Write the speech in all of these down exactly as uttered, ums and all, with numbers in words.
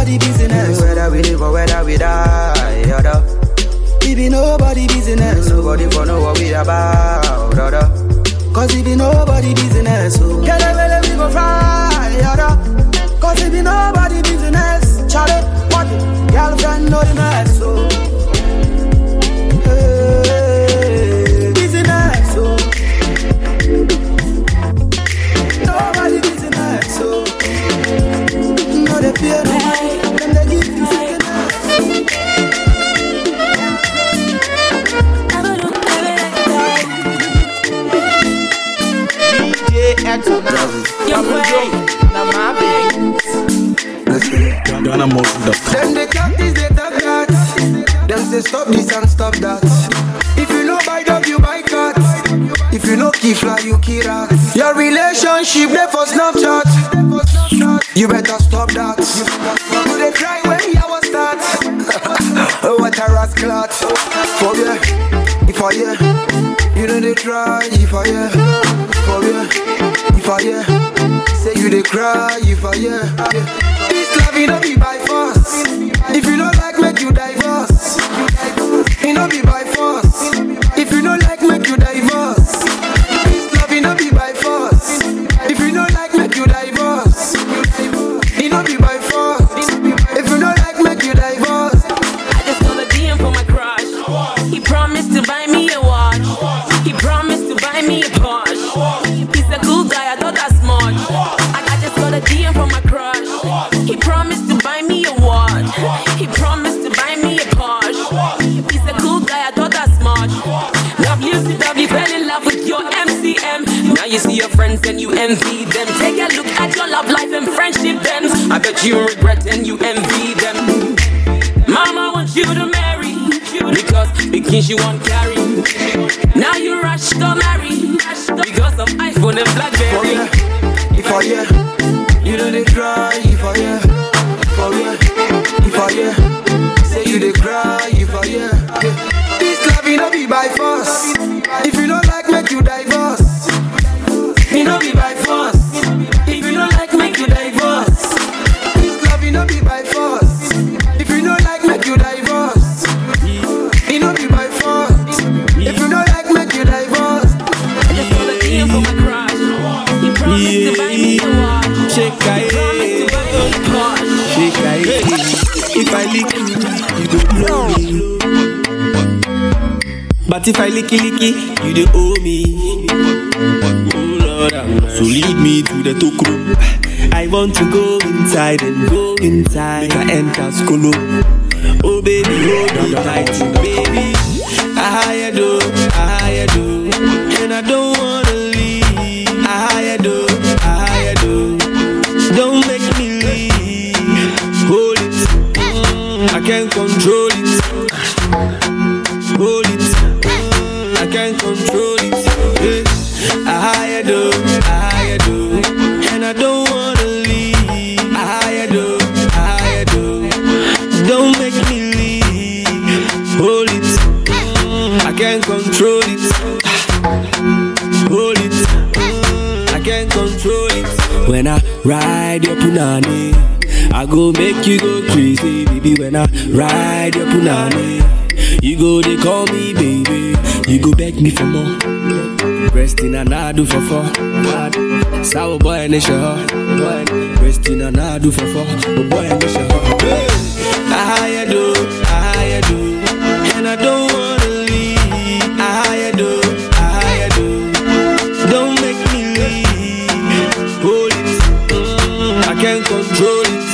nobody business. Whether we live or whether we die, other. It be nobody business. Nobody for know what we about, other. Cause it be nobody business. So get away, we go fly, other. Cause it be nobody business. Charlie, what? Girlfriend, no the mess, so. Hey, business, so. Nobody business, so. No, they fear no money. Then they give you sickness. D J Exo now. I'm a joke. Now my baby. Ghana Motion dot com. Them they talk this, they talk that. Them say stop this and stop that. If you know buy dog, you buy cat. If you know key fly, you key rat. Your relationship there for Snapchat. You better stop that. You they cry when you was start. Oh, what a rascal. For you, if I hear, you know they try. If I hear, for you, if I hear, say you they cry. If I hear, this love it don't be by force. If you don't like, make you divorce. It don't be by force. If you don't like, make you divorce. This love it don't be by force. If you don't like, make you divorce. It don't be by force. If you don't like, make you divorce. I just got a D M from my crush. He promised to buy me a watch. He promised to buy me a Porsche. He's a cool guy, I thought that's much. I, I just got a D M from my crush. He promised to buy me a watch. He promised to buy me a Porsche. He's a cool guy, I thought that's much. W C W fell in love with your M C M. Now you see your friends and you envy them. Take a look at your love life and friendship then. I bet you regret and you envy them. Mama wants you to marry because because she won't carry. Now you rush to marry because of iPhone and Blackberry. If I hear, you know they cry. If I hear, for real. If I hear, say you they cry. If I hear, this love it don't be by force. If you don't like, make you divorce. It don't be by force. If you don't like, make you divorce. This love it don't be by force. If you don't like, make you divorce. It don't be by force. If you don't like, make you divorce. I just got a D M from my crush. He promised to buy me a watch. He promised to buy me a Porsche. If I lick you, you don't blow me. But if I licky licky, you don't owe me. Oh Lord, so lead me to the talk room. I want to go inside and go inside. Make I enter school. Oh baby, hold me tight, baby. I do, I do, and I don't wanna leave. I do, I do, don't make me leave. Hold it, mm, I can't control it. Hold it, mm, I can't control it. Yeah. I do, I do, and I don't wanna leave. I do, I do, don't make me leave. Hold it, mm, I can't control it. Hold it, mm, I can't control it. When I ride your punani, I go make you go crazy, baby. When I ride your punani, you go they call me baby. You go beg me for more. Resting and I do for four. Sour boy and show. Resting and I do for four. Oh boy and show. I do, I do, and I don't wanna leave. I do, I do, don't make me leave. Hold it, mm, I can't control it.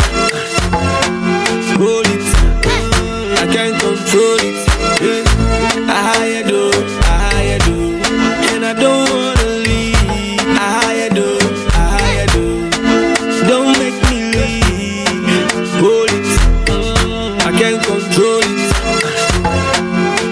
Hold it, mm, I can't control it. Yeah. I do, I do, and I don't wanna leave. I do, I do, don't make me leave. Hold it, mm, I can't control it.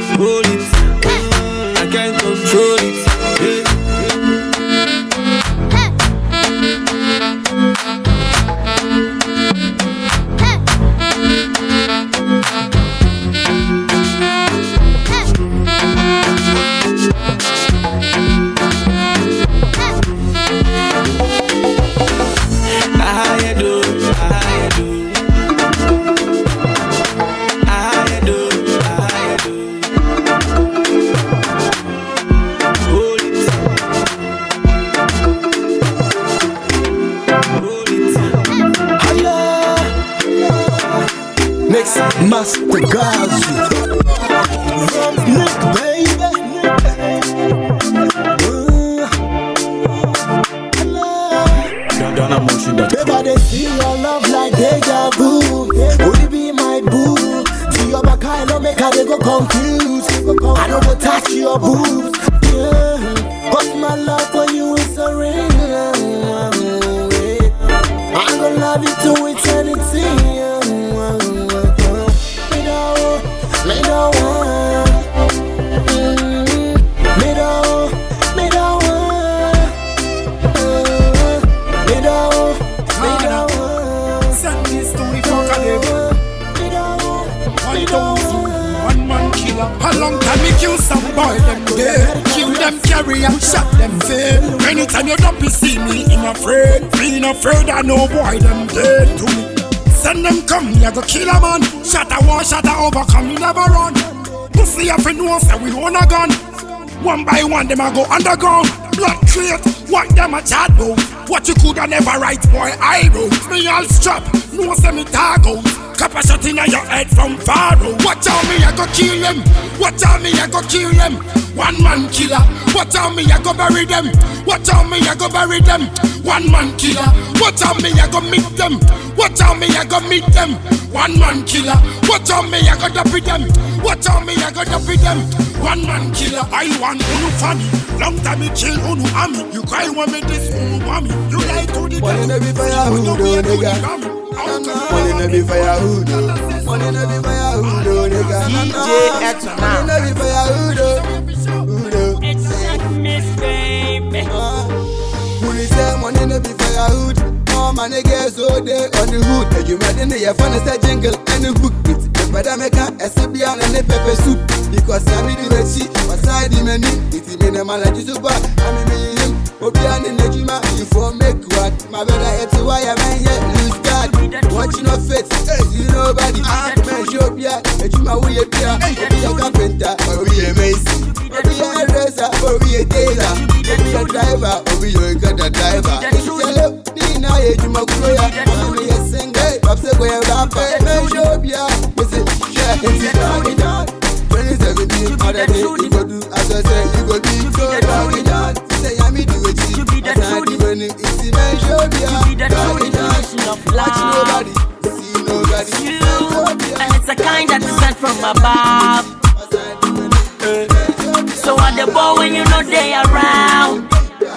Master Gazi. Nick, baby. Baby, they see your love like deja vu. Would you be my boo? See your back, I don't make her they go confused. I don't go touch your boobs. Yeah, but my love for you is so real. I'm gonna love you to eternity. Me don't, me don't want. Me don't, me don't want. Me don't, me don't want. Send this story for Caleb. Me don't, me One don't thousand, want. one man killer. A long time me kill some boy them dead. Kill them, carry and shot them dead. Anytime you don't be see me in afraid, being afraid I know boy them dead to me. Send them come, me I go kill a man. Shot a war, shot a overcome, you never run. Pussy up in one say we own a gun. One by one them a go underground. Blood crate, what them a chat about. What you coulda never write, boy I wrote. Me all strap, no say me tag out. Cap a shot in your head from far out. Watch out me I go kill them. Watch out me I go kill them. One man killer. Watch out me I go bury them. Watch out me I go bury them. One man killer. Watch out me I go meet them. Watch out me I go meet them. One man killer. Watch out me I go dumpy them. Watch out me I go dumpy them. One man killer. I want unu funny. Long time me kill unu army. You cry when me this unu mommy. You like to the Money no be firewood, oh nigga. Money no be firewood, oh. Money no be firewood, oh nigga. D J X Money no be firewood, oh. It's like Miss Baby. Money say money no be firewood. All my niggas all day on the hood. And you made in the phone say jingle and the hook it. The better make a S B and the pepper soup. Because I'm in the sheet, beside the menu. It's in the man like you super. I'm in him. Obian in the jima, you for make what? My brother head to why I'm here, lose God. Watching your face, you nobody. Man, show ya, a jima we a beer. Be a carpenter, or be a mason. Or be a dresser, or be a tailor. Or be a driver, or be a good driver. It's yellow, Nina, a jima kuya. I'm a singer, Popsa go a rapper. Man, show ya, is it? Yeah, it's a doggy dog. twenty seventeen, other day, you go do, as I say, you go do, so doggy dog. Say I'm in the You be the truth. it's the man show me. You be the true definition of Watch love. nobody, see nobody. You, and it's a kind that is sent from above. So at the ball when you know they around.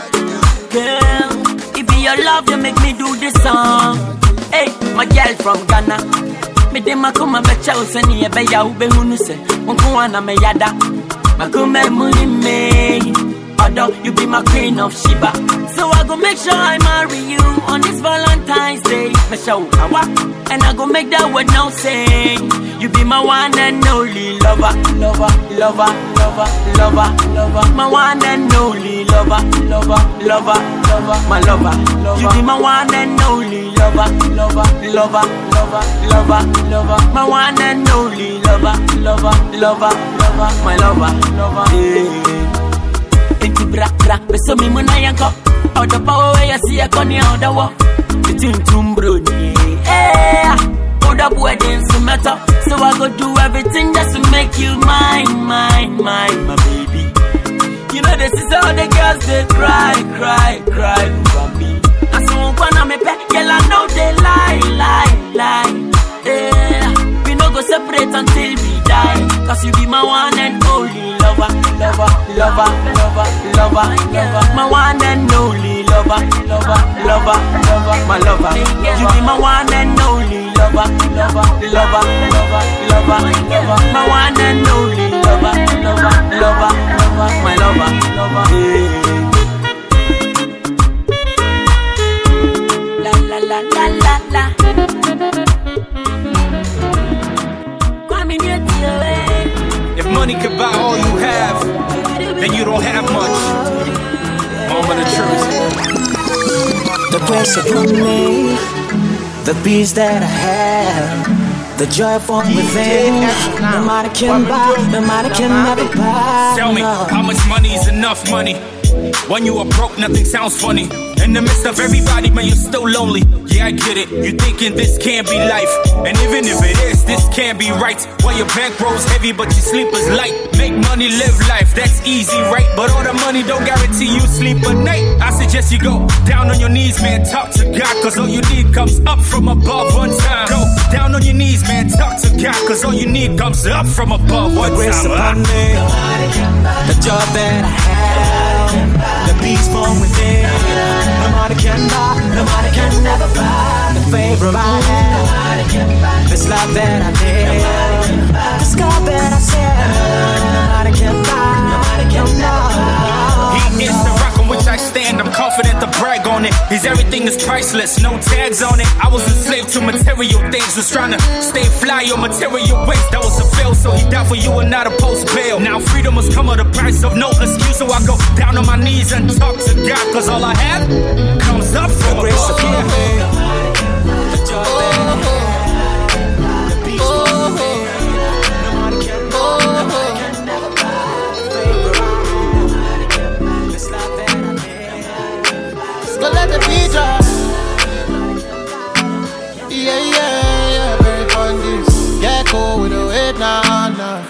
Girl, it be your love that make me do this song. Hey, my girl from Ghana. Me de makuma becha useni ebe ya ube hunuse. Unkuwana me yada. Makume mulime. Although you be my queen of Sheba. So I go make sure I marry you on this Valentine's Day. Me show kawa. And I go make that word no say. You be my one and only lover, lover, lover, lover, lover, lover. My one and only lover, lover, lover, lover, my lover, lover. You be my one and only lover, lover, lover, lover, lover, lover. My one and only lover, lover, lover, lover, my lover, lover. Yeah. Inti bra bra, beso mi muna yanko. Oda power where you see a koni oda wo. It's tumbro ni. Eh, oda boy dance matter. So I go do everything just to make you mine, mine, mine, my baby. You know this is how the girls they cry, cry, cry over me. I saw one me pe, girl I know they lie, lie, lie. Yeah, we no go separate until we die. Cause you be my one and only lover, lover, lover, lover, lover, lover. My one and only lover, lover, lover, lover, my lover. You be my one and only lover, lover, lover, lover, lover, lover. My one and only lover, lover, lover, lover, my lover, lover. Yeah. La la la la la la. If money could buy all you have, then you don't have much. Moment of truth. The grace upon me, the peace that I have, the joy from within. No matter can buy, no matter can never buy. Tell me, how much money is enough money? When you are broke, nothing sounds funny. In the midst of everybody, man, you're still lonely. Yeah, I get it. You thinking this can't be life. And even if it is, this can't be right. While your bankroll's heavy, but your sleep is light. Make money, live life, that's easy, right? But all the money don't guarantee you sleep at night. I suggest you go down on your knees, man, talk to God. Cause all you need comes up from above one time. Go down on your knees, man, talk to God. Cause all you need comes up from above one the grace time. Upon me, the job that I have, the peace from within. Nobody can buy, nobody can never buy the favor I have, this life that I live, the scar that I sell. Nobody can buy, nobody can buy. He is the rock on which I stand. I'm confident to brag on it. His everything is priceless, no tags on it. I was enslaved to material things, was trying to stay fly on material ways. That was a fail, so he died for you and not a post bail. Now freedom must come at the price of no excuse, so I go down on my knees and talk to God. Cause all I have comes up from the grace above. Upon me, the job that I have, the peace from within. Nobody can buy, nobody can never buy the favor I have, this life that I live. So let the beat drop. Yeah, yeah, yeah, very fun this. Get cool with the weight, nah, nah.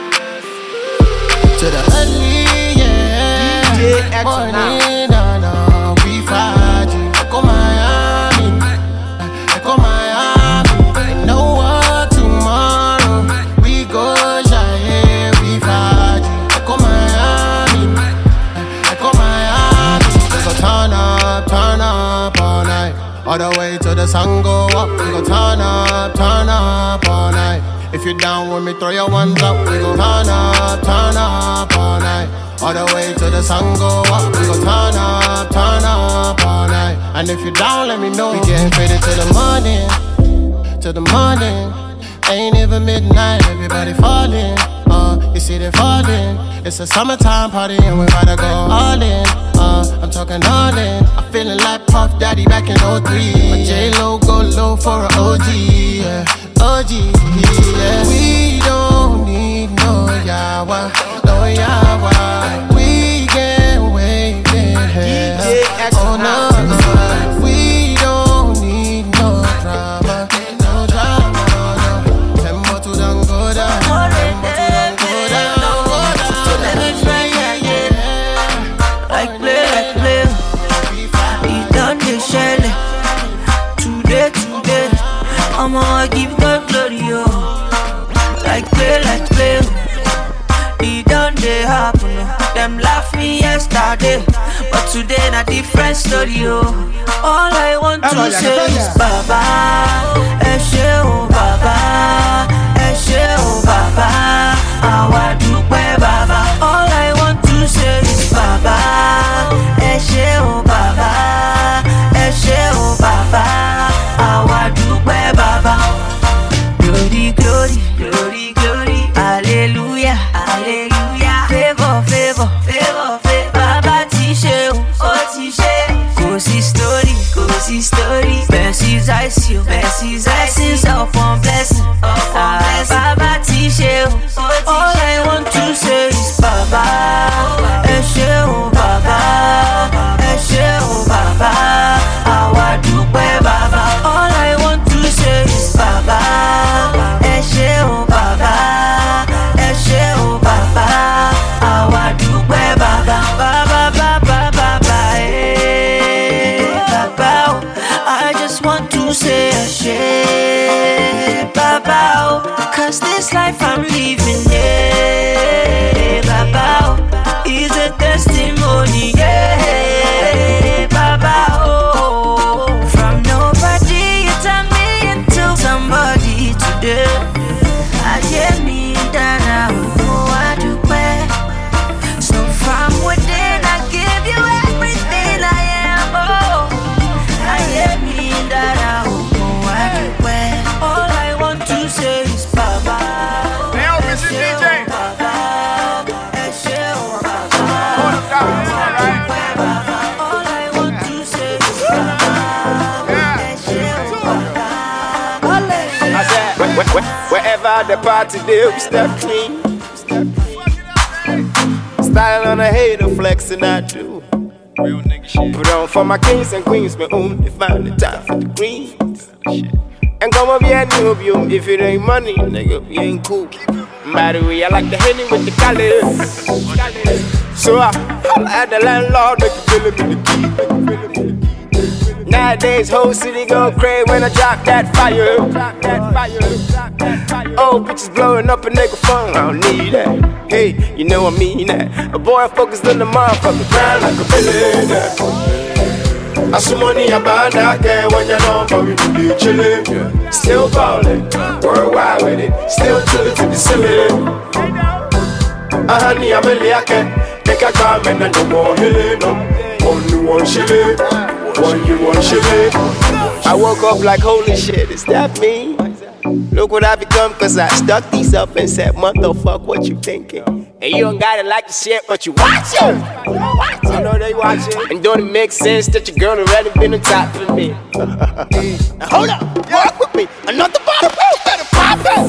To the early, yeah, morning, nah, nah. We fight you. Echo Miami, Echo Miami. Know what tomorrow we go shy, yeah, we fight you. Echo Miami, Echo Miami. We go turn up, turn up all night. All the way till the sun go up. We go turn up, turn up all night. If you're down with me, throw your ones up. We go turn up, turn up all night. All the way till the sun go up. We go turn up, turn up all night. And if you're down, let me know. We getting faded till the morning, till the morning. Ain't even midnight, everybody falling. Uh, you see they falling. It's a summertime party and we about to go all in. Uh, I'm talking all in. I'm feeling like Puff Daddy back in oh three. My J-Lo go low for an O G, yeah. O G, yeah. We don't need no yawa, no yawa. We can wait there. Oh no, no. We don't need no drama, no drama, no. Tempo to don't go down, tempo to don't go down, go down. So let it fly, yeah, yeah. Like play, like play. He done the shell. Today, today, I'ma give God glory, yo. Like play, like play. It done they happen. Them laugh me yesterday, but today na different story, yo. All I want to say is Baba, Eshe oh Baba, Eshe oh Baba, Awa dupe Baba. All I want to say is Baba, Eshe oh Baba, Eshe oh Baba, Awa dupe Baba. Glory, glory, glory, glory, hallelujah, hallelujah. Favor, favor, favor, favor. Baba Tishe, oh Tishe. Cozy story, cozy story. Mercy's I see you, mercy's I see. Self on blessing, ah, Baba Tishe, oh. All I want to say is Baba, Eshe oh Baba, Eshe oh Baba, Awa dupe Baba. All I want to say is Baba, Eshe oh Baba, Eshe oh Baba, Awa dupe Baba, Baba, Baba, Baba, eh, Baba. I just want to say Eshe, Baba, cause this life I'm living, yeah, Baba, is a testimony, yeah, Baba, oh. From nobody you turn me into somebody today. I get me down now, oh, I do well. So from within I give you everything I am, oh. I get me down now, oh, I do well. All I want to say is Baba. Hey, yo, Mister D J. Baba, Eshe oh Baba. Hold up, down, right? All I want to say is Baba, Eshe oh Baba. I said, wh- wh- wh- wherever the party do, we step clean. style on a hater flexing, I do. Real nigga shit. Put on for my kings and queens, but only find the time for the greens. And come up here, noob, if it ain't money, nigga, you ain't cool. By the way, I like the Henny with the collar. So I holla at the landlord, make you feel it with the key. Nowadays, whole city go crazy when I drop that fire. Oh, bitches blowing up a nigga phone, I don't need that. Hey, you know I mean that. A boy focused on the motherfucker, grind like a billionaire. I some money I buy that girl when you know but we do be chillin'. Still ballin', worldwide with it. Still chillin' to the ceiling. A honey I'm a liake, make a comment and no more healing. Only one shilling, one you one shilling. I woke up like holy shit, is that me? Look what I become, cause I stuck these up and said, motherfuck, what you thinking? And you don't gotta like the shit, but you watch it. I know they watch it. And don't it make sense that your girl already been on top of me? Now hold up, walk with me. Another bottle, better pop it.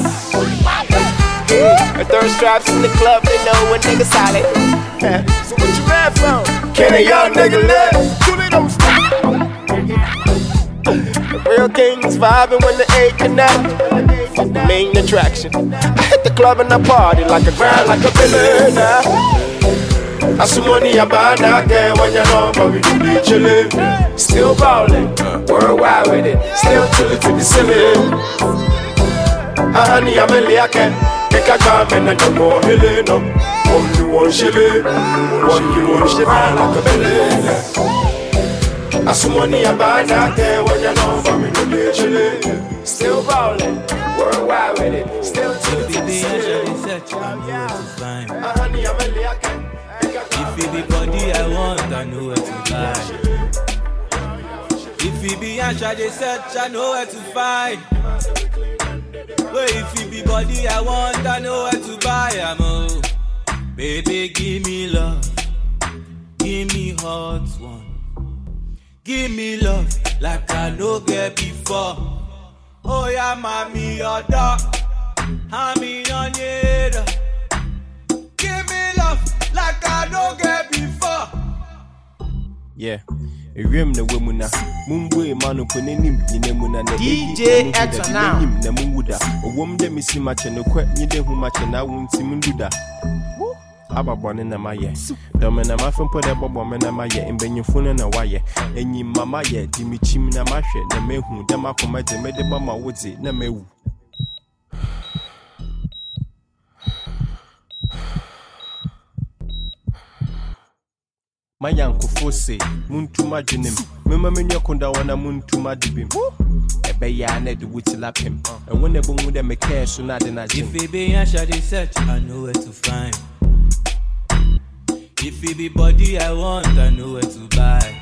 And third straps in the club, they know when niggas solid. So what you mad from? Can a young nigga live? Do they don't stop? The real kings vibing when the eight connect. Fuck the main attraction. I hit the club and I party like a grind, like a billionaire. I some money I buy that girl when you know, but we do be chillin'. Still ballin', worldwide with it. Still chillin' to the ceiling. A honey I'm a liake, make a comment and no more healing. Only one shilling, one you one shilling like a billionaire. I some money I buy that girl when you know, but we do be chillin'. Still ballin', worldwide with it. Still chillin' to the ceiling. A honey I'm a liake. If it be body I want, I know where to buy. If it be Asha they search, I know where to find. Well, if it be body I want, I know where to buy. I'm oh, baby, give me love, give me hot one, give me love like I no get before. Oh yeah, mommy, your dog, I'm in on you. Give me love like I don't get before. Yeah, a rim the woman, Mumbu, Manu Punim, Ninemuna, D J X now. Namuda, a woman that miss him much and no quit neither who much and I won't see Munduda. Ababon in the Maya, Domina Muffin put a woman and Maya and Benyafun and a wire, and ye mamma yet, Dimichim Namashe, the me who Damacomet made the Bama Woodsy, Namu. My uncle Fosse, Muntu Majinim, Mamma Yakunda wana Muntu Madibim. A bayane the witch lap him, and when the boom would make care so not in a If it be Asha they search, I know where to find. If it be body I want, I know where to buy.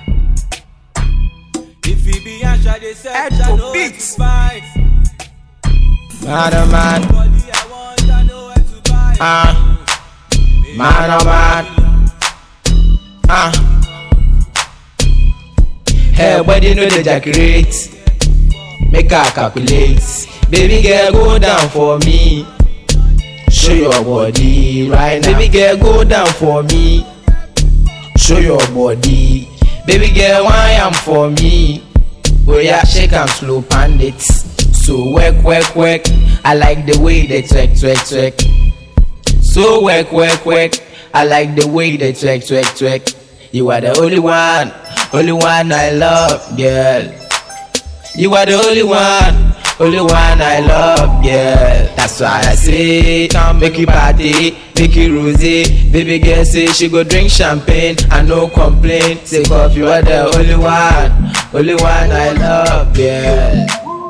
If it be Asha they search, I know where to find. Man oh man, Body I want, I know where to buy. ah, man oh man. Ah, hey, why do you know the decorate? Make her calculate. Baby girl, go down for me. Show your body right now. Baby girl, go down for me. Show your body. Baby girl, why am for me? Oh yeah, shake and slow pandits. So work, work, work. I like the way they twerk, twerk, twerk. So work, work, work. I like the way they twerk, twerk, twerk. You are the only one, only one I love, girl. You are the only one, only one I love, girl. That's why I say, make you party, make you rosy. Baby girl say she go drink champagne, I no complain. Say, cause you are the only one, only one I love, girl.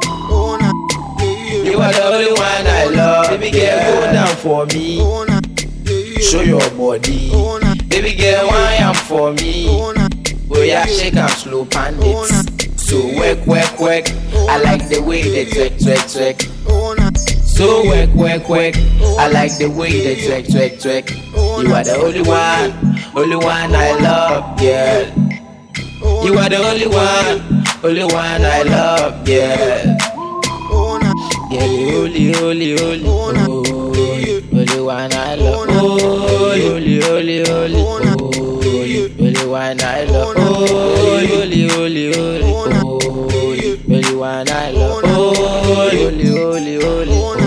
You are the only one I love. Baby girl, go down for me. Show your body. Baby girl, why am for me? Oh yeah, shake and slow pandits. So work, work, work. I like the way they twerk, twerk, twerk. So work, work, work. I like the way they twerk, twerk, twerk. You are the only one, only one I love, girl. You are the only one, only one I love, girl. Yeah, holy, holy, holy, holy, holy, only one I love. Holy, holy, holy, holy, holy, only one I love. Holy, holy, holy, holy, only one I love. Holy, holy, holy, holy, holy,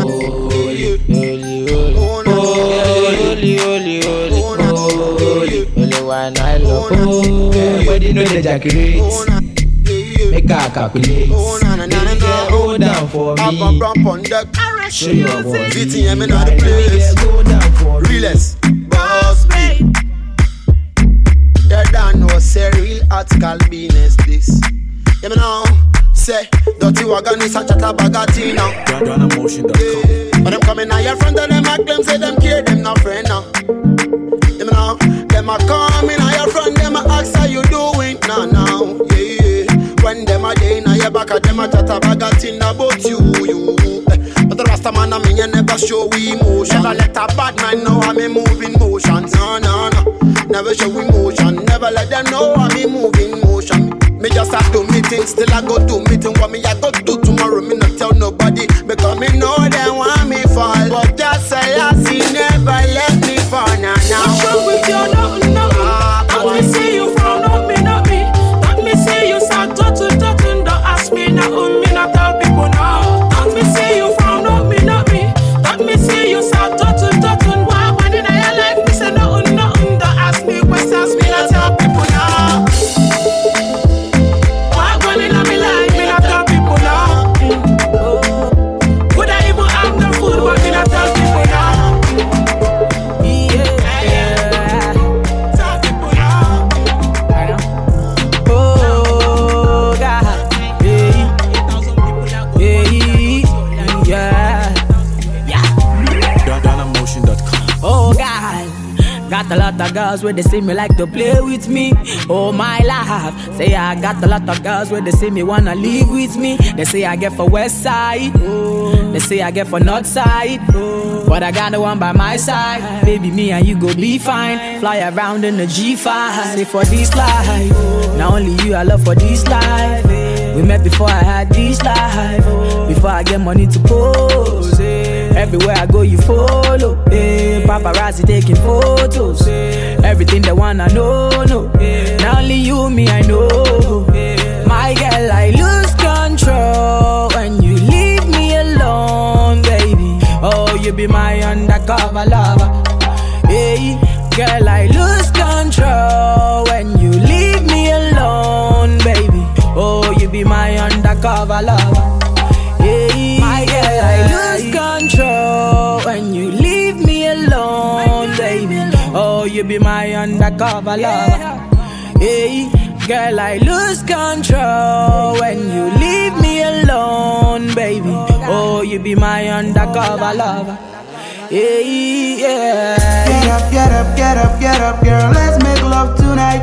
holy, holy, holy, only one I love. Everybody know the ejaculate. Make a calculate. Go down for me. Show your boy. V T M in the place. Go down for me. Realest boss beat. They don't know say real article business this. You know, say dirty wagon is a chatter bagati now. Donna Motion dot com. When them coming out your front of them, I claim say them care, them not friend now. You know, them a coming out your front, them a ask how you doing now now. Yeah, yeah. When them a day now your back, at them a chatter bagati about you, you. But the rest of man, I mean, you never show emotion. Never let a bad man know how me moving motion. No, no, no. Never show emotion. Never let them know how me moving motion. Me just have to me things, still I go do me thing. What me I go do tomorrow, me not tell nobody. Because me know they want me fall. But just say I see, never let me fall. Now, now. What's wrong with you? No, no. Let me see you from, not me, not me. Let me see you start talking, talking. Don't ask me, not on me, not tell people now. Let me see you from. Me see you start touching, touching. Why when in your life me say nothing, nothing. Don't ask me questions, me not tell people now. Why when in my life me not tell people now. Would I even have no food, but me not tell people now. Yeah, yeah. Tell people now. I know. Oh God, hey, hey, yeah. Oh God, got a lot of girls where they see me like to play with me. Oh my life, say I got a lot of girls where they see me wanna live with me. They say I get for west side, oh. They say I get for north side, oh. But I got the one by my side. Baby, me and you go be fine. Fly around in the G five. Say for this life, oh. Not only you I love for this life. We met before I had this life, oh. Before I get money to pose, eh. Everywhere I go, you follow. Eh. Paparazzi taking photos. Eh. Everything they wanna know, no. Eh. Not only you, me, I know. Eh. My girl, I lose control when you leave me alone, baby. Oh, you be my undercover lover. Hey, girl, I lose control when you leave me alone, baby. Oh, you be my undercover lover. Hey, my girl, I lose control when you leave me alone, baby. Oh, you be my undercover lover. Hey, girl, I lose control when you leave me alone, baby. Oh, you be my undercover lover. Hey, yeah. Get up, get up, get up, get up, girl. Let's make love tonight.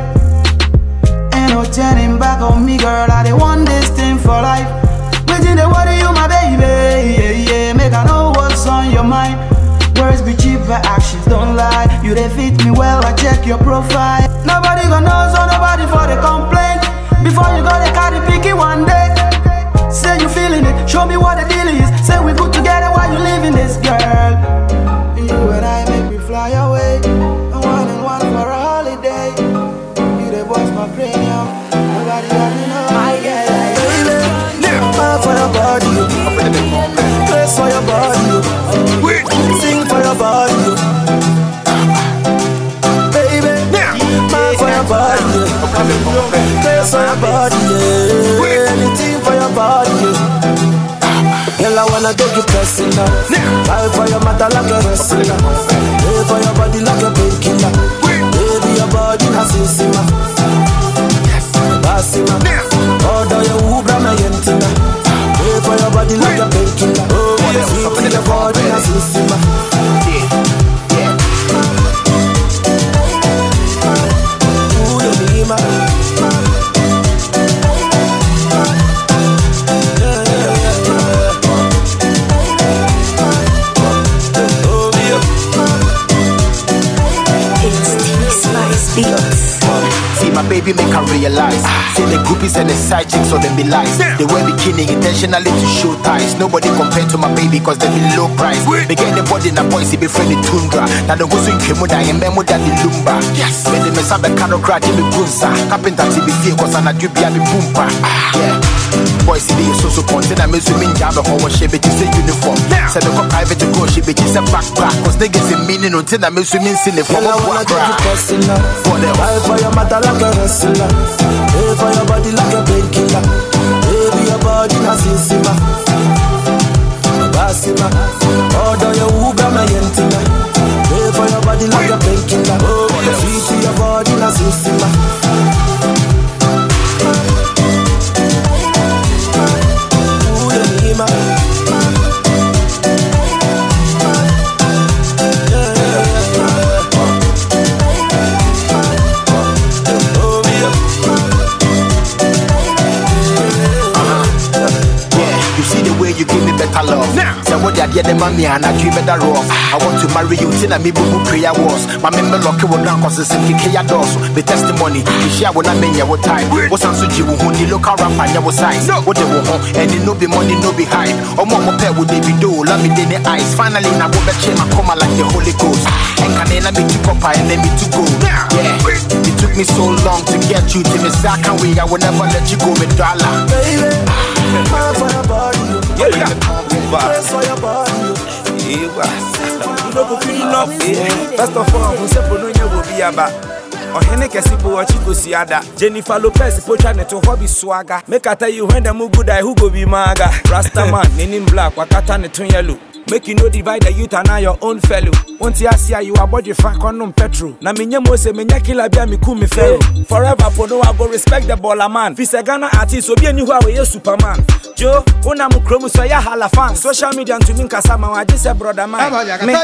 Ain't no turning back on me, girl. I dey want this thing for life. Within the water, you my baby. Yeah, yeah. Make I know what's on your mind. Words be cheap, but actions don't lie. You they fit me well. I check your profile. Nobody gonna know, so nobody for the complaint. Before you go, they carry picky one day. Say you feeling it. Show me what the deal is. Say we good together while you living this, girl. You and I make me fly away. I one and one for a holiday. You the boss, my premium. Nobody got me know. My girl, I Now for your body, place for your body, sing for your body, baby. Man for your body, place for your body, anything for your body. Girl, I wanna take you pressing now. Fight for your mother like a wrestler. Pay for your body like a painkiller. Baby, your body has sissima. Bassima. Order your Uber, my yentina. Pay for your body like a painkiller. Oh, what a sweet in your body has sissima. Ooh, you be my. baby make her realize. Say the groupies and the side chicks so them be lies. They wear bikini intentionally to show ties. Nobody compared to my baby cause they be low price. They get the body in a boy, see be friendly tundra. Now the goes in Kemuda and Memo that the lumba. Yes, when they mess up the caro crack in the bunsa. Carpenter T B fear cause I'm a dubia be boompa. Yeah. Boys see the so so content I miss me job a whole shit bitch is a uniform. Said the private to go shit bitch is a backpack. Cause niggas in meaning until I miss me in the form of what for the wife for your mother like a wrestler. Pay for your body like a painkiller. Baby your body na sisima. Basima. Order your Uber my yentina. Pay for your body like a painkiller. Oh, sweet your body na sisima. Ooh, you need my. You give me better love. Say what you get the mommy and I give better off. I want to marry you till I me boo prayer was. My member lock you down cause it's in Kaya doors. The testimony, you share when I mean your time. What's on Suji who the local rap and your size. What they will home and it no be money, no be hype. Or more pair would they be do, let me in the eyes. Finally now go back my coma like the Holy Ghost. And can I be too copper and then be too go. Yeah, it took me so long to get you to me second way. I will never let you go with dollar. Baby, man for your body. Yeah, yeah. Press for your body. Yeah, you know, clean up. First of all, who said Polonia will be about? Or Henneke Sipo or Chico Siada. Jennifer Lopez, Pochane to hobby swagger. Make I tell you when the move good, I who go be maga. Rasta man, Nenin Black, Wakata Netun yellow. Make you no divide the youth and now your own fellow. Once you see you are body frank on no petrol. Na minye mose menya kila bia mi kumi fellow. Forever pono I go respect the baller man. Fise Ghana artist so be ni who we Superman. Joe, una mu kromu so ya hala fan. Social media to me kasama wa just a brother man.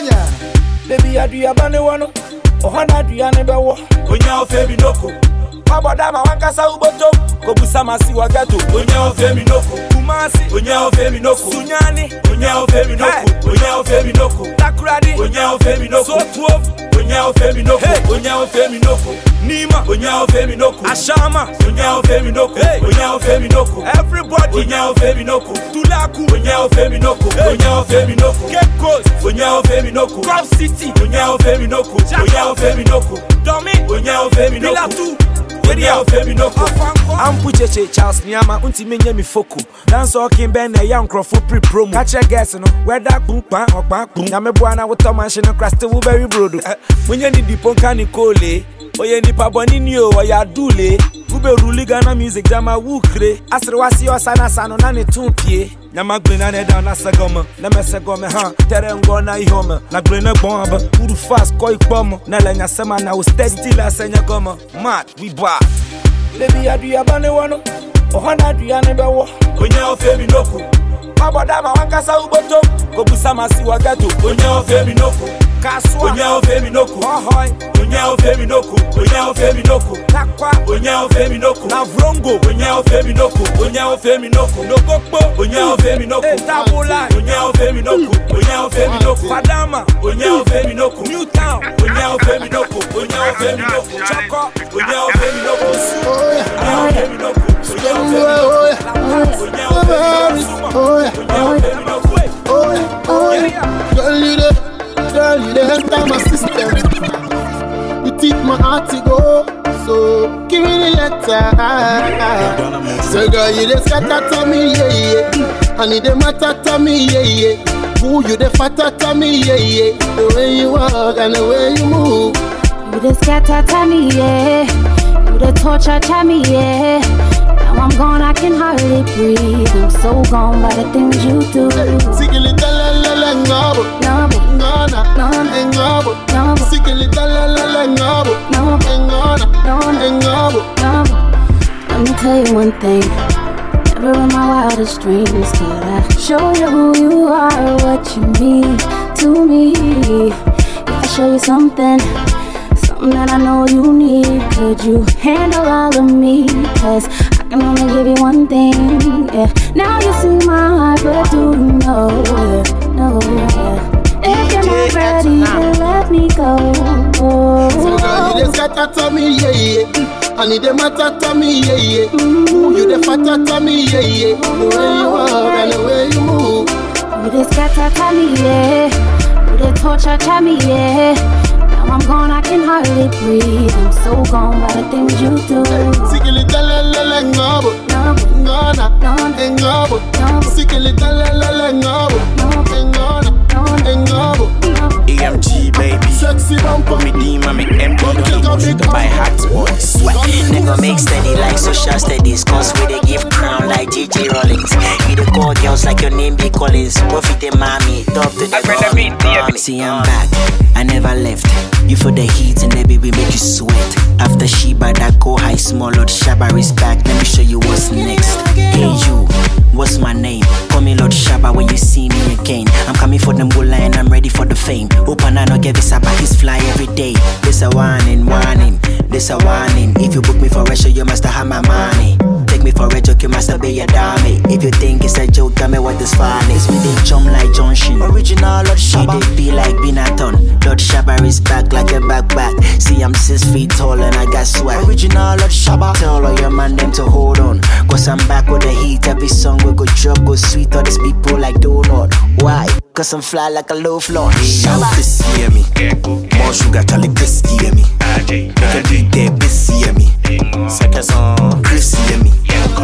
Baby I do ya bane wano. Ohana do ya nebe wo. Onya ofe mi noko. Maboda ma wankasa uboto. Kobusama si wagato. Onya ofe mi noko. Kumasi. Onya ofe mi noko. Sunyani. Onya ofe mi noko. Onya ofe mi noko. Takuradi. Onya ofe mi noko. So twelve. Onya ofe mi noko. Onya ofe mi noko. Nima. Onya ofe mi noko. Ashama. Onya ofe mi noko. Onya ofe mi noko. Everybody. Onya ofe mi noko. Tulaku. Onya ofe mi noko. Onya ofe mi noko. Cape Coast. Onya ofe mi noko. Crop City. Onya ofe mi noko. Onya ofe mi noko. Domi. Onya ofe mi noko. Pilatu. Onya ofe mi noko. Ampucheche Charles Nyama unti menye mi foko. Dance walking ben na young crofo pre promo. Catch a guess no. Whether boom pan or pan boom. Na me buana with Thomas no crust to very brodo. When you need the ponka Nicole. Oye ni paboni ni o ya dule. Ube ruli Ghana music jama wukre. Asre wasi osana sano na ne tumpie. Nyama glena ne down na segoma. Na me segoma ha. Tere ngo na ihoma. Na glena bomba. Uru fast koi pomo. Na la nya sema na o steady till asenya goma. Mad we bar. Baby I do ya bane wano. Ohana do ya nebe wo. Onya ofe mi noko. Maboda ma wankasa uboto. Kobusama si wagato. Onya ofe mi noko. Kaswa. Onya ofe mi noko. Hohoy. Onya ofe mi noko. Onya ofe mi noko. Takwa. Onya ofe mi noko. Na vrongo. Onya ofe mi noko. Onya ofe mi noko. Nokokpo. Onya ofe mi noko. Tabula. Onya ofe mi noko. Onya ofe mi noko. Fadama. Onya ofe mi noko. Newtown. Onya ofe mi noko. Onya ofe mi noko. Choko. Onya ofe mi noko. Onya ofe mi noko. Onya ofe mi noko. Girl, you the, girl, you the enter my system. You teach my heart to go, so give me the letter. So girl, you the scatter to me, yeah, yeah. And you the matter to me, yeah, yeah. Who you the fatter to me, yeah, yeah. The way you walk and the way you move. You the scatter to me, yeah. You the torture to me, yeah. Now I'm gone, I can hardly breathe. I'm so gone by the things you do. Sikili talalala ngabo, ngabo, ngana, ngana, ngabo, ngabo. Sikili talalala ngabo, ngabo, ngana, ngabo, ngabo. Let me tell you one thing. Never in my wildest dreams could I show you who you are, what you mean to me. If I show you something, something that I know you need, could you handle all of me? Cause I can only give you one thing, yeah. Now you see my heart, but do you know, yeah, no, yeah. If you're not ready, then let me go. So girl, you just got to me, yeah, yeah. I need the matter to me, yeah, yeah. Ooh, you the fatter to me, yeah, yeah. The way you walk and the way you move. You the scatter to me, yeah. You the torture to me, yeah. Now I'm gone, I can hardly breathe. I'm so gone by the things you do. Sikili talala ngabo, ngona, ngabo. Sikili talala ngabo, ngona, ngabo. E M G baby, sexy bumper, me D, me M D, to buy hot boy sweat. They gon' make steady like social studies, cause we they give crown like J J Rollins. You the call girls like your name be Collins. What fit the mommy, top to the mommy. See I'm back, I never left. You for the heat and the baby make you sweat. After Sheba that go high, small Lord Shabba is back. Let me show you what's next. Hey you, what's my name? Call me Lord Shabba when you see me again. I'm coming for the moolah and I'm ready for the fame. Open and I'll get this about his fly every day. This a warning, warning, this a warning. If you book me for a show, you must have my money. Take me for a joke, you must be a dummy. If you think it's a joke, tell me what is funny. It's me, they chum like Junction. Original Lord Shabba. They be like Binaton. Lord Shabba is back like a backpack. See, I'm six feet tall and I got swag. Original Lord Shabba. Tell all your man them to hold on. Cause I'm back with the heat. Every song we go drop, go sweet. All these people like donut. Why? Cause I'm fly like a low floor. Shabba. Chris hear me. More sugar, Charlie Chris hear me. Make a beat there, Chris hear me. Second song, Chris hear me.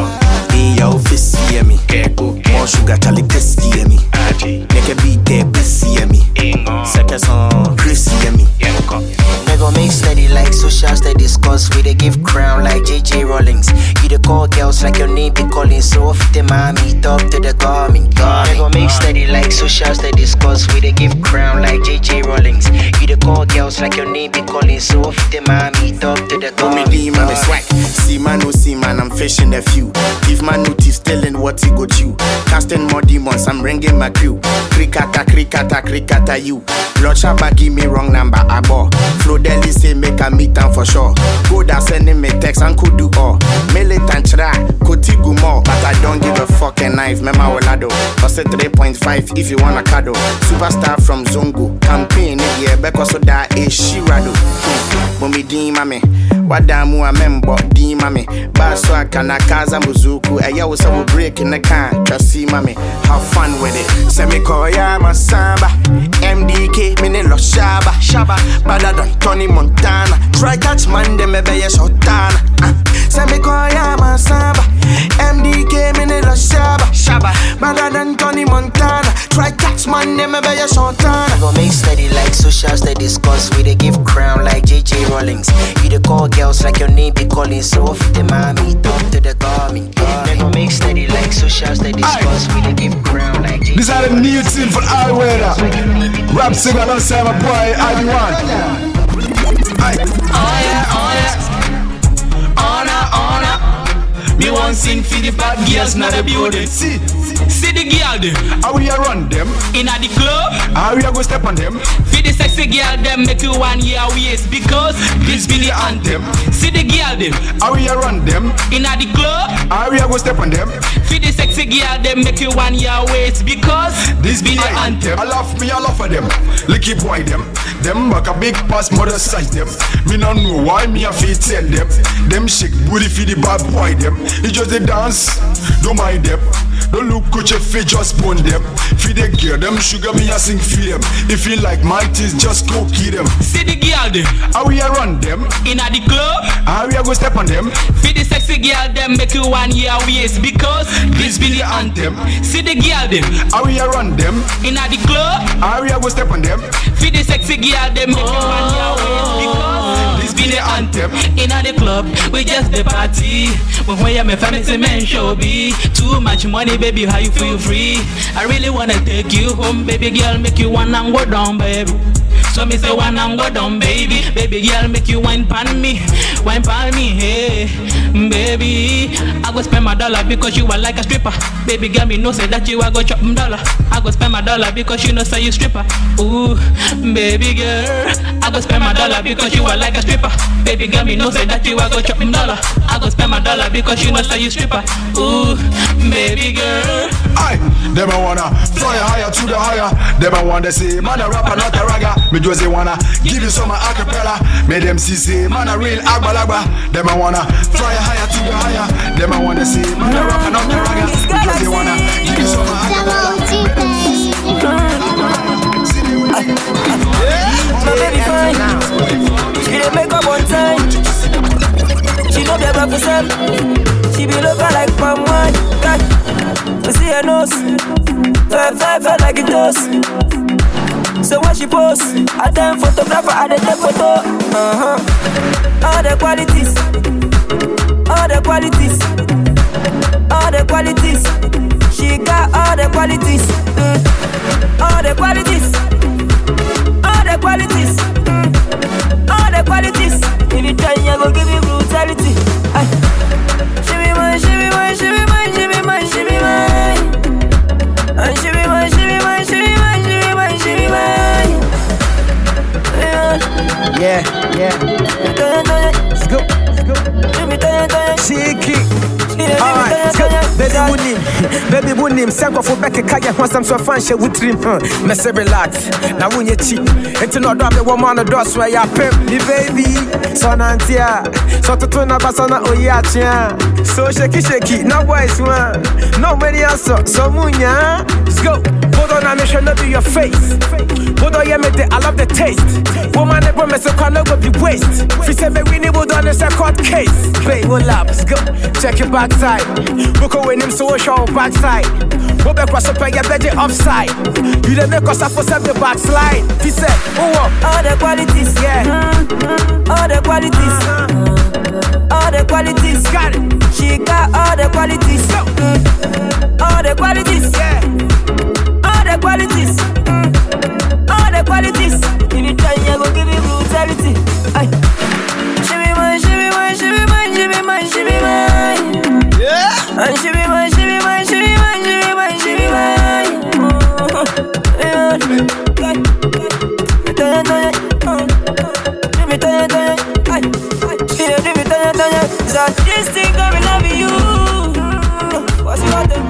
Hey yo, Chris hear me. More sugar, Charlie Chris hear me. Make a beat there, Chris hear me. Second song, Chris hear me. They gon' make steady like social studies, cause we they give crown like J J Rollins. You the call girls like your name be calling. So if the mommy talk to the garment. They gon' make steady like social studies, cause we they give crown like J J Rollins. You the call girls like your name be calling. So if the mommy talk to the garment. Me D, man, me swag. See man, no see man, I'm fishing a few. Give man notice, telling what he go chew. Casting more demons, I'm ringing my crew. Krikata, krikata, krikata, you. Lord Shabba give me wrong number, I bought. Flo Deli say make a meet time for sure. Go da sending me text and could do all. Militant try, koti go more. But I don't give a fucking knife, mema wolado. Cause three point five if you want a cuddle. Superstar from Zongo, campaign yeah, because so that is Shirado. Mommy D mame, wadamu a member D mame. Baswa kana kaza muzuku, a yaw so we break in the can. Just see mame, have fun with it. Semi koya masamba, M D K mini lo shaba, shaba. Better than Tony Montana. Try catch man, dem ebe ye shotana. Semi koya masamba, M D K mini lo shaba, shaba. Better than Tony Montana. Try catch man, dem ebe ye shotana. We gon' make steady like social studies, cause we they give crown like J J Rollins. You the call girls like your name be calling. So if the mommy talk to the garment. They gon' make steady like social studies, cause we they give crown like J J. This is the new tune for all weather. Rap singer alongside my boy I D one. Oh yeah, oh yeah. Honor, honor. Me want sing for the bad girls, not the beauty. See, see the girl them. How we a run them? Inna the club. How we a go step on them? For the sexy girl them make you one year waist because this be the anthem. See the girl them. How we a run them? Inna the club. How we a go step on them? For the sexy girl them make you one year waist because this be the anthem. I love me, I love for them. Lick it boy them. Them back a big pass mother size them. Me no know why me a fit tell them. Them shake booty for the bad boy them. It just they dance, don't mind them. Don't look at your face, just bone them. Feed the girl, them sugar me a sing for them. If you like my teeth, just go kill them. See the girl them. How we a run them? Inna the club. How we a go step on them? For the sexy girl them make you one year waist because this be the anthem. See the girl them. How we a run them? Inna the club. How we a go step on them? For the sexy girl them make you one year waist because this be the anthem. Inna the club we just the party. When we are my family men show be too much money. Baby, how you feel free? I really wanna take you home, baby girl, make you one and go down, baby. So me say one and go down, baby. Baby girl, make you wine pan me, wine pan me, hey, baby. I go spend my dollar because you are like a stripper. Baby girl, me know say that you are go chop m dollar. I go spend my dollar because you know say you stripper. Ooh, baby girl, I go spend my dollar because you are like a stripper. Baby girl, me know say that you are go chop m dollar. I go spend my dollar. dollar because you know say you stripper. Ooh, baby girl. Aye, them I wanna fly higher to the higher. Them I wanna say, man a rapper not a ragga. Me just they wanna give you some acapella. Make them see say, man a real agbalagba. Them I wanna fly higher to the higher. Them I wanna say, man a rapper not a ragga. Me just they wanna give you some acapella. My baby fine. She dey make up one time. She know the for herself. She be looking like palm wine. We see her nose, fair, fair, fair like it does. So when she posts, I damn photographer, I dey take photo. Uh-huh. All the qualities, all the qualities, all the qualities. She got all the qualities, mm. all the qualities, all the qualities, mm. all the qualities. If you try, I go give you brutality. Aye. She be mine, she be mine, she be mine, she be mine, she be mine. And she be mine, she be mine, she be mine, she be mine, she be mine. Yeah, yeah. Let's go, let's go. Shiki. Alright, let's go. Baby Bunim, baby Bunim. Sanko for back a kaya once I'm so fan she would trim. Mess relax. Now when you cheap, it's not done the woman on the door where you pimp me baby. So Nantia, so to turn up basana oyachia. So shaky shaky, no boys one. No many answer, so munya. Let's go. Hold on, I make sure not be your face. Hold on, yeah, me I love the taste. Woman never mess up, can't go be waste. If say me we need hold on, it's a court case. Babe, one lap, let's go. Check your backside. Book away him so show backside. Go back cross up and get veggie offside. You the make us up for the backslide. He said, oh, all the qualities, yeah. Mm-hmm. All the qualities, uh-huh. All the qualities. Got it. She got all the qualities. Mm. All the qualities, yeah. All the qualities, mm. All the qualities. If you try, I go give you brutality. Aye. She be mine, she be mine, she be mine, she be mine, she be mine. Yeah. And she be mine, she be mine, she be mine, she be mine, she be mine. Mm-hmm. Yeah. Me tell you, tell you, me tell you, tell you, aye. She dey do me tell you, tell you. So this thing got me loving you. What's your name?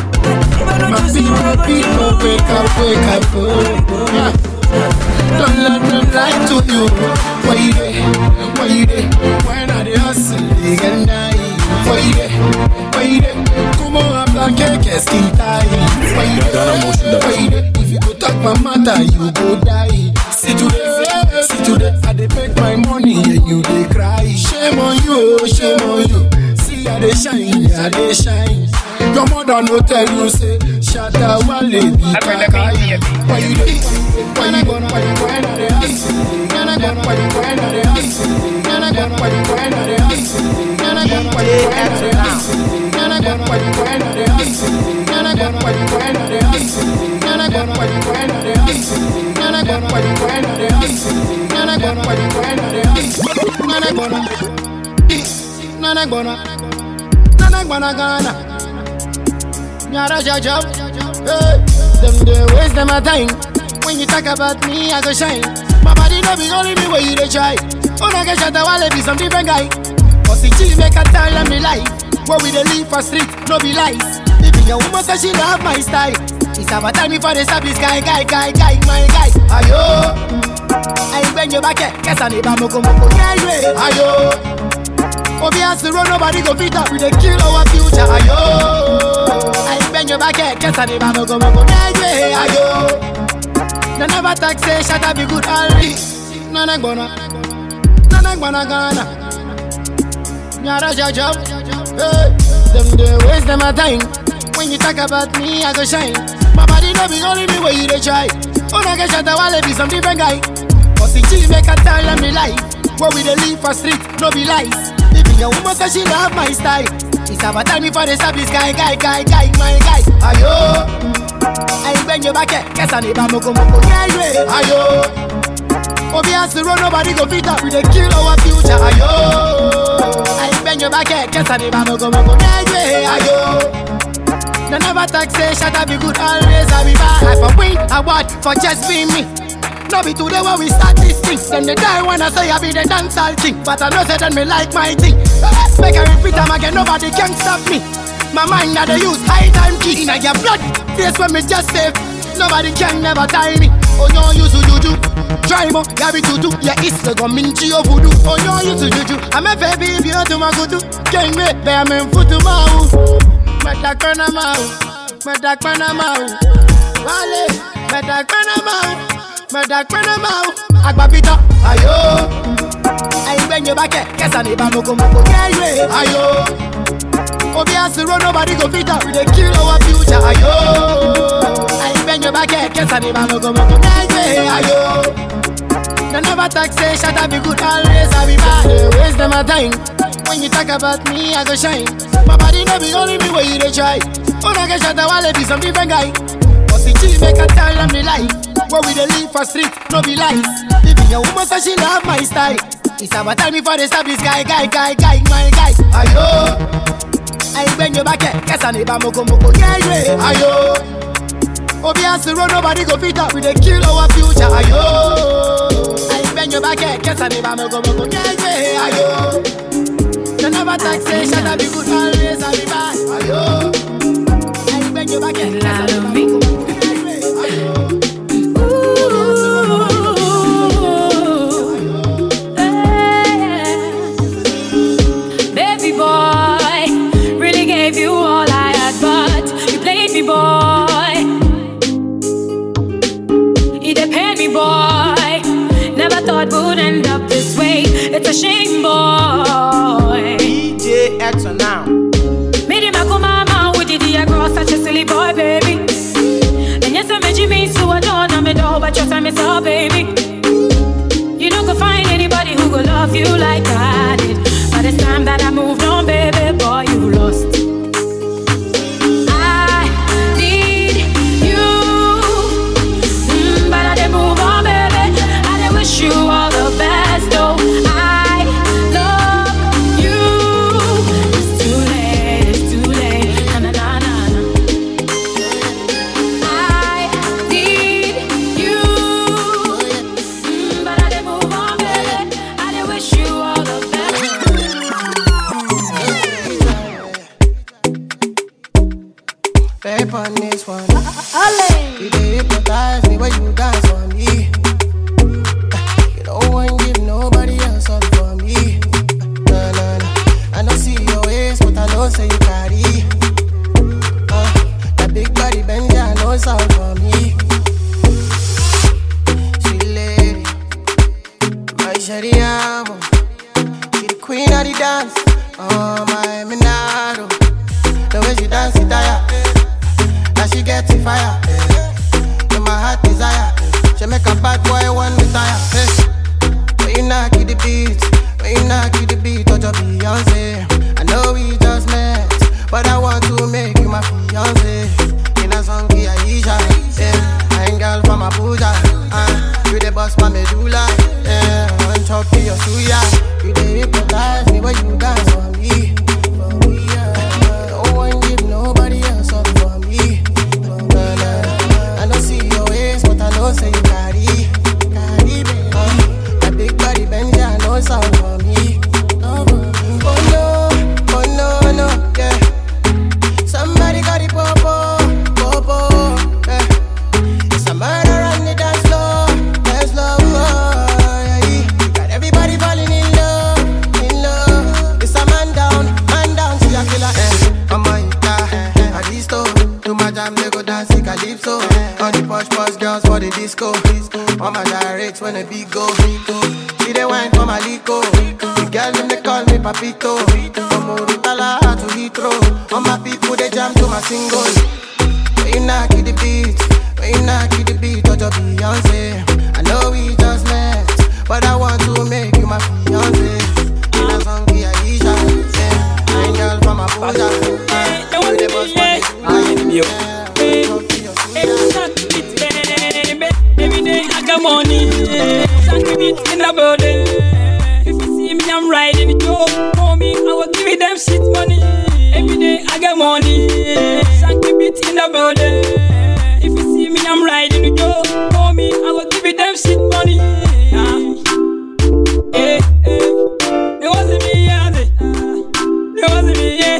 My people, people, wake up, wake up, oh, yeah. Don't let them lie to you. Why you there? Why you there? Why not they hustle? They can die. Why you there? Why you there? Come on, I'm like a skin tie. Why you there? Why you there? If you go talk my mother, you go die. See today, see today, I dey make my money and you dey cry. Shame on you, shame on you. See I dey shine, I dey shine. Your mother no tell you say, shut up, one lady, kakai. Why you dey? Why you gonna? Why you gonna? They ask. Why you gonna? Why you gonna? They ask. Why you gonna? Why you gonna? They ask. Why you gonna? Why you gonna? They ask. Why you gonna? Why you gonna? They ask. Why you gonna? Why you gonna? They ask. Why you gonna? Why you gonna? They ask. Why you gonna? Why you gonna? They ask. Why you gonna? Why you gonna? They ask. Nana gonna, nana gonna, nana gonna gonna. Nyara jajab, hey. Them they waste them a time. When you talk about me, I go shine. My body no be only me where you dey try. Oh, I get shot a while, be some different guy. Cause the chill make a tell them me life. Where we dey live for street, no be lies. If your woman say she love my style, it's about time me for the service guy, guy, guy, guy, my guy. Ayo. I bend your back, guess I need a moko moko. Yeah, yeah, ayo. Obi has to run, nobody go beat up. We dey kill our future, ayo. I bend your back, guess I need a moko moko. Yeah, yeah, ayo. No never talk, say shut up, be good, already. Nana gonna, nana gonna gonna. Nyara jajab, hey. Them they waste them a time. When you talk about me, I go shine. My body no be only me where you dey try. Oh, I get shot a while, be some different guy. Cause the chill make a tell them me life. Where we dey live for street, no be lies. If your woman say she love my style, it's about time me for the service guy, guy, guy, guy, my guy. Ayo, I bend your back, guess I need a moko moko. Yeah, yeah, ayo. Obi has to run, nobody go beat up. We dey kill our future, ayo. I bend your back, guess I need a moko moko. Yeah, yeah, ayo. No never talk, say shut up, be good, always I be bad. I for win, I want for just being me. No be today when we start this thing. Then they die when I say I be the dancehall king. But I know say then me like my thing. Make I repeat them again, nobody can stop me. My mind that they use high time key. In your blood, face when me just save. Nobody can never tie me. Oh no, you to juju. Try mo, ya be tutu. Ya is the gominchi of voodoo. Oh no, you to juju. I'm a baby, if you to my gutu. Can't wait, bear me foot to mau. Matakana mau. Matakana mau. Wale. Matakana mau. Matakana mau. Agbapita. Ayo. I bring you back. Guess I need moko moko. Yeah, ayo. Obviously, nobody go fit up. We dey kill our future. Ayo. I bring you back. Guess I need moko moko. Yeah, ayo. They never talk say shut up be good. Always I be bad. They waste them a time. When you talk about me, I go shine. My body no be only me where you dey try. Oh, I get shot a while be some different guy. But the G make a tell them the life. Where we dey live for street, no be lies. Living a woman so she love my style. It's about time before they stop this guy, guy, guy, guy, my guy. Ayo, I bring you back here. Guess I need moko moko. Yeah, yeah. Ayo, obviously nobody go fit up. We dey kill our future. Ayo, I bring you back here. Guess I need moko moko. Yeah, yeah. Ayo, they never talk say shut up be good. Always I be bad. Ayo, I bring you back here. Guess I need moko moko. You all I had, but you played me, boy. You depend me, boy. Never thought would end up this way. It's a shame, boy. D J Exo now. Made him a come mama with the dear girl, such a silly boy, baby. And yes, I made you mean so I don't know me though, but just I miss her, baby. You don't go find anybody who go love you like I did. But it's time that I moved on, baby, boy, you lost. You all the best, oh, I love you. It's too late, it's too late, na na na na na. I need you, mm, but I didn't move on, baby. I didn't wish you all the best. Babe on this one, you did hypnotize me when you dance for me. No one give nobody else up for me. Nah, nah, nah. I don't see your waist, but I know say you carry. Uh, that big body bend, yeah, I know it's all for me. Sweet lady, my shawty amo. She the queen of the dance. Oh my Minado, the way she dance it tire. Now she gets it fire. In my heart desire. She make a bad boy one retire. Hey. When you knock the beat, when you knock the beat, touch your Beyonce. I know we just met, but I want to make you my fiance. In a song, we Aisha, yeah. I ain't girl from Abuja, uh, you the boss, my medulla, yeah. On top of your suya, you the hypnotize me when you dance for me. For me, yeah. No one give nobody else up for me. Nah, nah. I don't see your waist, but I know say you carry, carry me. Uh, Big body bend, yeah, I know it's all for me. Oh no, oh no, no, yeah. Somebody got it, popo, popo, yeah. It's a murder on the dance floor, dance floor, oh, yeah. Got everybody falling in love, in love. It's a man down, man down, she a killer, eh. Oh my God, eh, at this store, to my jam, they go dance, see calypso. All the posh, posh girls for the disco. All my directs when the beat go. See the wine for my lico. The girl them they call me Papito. From Murutala to Heathrow. All my people they jam to my single. When you knock the beat, when you knock the beat, touch your Beyonce. I know we just met, but I want to make you my fiance. In a song we Aisha, yeah. I ain't girl from Abuja. Uh, you the boss for me. Every day I got money, and give it in the building. If you see me, I'm riding the job. For me, I will give it them shit money. Every day I got money, and give it in the building. If you see me, I'm riding the job. For me, I will give it them shit money. Ah, eh, eh. It wasn't me, yeah. It wasn't me, yeah.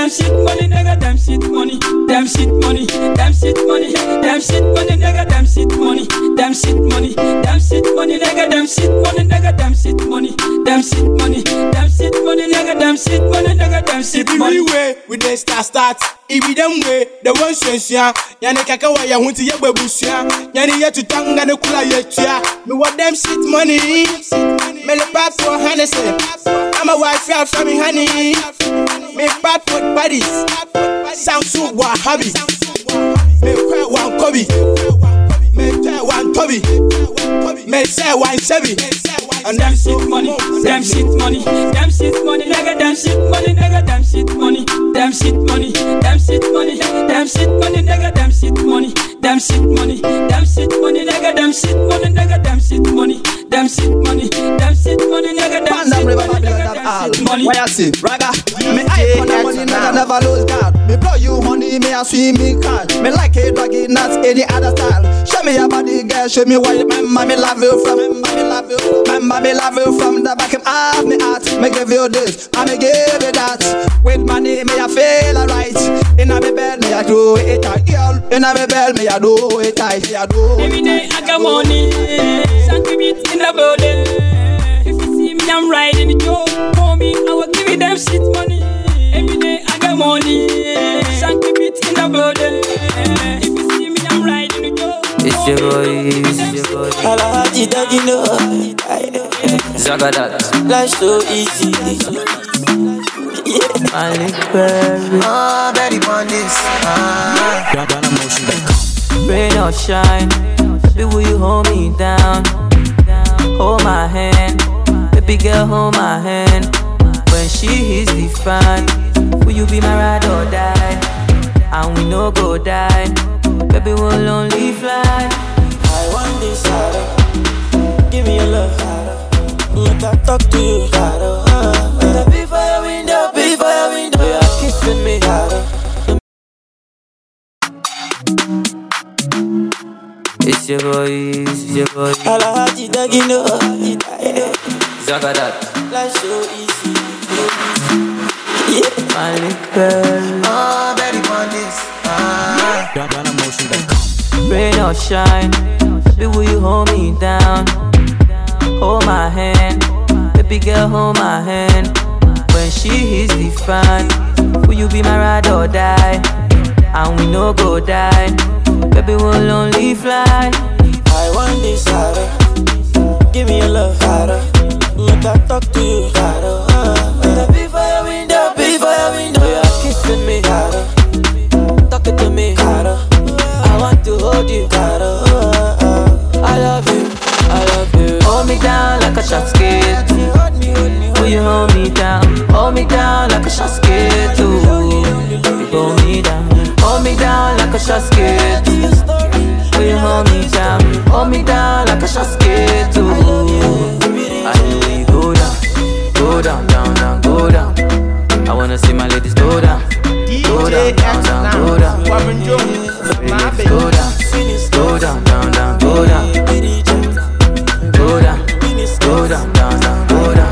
them shit money, nigga, them shit money, them shit money, them shit money, them shit money, nigga, them shit money, them shit money, them shit money, nigga, them shit money, nigga, them shit money, them shit money, them shit money, nigga, them shit money, nigga, them shit money. Way with the start start, if we them way, the one sense ya, yani kaka wa ya hunti ya babusia, yani ya tutanga ne kula yetia, me want them shit money, me le pap for Hennessy, I'm a wife out from me honey, me pap for buddies, sound so wahabi, me cry one Kobe, me try one Kobe, me say one Chevy. And them shit money, them shit money, them shit money, nigga, them shit money, nigga, them shit money, them shit money, them shit money, them shit money, nigga, them shit money, them shit money, them shit money, nigga, them shit money, nigga, them shit money, them shit money, them shit money, nigga, them shit money, nigga, them shit money. Why I say, Raga, me eye for the money, nigga, never lose God. Me blow you money, me a swim me card. Me like it, doggy, not any other style. Show me your body, girl, show me why you remember me love you from, remember me love you, remember me love you from the back of me heart. Me give you this, I me give you that. With money, me I feel alright. In a me bed, me I do it tight. In a me bed, me I do it tight. Me I do. Every day I got money, Sanky beat in the building. If you see me, I'm riding the joke. For me, I will give you them shit money. Every day I got money, Sanky beat in the building. If you see me, I'm riding the joke. It's your boy, it's your boy. I like it, that you know. Zagadat. Life so easy. Yeah. I live very. Ah, Betty Bondis. Ah. Rain or shine, baby, will you hold me down? Hold my hand, baby girl, hold my hand. When she is defined, will you be my ride or die? And we no go die, baby, we'll only fly. I want this harder. Give me your love harder. Let I talk to you harder. Uh, be for your window, be for your window. You're kissing me harder. It's your boy, it's your boy. I like it, that you know. Zagadat. Life so easy. Yeah. I live very. Ah, Betty Bondis. Ah. Rain or shine, baby, will you hold me down? Hold my hand, baby girl, hold my hand. When she is defined, will you be my ride or die? And we no go die, baby, we'll only fly. I want this harder. Give me your love harder. Let I talk to you harder. Uh, be for your window, be for your window. You're kissing me harder. Talking to me harder. I want to hold you harder. Uh, I love you, I love you. Hold me down like a shot skate. Will you hold me down? Hold me down like a shot skate too. Hold me down. Hold me down like a shot skate. Will you hold me down? Hold me down like a shot skate too. I know we go down, go down, down, down, go down. I wanna see my ladies go down, go down, down, down, go down. Ladies go down, go down, down, down, go down. Go down, go down, down, down, go down.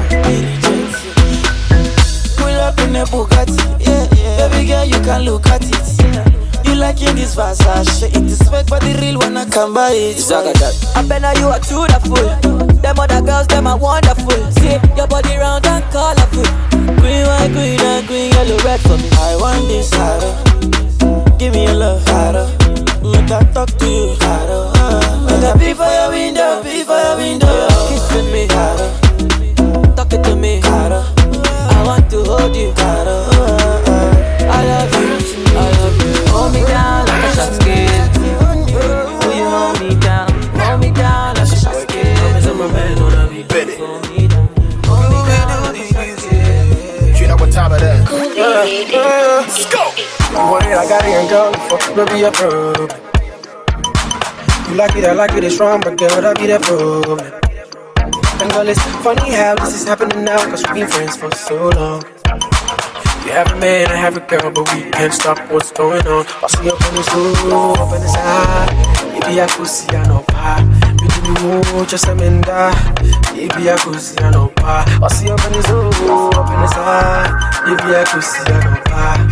Pull up in a Bugatti, yeah, yeah. Baby girl, you can look at it. You like in this Versace, it is fake but the real one I can buy it. I bet now you are too the fool. Them other girls, them are wonderful. See your body round and colorful. Green, white, green, and green, yellow, red for me. I want this harder. Give me your love harder. Let I talk to you harder. Uh, let I be for your window, be for your window. You're kissing me harder. Talking to me harder. I want to hold you harder. Uh, I love you, I love you. Hold me down like a shot skate. Will you hold me down? Hold me down like a shot skate. What time it is? Let's go. Worried I got it and girl, fuck will be a problem. You like it, I like it, it's wrong, but girl, that be the problem. And girl, it's funny how this is happening now, cause we've been friends for so long. You have a man, I have a girl, but we can't stop what's going on. I see up on this roof, up in the side. Maybe I could see I know pie. Maybe you just a menda. Maybe I could see I know pie. I see up on this roof, up in the side. Maybe I could see I know pie.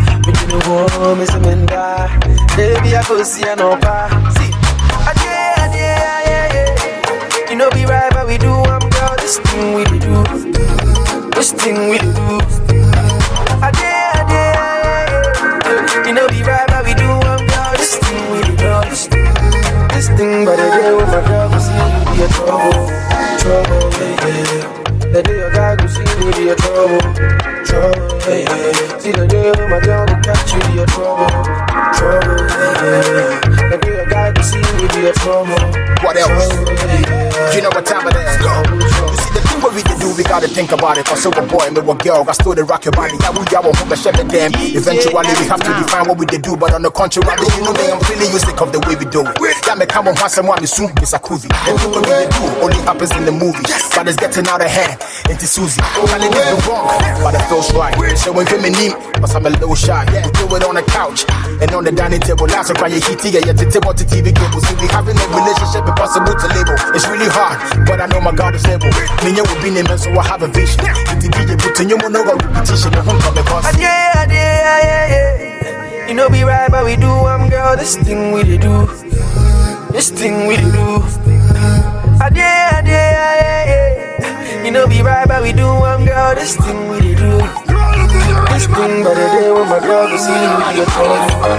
no home is a menda. Baby, I go see an opera. See, yeah, yeah, yeah, yeah. You know, be right, but we do. I'm girl, this thing we do. This thing we do. Yeah, yeah, yeah. You know, be right, but we do. I'm girl, this thing we do. This, this thing, but the day when my girl go see you be a trouble, trouble, yeah, yeah. The day your guy go see me be a trouble, trouble, yeah, yeah. See the day when my girl go catch you be a trouble, trouble, yeah, yeah. The day your guy go see me be a trouble. What else? Trouble, yeah, yeah. You know what time it is? Go. You see the thing what we can do, we gotta think about it. Cause so a boy, me a girl, I still the rock your body. Yeah, we got one who share the damn. Eventually we have to define what we did do, but on the contrary, you know they I'm really used to of the way we do it. Yeah, me come on once and one soon, it's a coovie. And what we do only happens in the movies, but it's getting out of hand. Into Susie, calling it the wrong, but it feels right. So when feminine, but I'm a little shy. We do it on the couch and on the dining table. Last time you heat here, yet to table to T V cable. See, we having a relationship impossible to label. It's really hard, but I know my God is able. Me will be named, so I have a vision. The D J put in your mono repetition. Yeah, yeah, yeah, yeah. You know, be right, but we do. I'm girl, this thing we do. This thing we do. Yeah, yeah, yeah, yeah. You know, be right, but we do. I'm girl, this thing we do. This thing, but the day when my girl go see you be a trouble.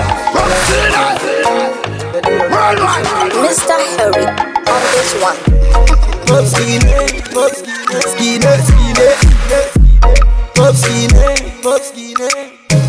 Mister Harry on this one. Pop skinny, pop skinny, skinny, pop skinny, pop skinny.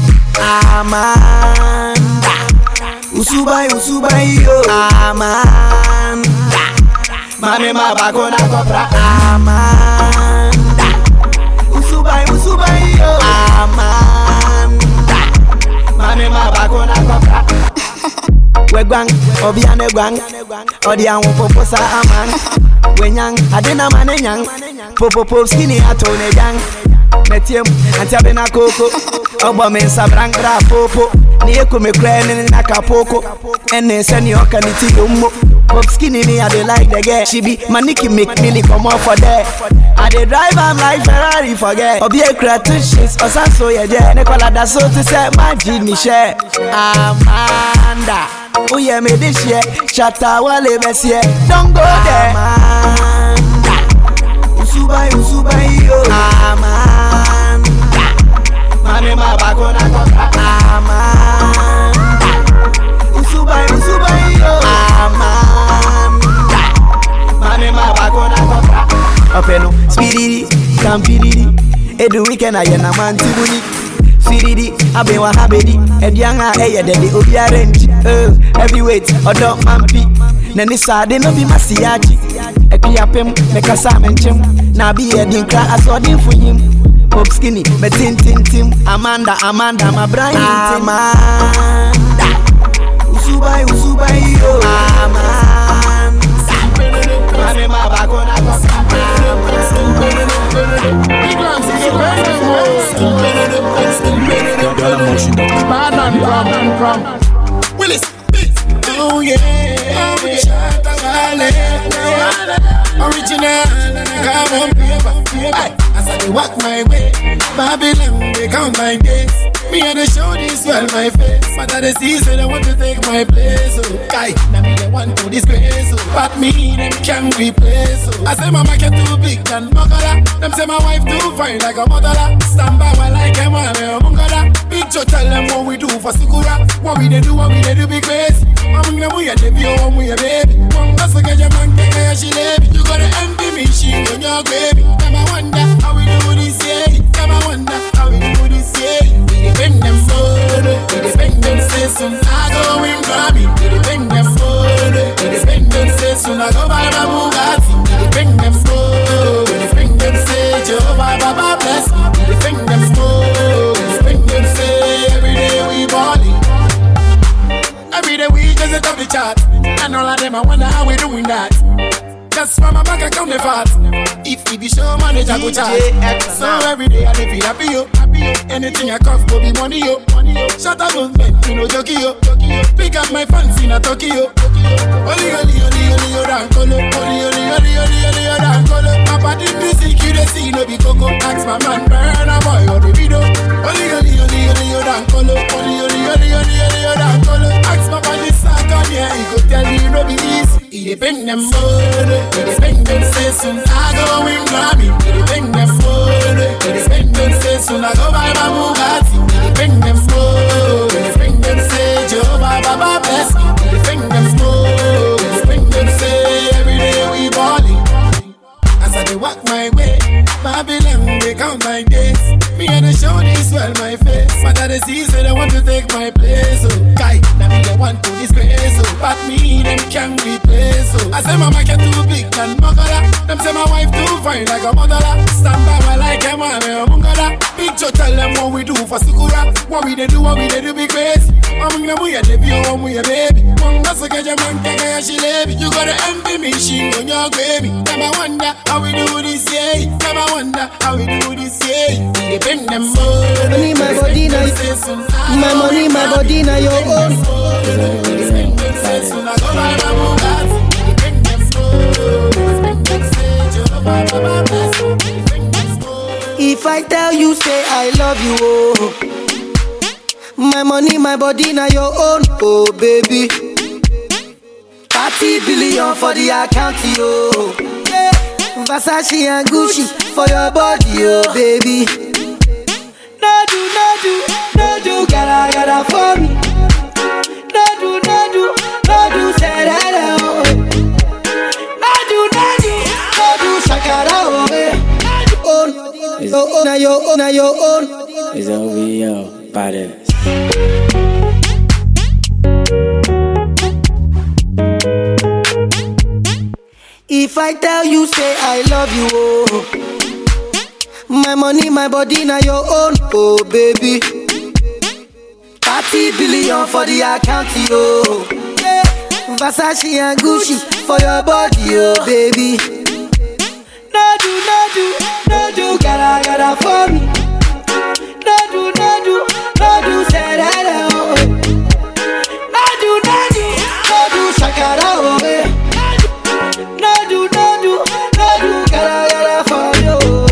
Amanda, usubai, usubai yo. Amanda, mami mabako na kopra. Amanda, usubai, usubai yo. Amanda, mami mabako na kopra. Wegwang, obiane gwang, odian poposa aman. Wenyang, adena manenyang, popo pop skinny atone jang. Metiem, antiabena koko, oba mensa brang bra popo. Ni eko me krene na kapoko, ene seni oka ni ti yomo. Pop skinny me I dey like the girl. She be maniki make me come off for there. I dey drive am like Ferrari forget. Obi e crack two shits, osan so ye je. Ne kola da so to say magic me share. Amanda, oh yeah me this year. Shatta wale besie, don't go there. Amanda, usubai usubai yo. Amanda, mami mabako na koka. Amanda, usubai usubai yo. Amanda, mami mabako na koka. Openo, speedy, campidi. Edu weekend ayena mantibuni. Siridi, abe wa habedi. Edianga eye dedi obi arrange. Uh, heavyweight, odo mampi. Neni sade no bi masiachi. Epiapem, mekasa menchem. Na bi edin kra asodin for him. Pop skinny, me tin tin tim. Amanda, Amanda, my brain. Amanda, usubai, usubai yo. Amanda, mami mabako na kosa. Willis, oh yeah, original, come on paper. As I walk my way, Babylon, they count my days. Me and the show this well my face, but at the season I want to take my place. Oh, guy, now me they want to disgrace. Oh, but me them can't replace. Oh, I say my market too big than Mokala. Them say my wife too fine like a mother. Stand by while I came on a Mongala. Big Joe tell them what we do for Sukura. What we they do, what we they do, big crazy. I'm gonna we a debut, I'm we a baby. One goes to get your man, take care she baby. You gotta envy me, she on your baby. Come I wonder how we do this, yeah. Come I wonder how we do this, yeah. We depend them food, we depend them say soon I go in Grammy. We depend them food, we depend them say soon I go buy my Bugatti. We depend them food, we depend them say Jehovah Baba bless me. We depend them food, we depend them say every day we body. Every day we just top the chart, and all of them I wonder how we doing that. Just from my bank account the fat. If we be show manager go charge. So every day I dey feel happy yo. Anything I cost go be money yo. Shut up movement, you know jockey yo. Pick up my fans in a Tokyo. Oli oli oli oli yo dan kolo. Oli oli oli oli oli yo dan kolo. Papa the music you dey see no be coco. Ask my man Burna Boy or the video. Oli oli oli oli yo dan kolo. Oli oli dey bring them money, we dey bring them say soon I go win Grammy. We dey bring them money, we dey bring them say soon I go buy my Bugatti. We dey bring them money, we dey bring them say Jehovah Baba bless me. We dey bring them money, we dey bring them say every day we ballin'. As I dey walk my way, Babylon they count my days. Me and the show this well my face. But I see so they want to take my place. Oh, guy, now me they want to disgrace. Oh, but me them can't replace. Oh, I say mama get too big and mugala. Them say my wife too fine like a mother. Stand by my like a man and mungala. Picture tell them what we do for Sukura. What we they do, what we they do big crazy. I'm gonna move your debut, I'm with your baby. One that's a catch a man, take a she baby. You gotta envy me, she on your baby. Never wonder how we do this, yeah. Never wonder how we do this, yeah. We bring them money, my body now. My money, my body now your own. If I tell you, say I love you, oh. My money, my body now your own, oh baby. thirty billion for the account, yo. Versace and Gucci for your body, oh baby. No do, no do, no do, gotta, gotta for me. No do, no do, no do, say that, oh. No do, no do, no do, shakara, oh. Own, your own, now your own, now your own. It's O V O, badass. If I tell you, say I love you, oh. My money, my body, now your own, oh baby. thirty billion for the account, yo. Versace and Gucci for your body, oh baby. No do, no do, no do, gotta, gotta for me. No do, no do, no do, say that, oh. No do, no do, no do, shakara, oh. No do, no do, no do, gotta, gotta for you.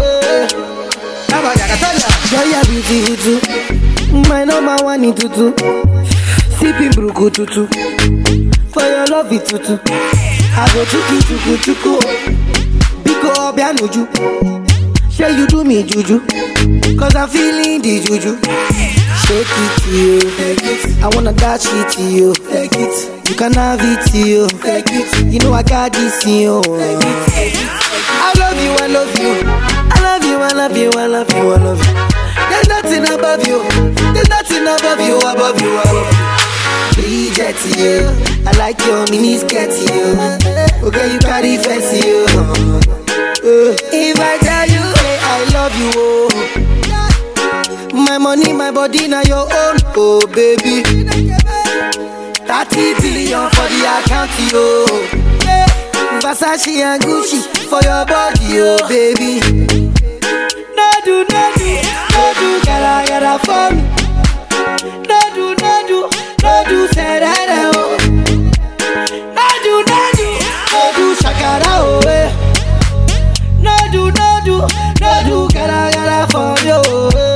Girl, you're beautiful too. My number one in tutu. Sipping bruku tutu. For your love it tutu. I go chuku chuku chuku. Biko obianuju. Shall you do me juju? Cause I'm feeling the juju. Shake it to you. Take it. I wanna dash it to you. Take it. You can have it to you. Take it. You know I got this in you. Take it. Take it. I love you, I love you. I love you, I love you, I love you, I love you. There's nothing above you. There's nothing above you, above you, above you. Bridget to you. I like your mini skirt to you. Okay, you carry fancy you. Uh, if I tell you, hey, I love you, oh. My money, my body, now your own, oh baby. thirty billion for the account, yo. Versace and Gucci for your body, oh baby. No do, no do, no do, gotta, gotta for me. No do, no do, no do, say that, oh. No do, no do, no do, shakara, oh. No do, no do, no do, gotta, gotta for you.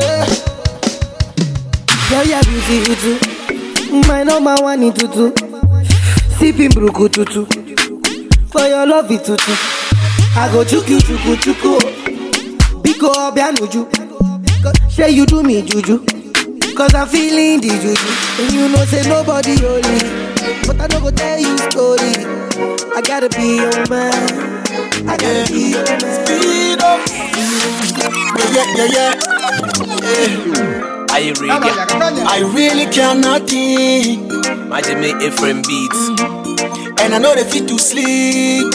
Girl, you're beautiful too. My number one in tutu. Sipping bruku tutu. For your love it tutu. I go chuku chuku chuku. Biko obianuju. Say you do me juju. Cause I'm feeling the juju. And you know say nobody holy. But I don't go tell you story. I gotta be your man. I gotta be your man. Speed up. Yeah, yeah, yeah, yeah. I really, I really cannot think. My Jimmy Ephraim beats. And I know they feel to sleep.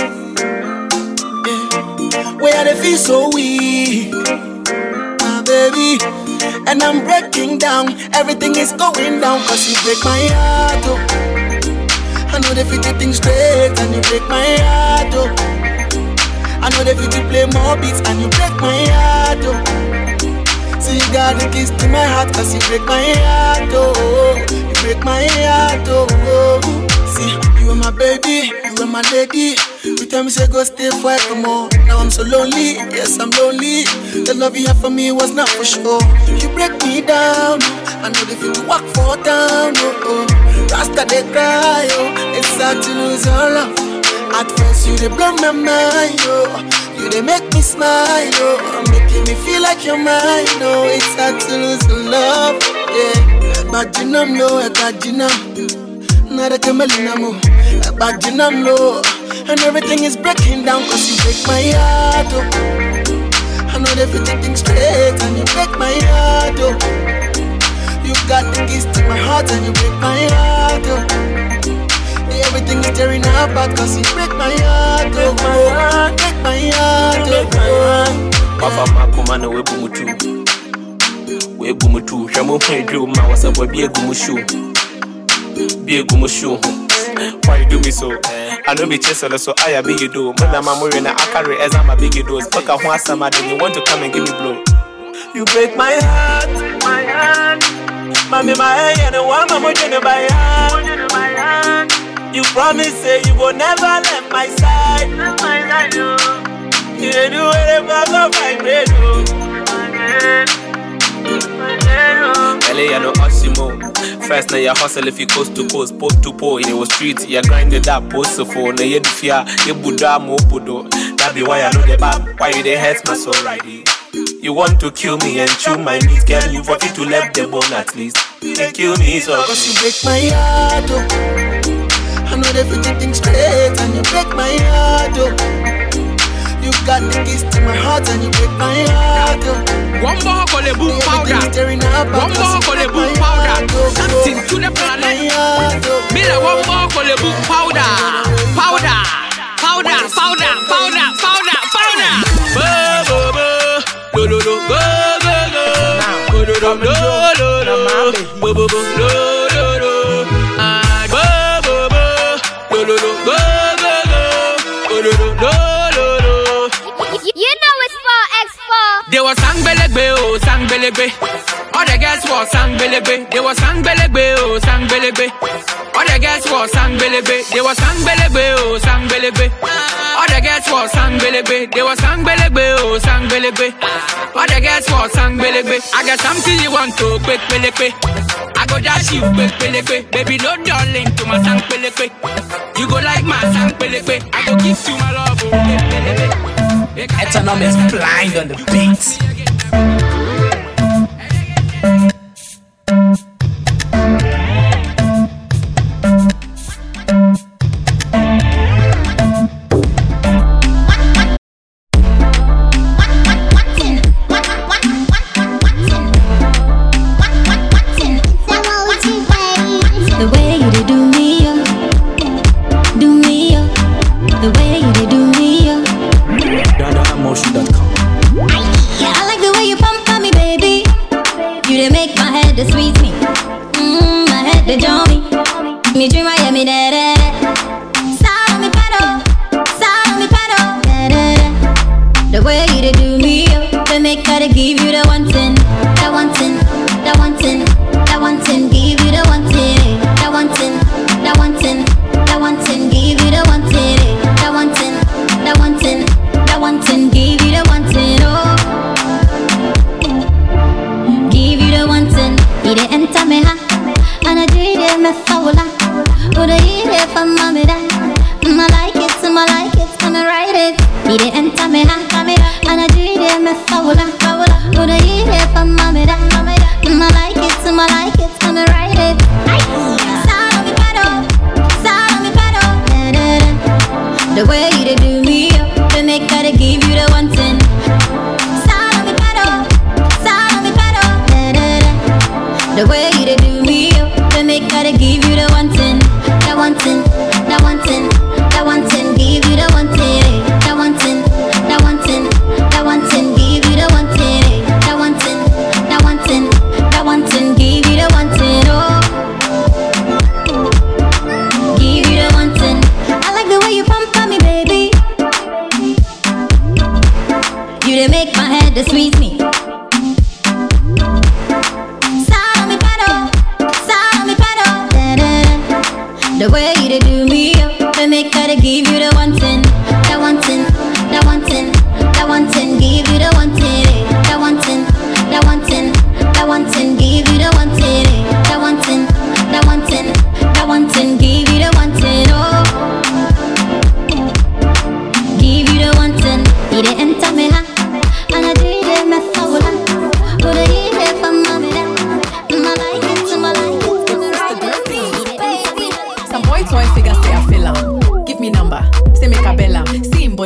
Yeah. Where they feel so weak. Ah, baby. And I'm breaking down. Everything is going down. Cause you break my heart, oh. I know they feel to think straight. And you break my heart, oh. I know they feel to play more beats. And you break my heart, oh. So you got the keys to my heart. Cause you break my heart, oh. You break my heart, oh. See, you are my baby, you are my lady. You tell me say go stay forevermore. Now I'm so lonely, yes I'm lonely. The love you have for me was not for sure. You break me down, I know they feel to walk for down, oh, oh. Rasta they cry, oh. It's sad to lose your love. At first you they blow my mind, oh. You they make me smile, oh. Making me feel like you're mine, oh. It's hard to lose the love, yeah. But you know, no, I got you now. Not a camelina, mo. But you know, no. And everything is breaking down cause you break my heart, oh. I know that you take things straight and you break my heart, oh. You got the keys to my heart and you break my heart, oh. Everything is tearing apart cause you break my heart, oh. Break my heart, oh. Papa Makuma no webu mutu. Webu mutu. Shamu pedro ma wasabwa be gumushu. Be gumushu. Why you do me so? I know be chasing so I be you do. When I'm a marina, I carry as I'm a big dose. Fuck a one summer, then you want to come and give me blow. You break my heart, my heart. Mommy, my hand, and one more than my heart. You promise say you will never let my side. You do whatever go my bed. L A no Oshimo. First now you hustle if you coast to coast, post to pole. In the street, you grinded up, post so for. Now you do fear, you Buddha mo Buddha. That be why I know the bad. Why you they hurt my soul right here? You want to kill me and chew my meat, girl. You want it to left the bone at least. You kill me so. Cause you break my heart, oh. I know that you take things straight and you break my heart, oh. You got the keys to my heart and you break my heart, oh. One more call a book powder. One more call a book powder. Something to the planet. Miller, one more call a book powder. Powder. Powder. Powder. Powder. Powder. Powder. Bo bo bo. Lo lo lo. Go go go. Go lo lo lo lo lo. Bo bo bo. Lo lo lo. Ah bo bo bo. Lo lo lo. Go go go. Go lo lo lo lo. You know it's for X four. They were sang belegbe, oh, sang belegbe. All the girls were sang belegbe. They were sang belegbe, oh, sang belegbe. All the girls were sang belegbe. They were sang belegbe, oh, sang belegbe. All the girls were sang belegbe. They were sang belegbe, oh, sang belegbe. All the girls were sang belegbe. I got something you want to quick belegbe. I go dash you quick belegbe. Baby, no darling to my sang belegbe. You go like my sang belegbe. I go give you my love, oh, belegbe. Etanum is blind on the beat. The way you do me, oh, do me, oh, the way you do me, oh. Emotion dot com. Yeah, I like the way you pump on me, baby. You done make my head to sweet me. Mmm, my head to draw me. Me dream I am me da da da. Sound me pedal, sound me pedal, da da da. The way you do me, oh, they make her to give you the one thing, the one thing, the one thing, the one thing, give you the one thing, the one thing, the one thing, the one thing, give you the one thing, the one thing, the one thing. One thing, give you the one thing, oh. Give you the one thing, you the enter me ha, and I do it me faula. Would I eat it for mommy da? I like it, I like it, come and write it. You the enter me ha, and I do it me faula. Would I eat it for mommy da? I like it, I like it, come and write it. Sound me pedal, sound me pedal, da da da. The way you do me, they make her to give you the one thing. Sound me pedal, sound me pedal, da da da. The way you do me, they make her to give you the one thing, the one thing, the one thing, the one thing, give you the one thing, the one thing, the one thing, the one thing, give you the one thing, the one thing, the one thing, the one thing, give you the one thing, oh. Give you the one thing. I like the way you pump on me, baby. You done make my head to squeeze me. Sound me pedal, sound me pedal, da da da. The way you do me, oh, they make her to give you the one thing, the one thing, the one thing, the one thing, give you the one thing, the one thing, the one thing, the one thing, give you the one thing, the one thing, the one thing, the one thing, give you the one thing, oh.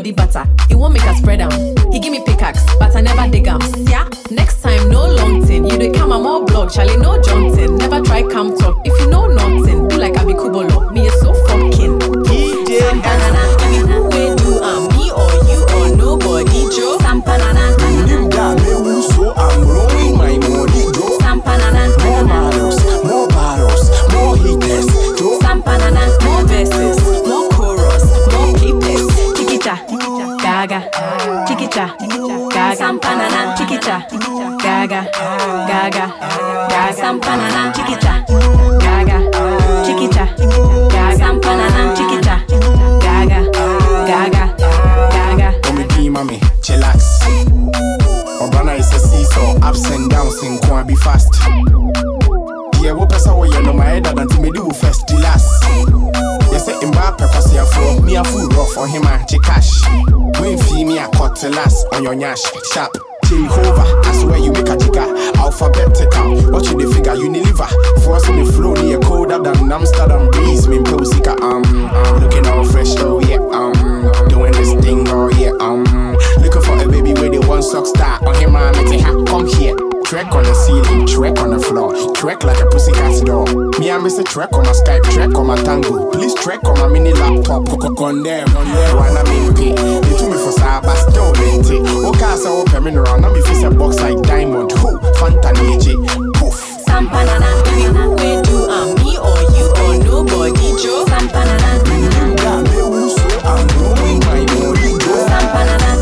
body butter. He won't make us spread 'em. He give me pickaxe, but I never dig 'em. Yeah, next time no long thing. You dey come, I'm all blog, Charlie no Johnson. Never try come talk. If you know nothing, do like I be Kubolo. Me is so fucking. D J Sampanana, who will do am? Me or you or nobody, Joe? Sampanana, you got me, so I'm blowing my money, Joe. Sampanana, more models, more bottles, more hitters, Joe. Sampanana, more verses, more chorus, more papers. Chiquita, gaga, chiquita, gaga, Sampanana, chiquita, gaga, gaga, gaga, Sampanana, chiquita, gaga, chiquita, gaga, Sampanana, chiquita, gaga, gaga, gaga. Oh, me D, mommy, chillax. Urbana is a seesaw, ups and downs, and can be fast. Yeah, what person will you know my head until me do first, the last. You say in back purpose here for me a food rough on him and cash. When fee me a cut the last on your nyash, sharp. Jehovah, I swear you make a jigger. Alphabetical, watch you the figure, Unilever. Force me flow near colder than Amsterdam breeze. Me Pelsika, um, um, looking all fresh, oh yeah, um, doing this thing, oh yeah, um, looking for a baby with the one sock star on him and it's a come here. Track on the ceiling, track on the floor, track like a pussycat's door. Me and Mister Track on my Skype, track on my Tango. Please track on my mini laptop, coco con there, on there, one I'm in pay. You took me for Saba, still mente. Okay, so open me around, now me face a box like diamond. Who? Fantaneje, poof. Sampanana, who will do am? Me or you or nobody, Joe? Sampanana, you got me, who so I'm blowing my money, Joe. Sampanana,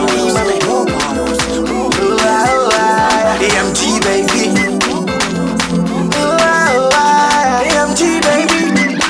A M G baby, A M G baby.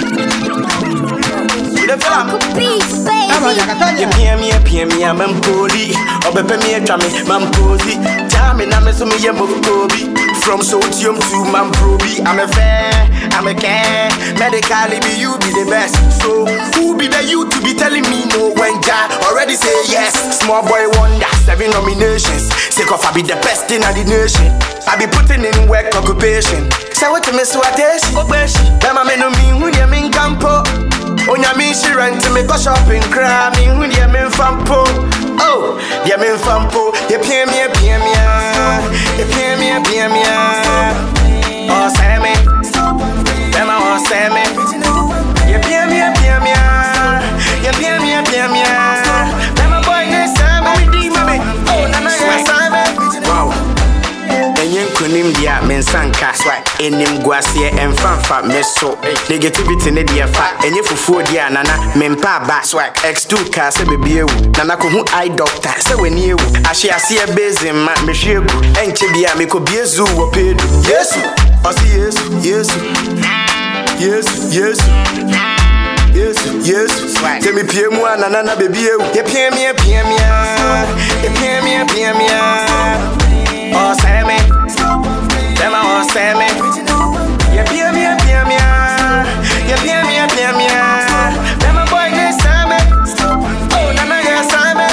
The film, peace, baby. You pay me, pay me, I'm a poli. Or pay me, tell me, I'm posy. Tell me, I'm a some young Kobe. From Sotium to Mamprobi, I'm a fair, I'm a care. Medically, be you be the best. So who be the you to be telling me no when ja already say yes? Small boy wonder, seven nominations. Sick of I be the best in the nation. I be putting in work occupation. Say what you miss what this? Bema me no me who ya min campo. Onya mi she rent to me go shopping cry. Me who ya min fampo. Oh, ya min fampo. You pay me, pay me, you pay me, pay me. Oh, say me, Bema oh say me. You pay me, pay me, you pay me, pay me. Bema boy ne say me, mommy. Oh, na na ya say me. Wow. Enyen kunim dia mensanka swag enim guasie emfanfa meso negativity ne dia fa enye fufuo dia nana mempa ba swag x two ka se bebie wu nana ko hu eye doctor se weni ewu ahye ase bezin ma mehwe egu enche bia mekobiezu wo pedu yesu osi yesu yesu yesu yesu yesu yesu swag se me pie mu nana na bebie ewu ye pie me pie me ye pie me pie me oh say me them all say me you pay me pay me you pay me pay me them a boy they say me oh na na ya say me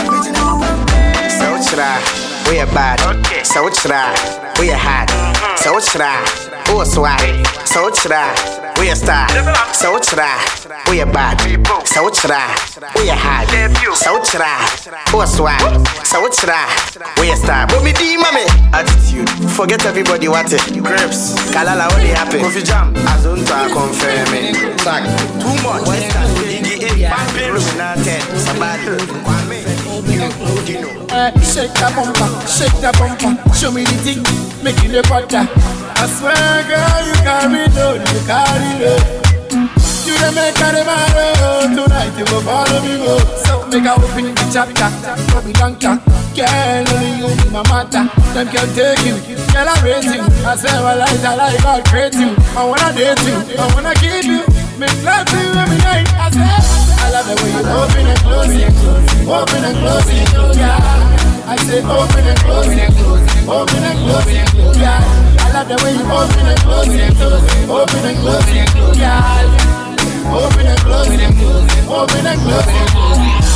so chra we are bad so chra we are hard so chra oh swag so chra we are star so chra we are bad so chra we are hard so chra oh swag so chra we are star but me di mame attitude forget everybody what it grapes kalala what they happen coffee jam azonta confirm it sack too much western igi illuminated sabado kwame you know Uh, shake that bumper, shake that bumper. Show me the thing, make it a butter. I swear, girl, you carry load, you carry load. You the make a matter. Tonight you go follow me go. So make a open the chapter, go be longer. Girl, only you be my matter. Them can take you, girl I raise you. I say well I like God create you. I wanna date you, I wanna keep you. Make love to you every night. I say I love the way you open and close it, open and close it, yeah. I say open and close it, open and close it, yeah. I love the way you open and close it, open and close it, yeah. Open and close it, open and close it.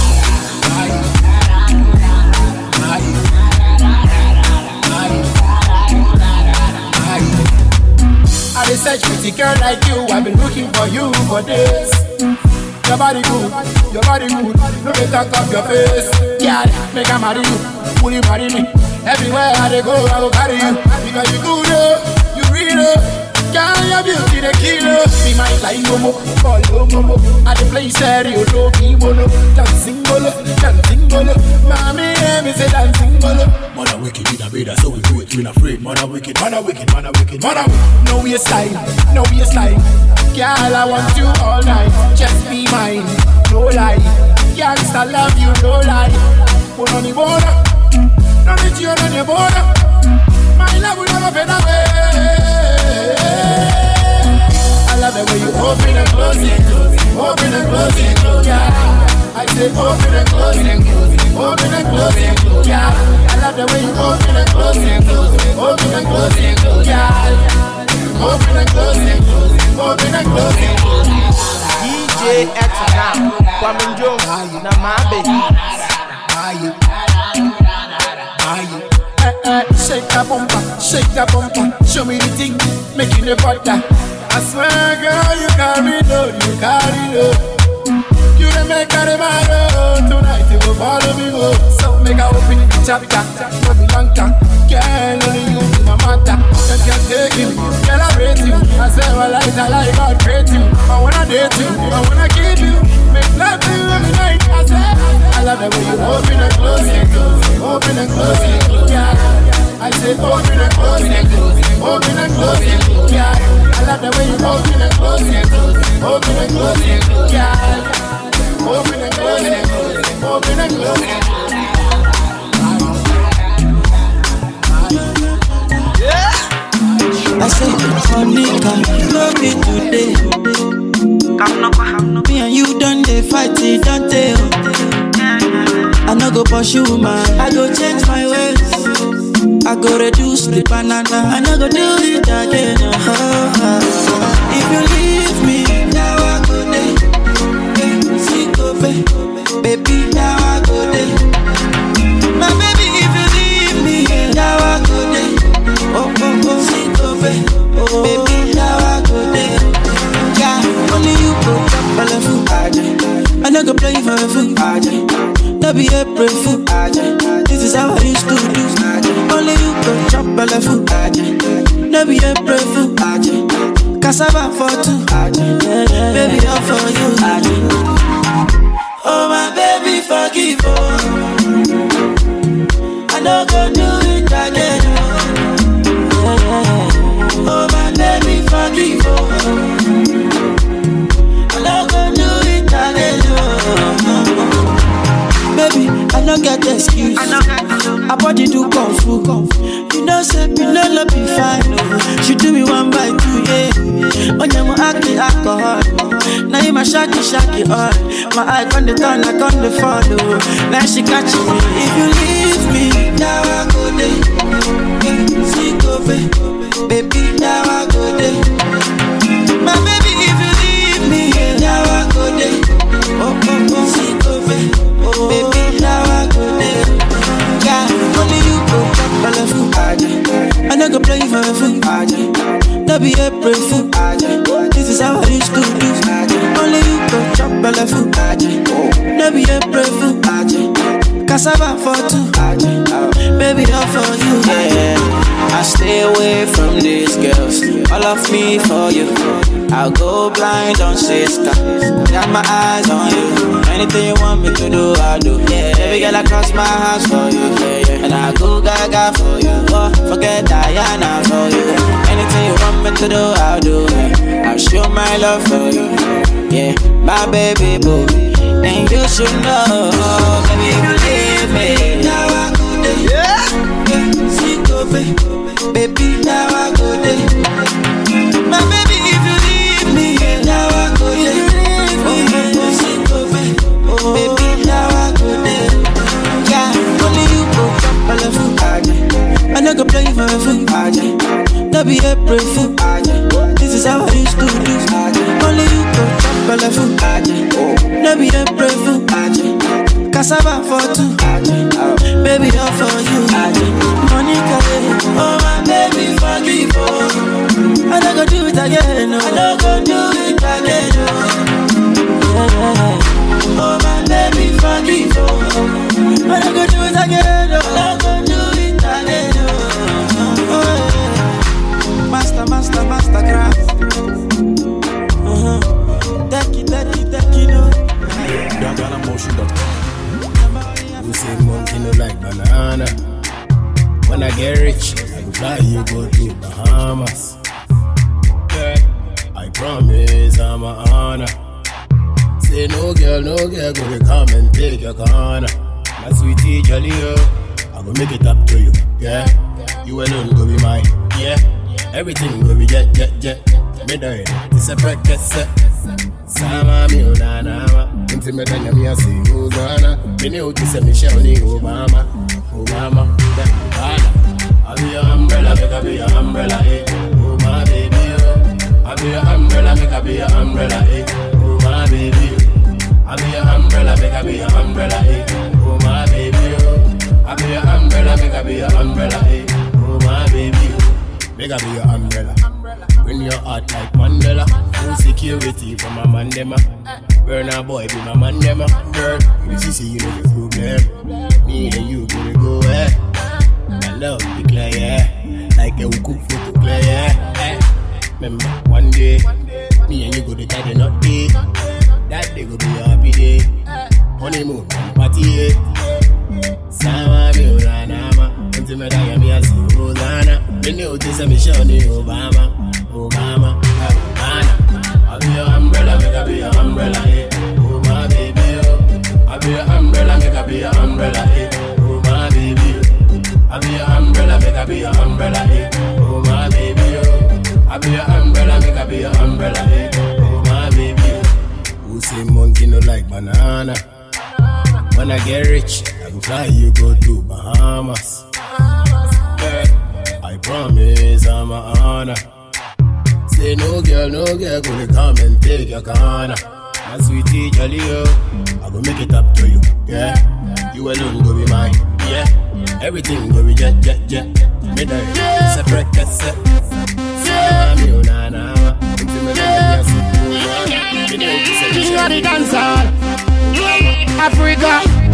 I search for a girl like you, I've been looking for you for this. Your body good, your body good. No they talk up your face. Yeah, make I marry you. Will you marry me? Everywhere I dey go, I go carry you. Because you good, oh, you real, oh. Girl, your beauty the killer. Be my life, momo, follow momo. I dey play stereo, no kimono. Dancing bolo, dancing bolo. Mommy, yeah, me say dancing bolo. Mother wicked in a bed, so we do it, we not afraid. Mother wicked, mother wicked, mother wicked, mother wicked. No waistline, no waistline. Girl, I want you all night. Just be mine, no lie. Gangsta love you, no lie. Put on the border, no need you on the border. My love will never fade away. I love the way you open and close it, open and close it, yeah. I say open and close it, open and close it, yeah. I love the way you open and close it, open and close it, yeah. Open and close it, open and close it. D J X now, Kwame Jones, na my baby. Aye, aye. Shake that bumper, shake that bumper. Show me the thing, making the butter. I swear, girl, you carry load, you carry load. You the make a matter. Tonight you go follow me, go. So make a open the chapter, no be long time. Girl, only you be my matter. You can't take him, girl, I rate you. I say, well, I like God create you. I wanna date you, I wanna keep you. Make love to you every night. I say, I love the way you open and close it, open and close it, yeah. I say open and close it, open and close it, yeah. I love the way you open and close it, open and close it, yeah. Open and close it, open and close it. I say, Monica, love me today. Me and you done the fight, it don't tell. I no go pursue man, I go change my ways. I go reduce the banana, I no go do it again. Uh-huh. If you leave me, now I go there. See go baby, now I go there. My baby, if you leave me, now I go there. Oh oh oh, see go baby, now I go there. Yeah, only you go chop all the food. I no go play for a fool. No be April fool. This is how I used to do. Only you can chop all the food. No be April fool. Cassava for two. Baby, all for you. Oh my baby, forgive me. I no go do it again. Oh my baby, forgive me. I no go do it again. Baby, I no get excuse. I body do kung fu. You know, say me no love be fine. No. She do me one by two, yeah. When you act the alcohol, now you my shaky shaky all. My eye on the turn, I on the follow. Now she catch me. If you leave me, now I go there. See go baby, now I go there. My baby, if you leave me, now I go there. Oh oh oh, see go baby, now I go there. Yeah, only you go chop all the food. I no go play for a fool. No be April fool. This is how I used to do. Only you go chop all the food. No be April fool. Cassava for two. Baby, all for you. Yeah, I stay away from these girls. All of me for you. I'll go blind on sister. Got my eyes on you. Anything you want me to do, I'll do. Yeah, every girl I cross my hands for you. Yeah, yeah. And I go gaga for you. Oh, forget Diana for you. Anything you want me to do, I'll do. Yeah. I'll show my love for you. Yeah, my baby boo. And you should know, baby, if you leave me, now I go there. Yeah, yeah. See go baby, now I go there. My baby, if you leave me, now I go there. Oh, oh, oh, see go baby, now I go there. Yeah, only you go chop all the food. I no go play for a fool. No be April fool. This is how I used to do. Only you go chop all the food. No be April fool. Cassava for two. Baby, all for you. Monica, oh my baby, forgive me. I no go do it again. I no go do it again. Yeah, yeah, yeah. I get rich, I go fly you go to Bahamas. Yeah, I promise I'm a honor. Say no girl, no girl, go to come and take your corner. My sweetie jolly, oh, I go make it up to you. Yeah, you alone go be mine. Yeah, everything go be jet, jet, jet. Me die, it's a breakfast set. Sama mi unanama, intimate na mi asi Uganda. Me know to say Michelle ni Obama, Obama. I be your umbrella, make I be your umbrella, eh. Oh my baby, oh. I be your umbrella, make I be your umbrella, eh. Oh my baby, oh. I be your umbrella, make I be your umbrella, eh. Oh my baby, oh. I be your umbrella, make I be your umbrella, eh. Oh my baby, oh. Make I be your umbrella. Bring your heart like Mandela. Full security for my man dema. Burn a boy be my man dema. Girl, you see see you know the problem. Me and you gonna go eh. My love be clear yeah. Like a cook photo clear yeah. Eh. Remember one day, me and you go to tie the knot day. That day go be a happy day. Honeymoon party yeah. Sama mi uranama. Until me die me a see Rosanna. Me know this a Michelle ni Obama. Obama, Obama. I be your umbrella, make I be your umbrella, eh. Oh my baby, oh. I be your umbrella, make I be your umbrella, eh. Oh my baby, oh. I be your umbrella, make I be your umbrella, eh. Oh my baby, oh. I be your umbrella, make I be your umbrella, eh. Oh my baby, oh. Who say monkey no like banana? When I get rich, I go fly you go to Bahamas. Yeah, I promise I'm a honor. Say no girl, no girl, go to come and take your corner. My sweetie jolly, oh, I go make it up to you, yeah. You alone go be mine, yeah. Everything go be jet, jet, jet. Me die, separate cassette. Sama mi unanama, until me die, yes. Me die, you are the dancer, Africa.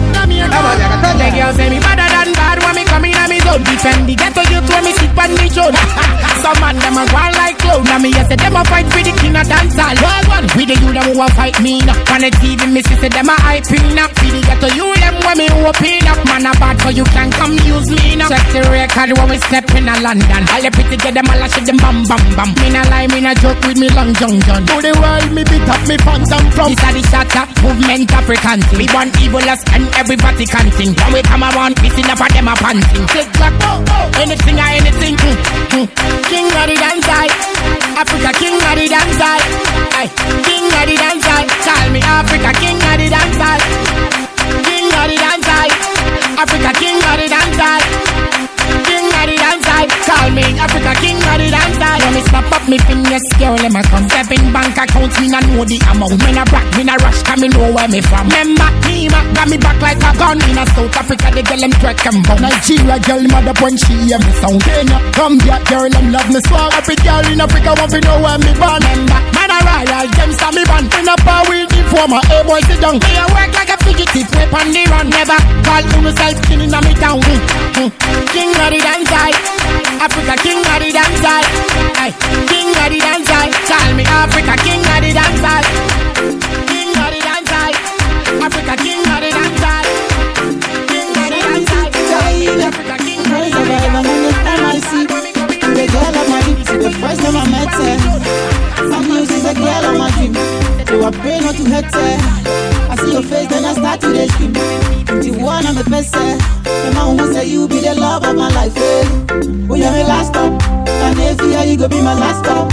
The girl say me better than bad when me come in and me zone. Defend the ghetto youth when me sit on me shoulder. Some man them a go like clown. Now me yes say them a fight for the king of dancehall. Well one, we the you them who a fight me now. On the T V me see say them a hyping up. For the ghetto you them when me open up. Man a bad so you can come use me now. Check the record when we step in a London. All the pretty get them all a shit them bam bam bam. Me na lie, me na joke with me long John John. To the world me beat up me phantom from. This a the shatter movement African thing. We want evil as and everybody can sing. When we come around, we sing up at them a panting. Click clack, oh, oh, anything or anything. Mm, mm. King of the dance side, Africa king of the dance side. Aye, king of the dance side. Call me Africa king of the dance side. King of the dance side, Africa king of the dance side. King of the dance side. Call me Africa king of the dance side. When me snap up me fingers, girl, let me come. Seven bank accounts, me not know the amount. Me na brag, me na rush, come me know where me from. Remember, me ma got me back like a gun. In a South Africa, the girl them track and bound. Nigeria girl, mother when she hear me sound. Kenya, come here, girl, them love me swag. Every girl in Africa want to know where me born. Remember, man a royal, gems to me born. In a power with the former, hey boy sit down. Me a work like a fugitive, whip on the run. Never call yourself king in me town. Mm, mm. King of the dance side, Africa king of the dance side. Ay, king of the dance side. Call me Africa king of the dance side. King of the dance side, Africa king of the dance side. King of the dance side. Africa king of the dance side. The girl of my dreams, the first time I met her. Some news is a girl of my dream. So I pray not to hurt her. I see your face, then I start to the scream. The one I'm the best, sir. The man who say you be the love of my life, eh? Oh, you're my last stop. And if you are, you go be my last stop.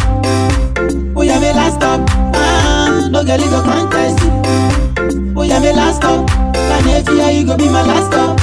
Oh, you're my last stop. Ah, no girl, you go contest. Oh, you're my last stop. And if you are, you go be my last stop.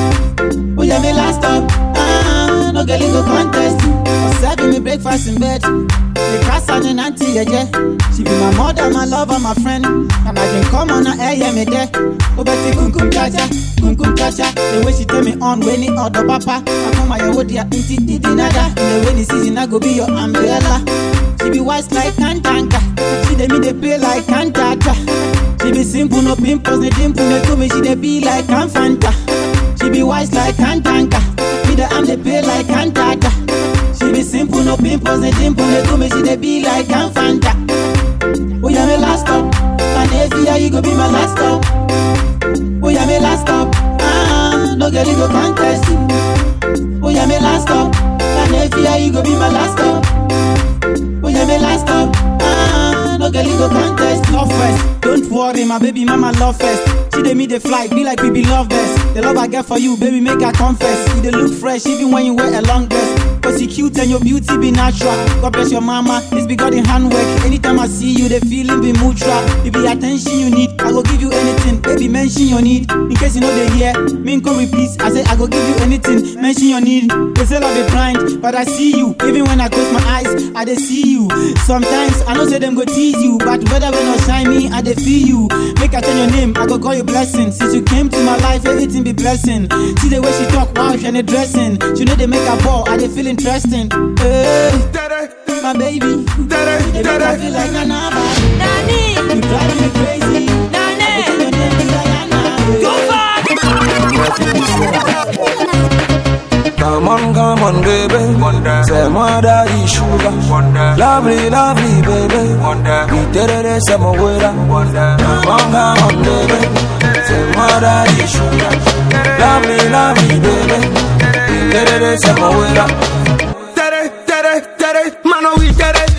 Oh, you're my last stop. Ah, no girl, you go contest. Serving me breakfast in bed. The class and an auntie, yeah, yeah. She be my mother, my lover, my friend. And I can come on her air, yeah, me there. Oh, but the kum kum chacha, kum kum chacha. The way she tell me on when it other papa. I come my old dear, inti didi nada. In the rainy season, I go be your umbrella. She be wise like Kantanka. She dey me dey play like Kantata. She be simple, no pimples, no dimple, no to me. She dey be like Kanfanta. She be wise like Kantanka. Me the am dey play like Kantata. She be simple, no pimples, no dimple, no to me. She dey be like Kanfanta. Oh, yeah, me last stop. And if you are, you go be my last stop. Oh, yeah, me last stop. Ah, no girl, you go contest. Oh, yeah, me last you go be my last stop. Oh yeah, my last stop. Ah, no girl, you go contest. Love first, don't worry, my baby mama love first. She dey me the flight, be like we be love best. The love I get for you, baby, make her confess. You dey look fresh even when you wear a long dress. Cause you cute and your beauty be natural. God bless your mama, this be God in handwork. Anytime I see you, the feeling be mutual. If the attention you need, I go give you anything. Baby, mention your need. In case you know they hear, me come repeat. I say I go give you anything. Mention your need. They say love be blind, but I see you. Even when I close my eyes, I dey see you. Sometimes I know say them go tease you, but whether when or shine me, I dey feel you. Make I tell your name, I go call you blessing. Since you came to my life, everything be blessing. See the way she talk, wow, she ain't dressing. She know they make her ball, I dey feel interesting. Hey, my baby, you dey make I feel like Nana. Nani, you drive me crazy. Nani, I go tell your name is Diana. Go back. Come on, come on, baby. Say my daddy sugar. Lovely, lovely, baby. We did it, some way. Come on, come on, baby. Say my daddy sugar. Lovely, lovely, baby. We did it, some way. Mano, we did it.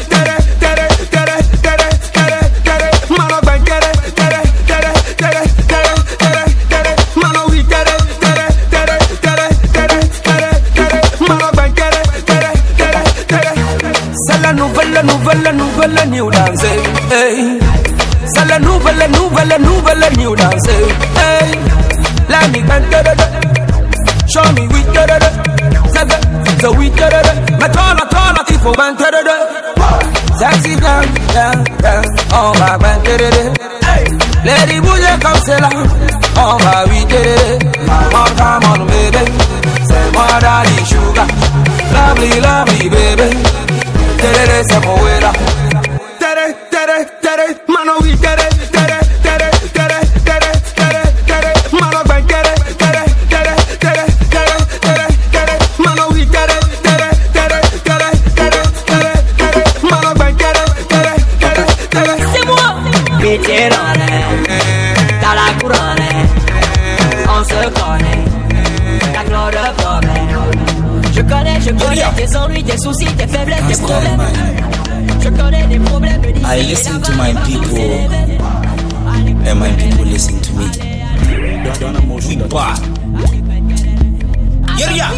Nouvelle, nouvelle, new dance, hey. C'est la nouvelle, nouvelle, nouvelle, new dance, hey. Let me bend, show me we did it. So we did it. My turn, my turn, I keep for bend, sexy girl, yeah, yeah. Oh my, bend, hey. Lady bouge comme c'est là. Oh my, we did it. Come on, come on, baby. Say my daddy sugar. Lovely, lovely, baby. Tere se muera. Tere, tere, tere, mano we tere, tere, tere, tere, tere, tere, tere, mano ben tere, tere, tere, tere, tere, tere, tere, mano we tere, tere, tere, tere, tere, tere, tere, mano ben tere, tere, tere, tere. C'est moi. Piccherone, t'as la couronne, on se connaît, la gloire de problème. Je connais, je connais tes ennuis, tes soucis, tes faiblesses, tes problèmes. Je connais des problèmes de I listen to my people, and my people listen to me. We bad. Yeah, yeah.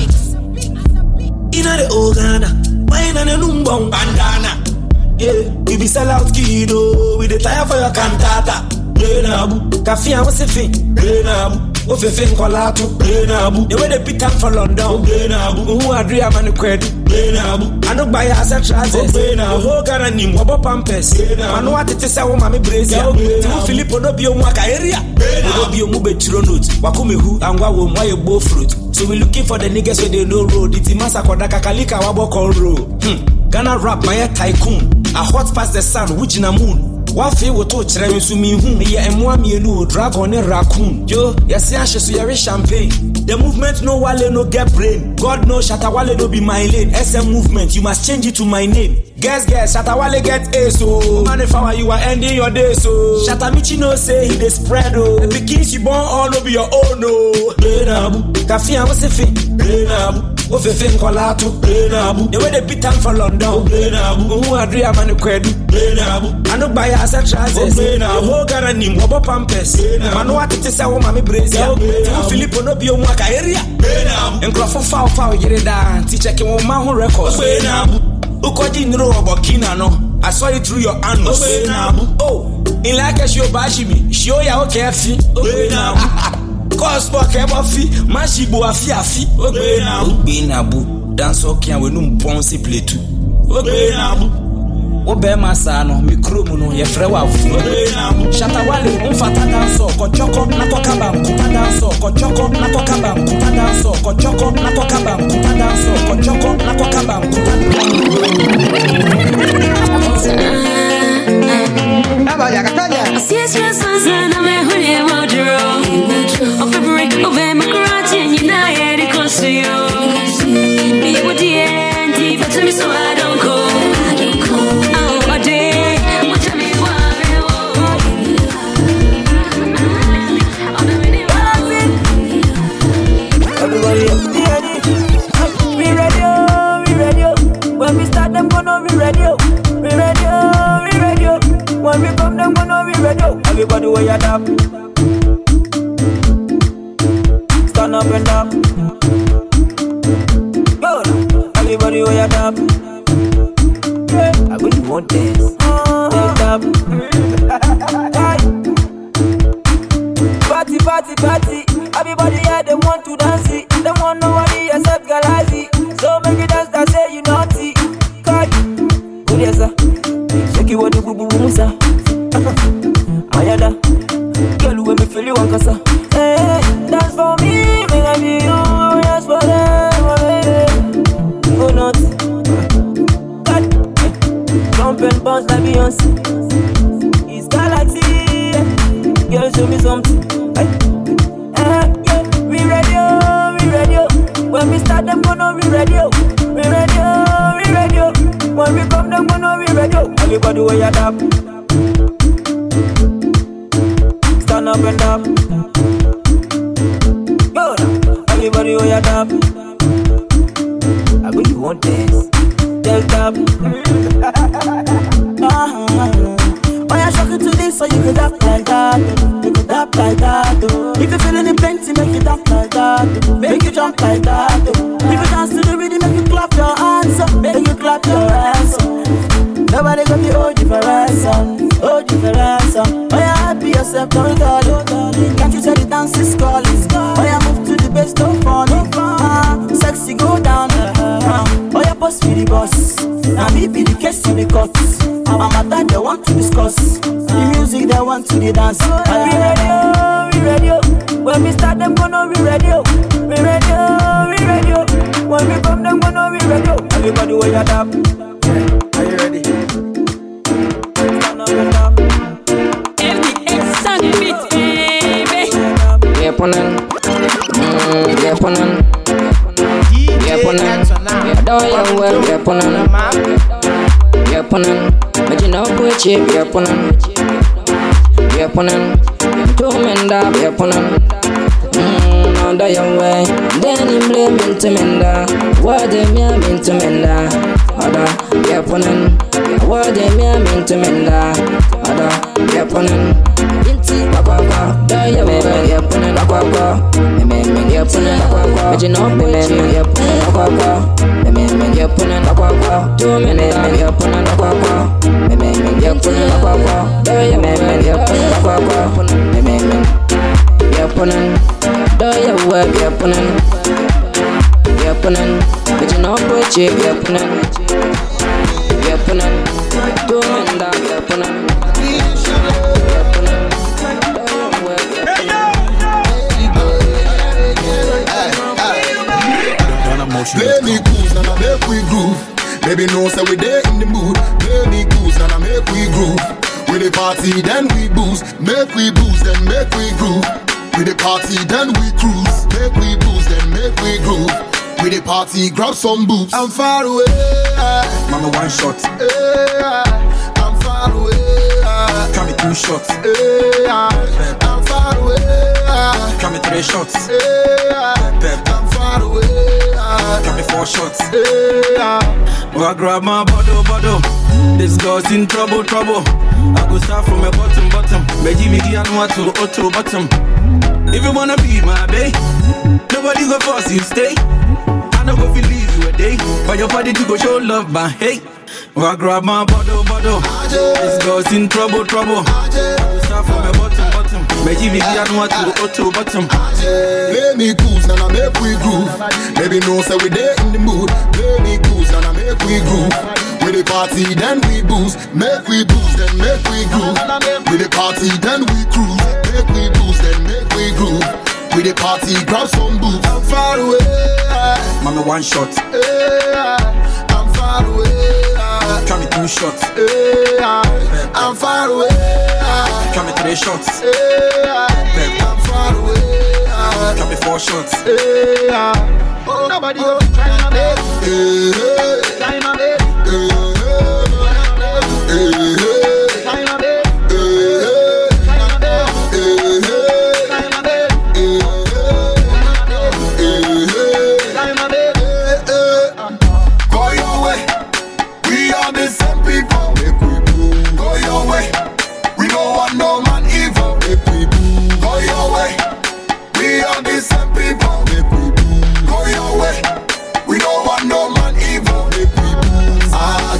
Inna the old Ghana, why inna the numbong bandana? Yeah, we be sell out kiddo, we dey tire for your cantata. Yeah, nabu, kafi and what's the thing? Yeah, nabu. O fe fe nkola to play na bu. The way they beat up for London, play na bu. Who agree am an credit, play na bu. I no buy as a trousers, play na bu. Who Ghana nim obo pampers, play na bu. I know what it is say wo mama brazier. Ti Filippo no bi o mu aka area. No bi o mu betro note. Wakome hu angwa wo mu aye bo fruit. So we looking for the niggas where they no road. It's massa koda kakalika wabo call road. Hmm. Ghana rap my tycoon. A hot past the sun, which in a moon. What feel what touch Remy to me whom ye and one me no dragon and raccoon. Yo, yes, yes, you are champagne. The movement no wale no get brain. God no Shatawale no be my lane. S M movement, you must change it to my name. Guess guess Shatawale get A so man if I you are ending your day so Shatamichi no say he dey spread oh. The pickings you born all no be your own no. Benabu, Kafi and what's the thing? Benabu. O fe fe nkola to Benabu. The way they beat am for London Benabu. Who agree am an credit Benabu. I no buy as a trousers Benabu. Who Ghana nim obo pampers man what it is say wo mama brazier. Ti Filippo no bi o mu aka area Benabu. Enkrofo foul foul yire da ti check wo ma ho records Benabu. Ukoji nro obokina no. I saw it through your anus Benabu. Oh, in like a show bashi me. Show ya okay fi Benabu. Cause for Kemofi, Mashibo afi afi. Benabu, dance okay and we no ponsi play too. Benabu. Obe masano, mikromu no ye frewa fu. Shatawale, umfata danso, kochoko na kokaba, kuta danso, kochoko na kokaba, kuta danso, kochoko na kokaba, kuta danso, kochoko na kokaba, kuta Si es que sos una mejor y modro. O February, o ve me karate and you know I had close to you. Me with the end, deep to me so I don't go. Oh, a day, what time you want Everybody, we ready? where you tap. Stand up and tap. Go now, everybody where you tap. Yeah, I really want this. Take tap. Party, party, party. Everybody here, they want to dance it. They want nobody except Galazi. So make it dance that say you naughty. Kai, good yes sir. Shake it with the boo boo boo sir. Ayada, girl when me feel you want kasa. Hey, dance for me, me I be you, dance for them, oh baby. Go naughty. Kai, jump and bounce like Beyonce. It's Galaxy. Girl show me something. When we start them gonna be ready, we ready, we ready. When we come them gonna be ready. Everybody where you tap. Stand up and tap. Go now. Everybody where you tap. I really want this. Just tap. uh-huh. Oh yeah, shock it to this so you can tap like that. You can tap like that. If you feeling the plenty, make you tap like that. Make you jump like that. If you dance to the rhythm, make you clap your hands up. Make you clap your hands up. Nobody got the old difference on, old difference on. Oh yeah, happy yourself, don't call it. Can't you tell the dance is calling? Oh yeah, move to the bass, don't fall it. Uh, sexy, go down. Uh, oh yeah, boss be the boss. Now me be the case to the cut. I'm a dad, they want to discuss the music, they want to the dance. We ready, we ready. When we start, them gonna be ready. We ready, we ready. When we come, them gonna be ready. Everybody, where you tap? Are you ready? Stand up and tap. M D X on the beat, baby. Yeah, ponen. Mm, yeah, ponen. Yeah, ponen. Yeah, don't you well, yeah, ponen. Yeah, ponen. But you know which chip, yeah, ponen. Yeah, ponen. Two men da, yeah, ponen. Mmm, under your way. Then him blame into menda. What they mean into menda. Other, yeah, ponen. What they mean into menda. Other, yeah, ponen. Inti, papa, da, yeah, way, yeah, ponen, papa. Me, me, me, yeah, ponen, papa. But you know which chip, yeah, ponen, papa. Me, me, me, yeah, ponen, papa. Two men da, yeah, ponen, papa. Me, me, me, yeah, ponen, papa. Da, yeah, me, me, yeah, ponen, papa. Me, me, me, yeah, ponen. Da, yeah, way, yeah, ponen. Yeah, ponen. But you know which chip, yeah, ponen. Yeah, ponen. Two men da, yeah, ponen. Yeah, ponen. Da, yeah, way, yeah, ponen. Play me cruise, now I make we groove. Baby knows that we there in the mood. Play me cruise, now I make we groove. With the party, then we booze. Make we booze, then make we groove. With the party, then we cruise. Make we booze, then make we groove. With the party, grab some boobs. I'm far away. Mama, one shot. I'm far away. Come me two shots. I'm far away. Come me three shots. I'm far away. Come me four shots. Oh, I grab my bottle, bottle. This girl's in trouble, trouble. I go start from a bottom, bottom. Maybe me get one to auto bottom. If you wanna be my babe, nobody go force you stay. I know go feel leave you a day, but your body to go show love, but hey. Oh, I grab my bottle, bottle. This girl's in trouble, trouble. I go start from a bottom, bottom. Maybe me get one to auto bottom. Play me cruise, now I make we groove. Baby knows that we there in the mood. Play me cruise, now I make we groove. With the party, then we booze. Make we booze, then make we groove. With the party, then we cruise. Make we booze, then make we groove. With the party, grab some boobs. I'm far away. Mama, one shot. I'm far away. Come me two shots. I'm far away. Come me three shots. I'm far away. Come me four shots. Oh, nobody go try my baby. Try my baby. Go your way, we don't want no man evil.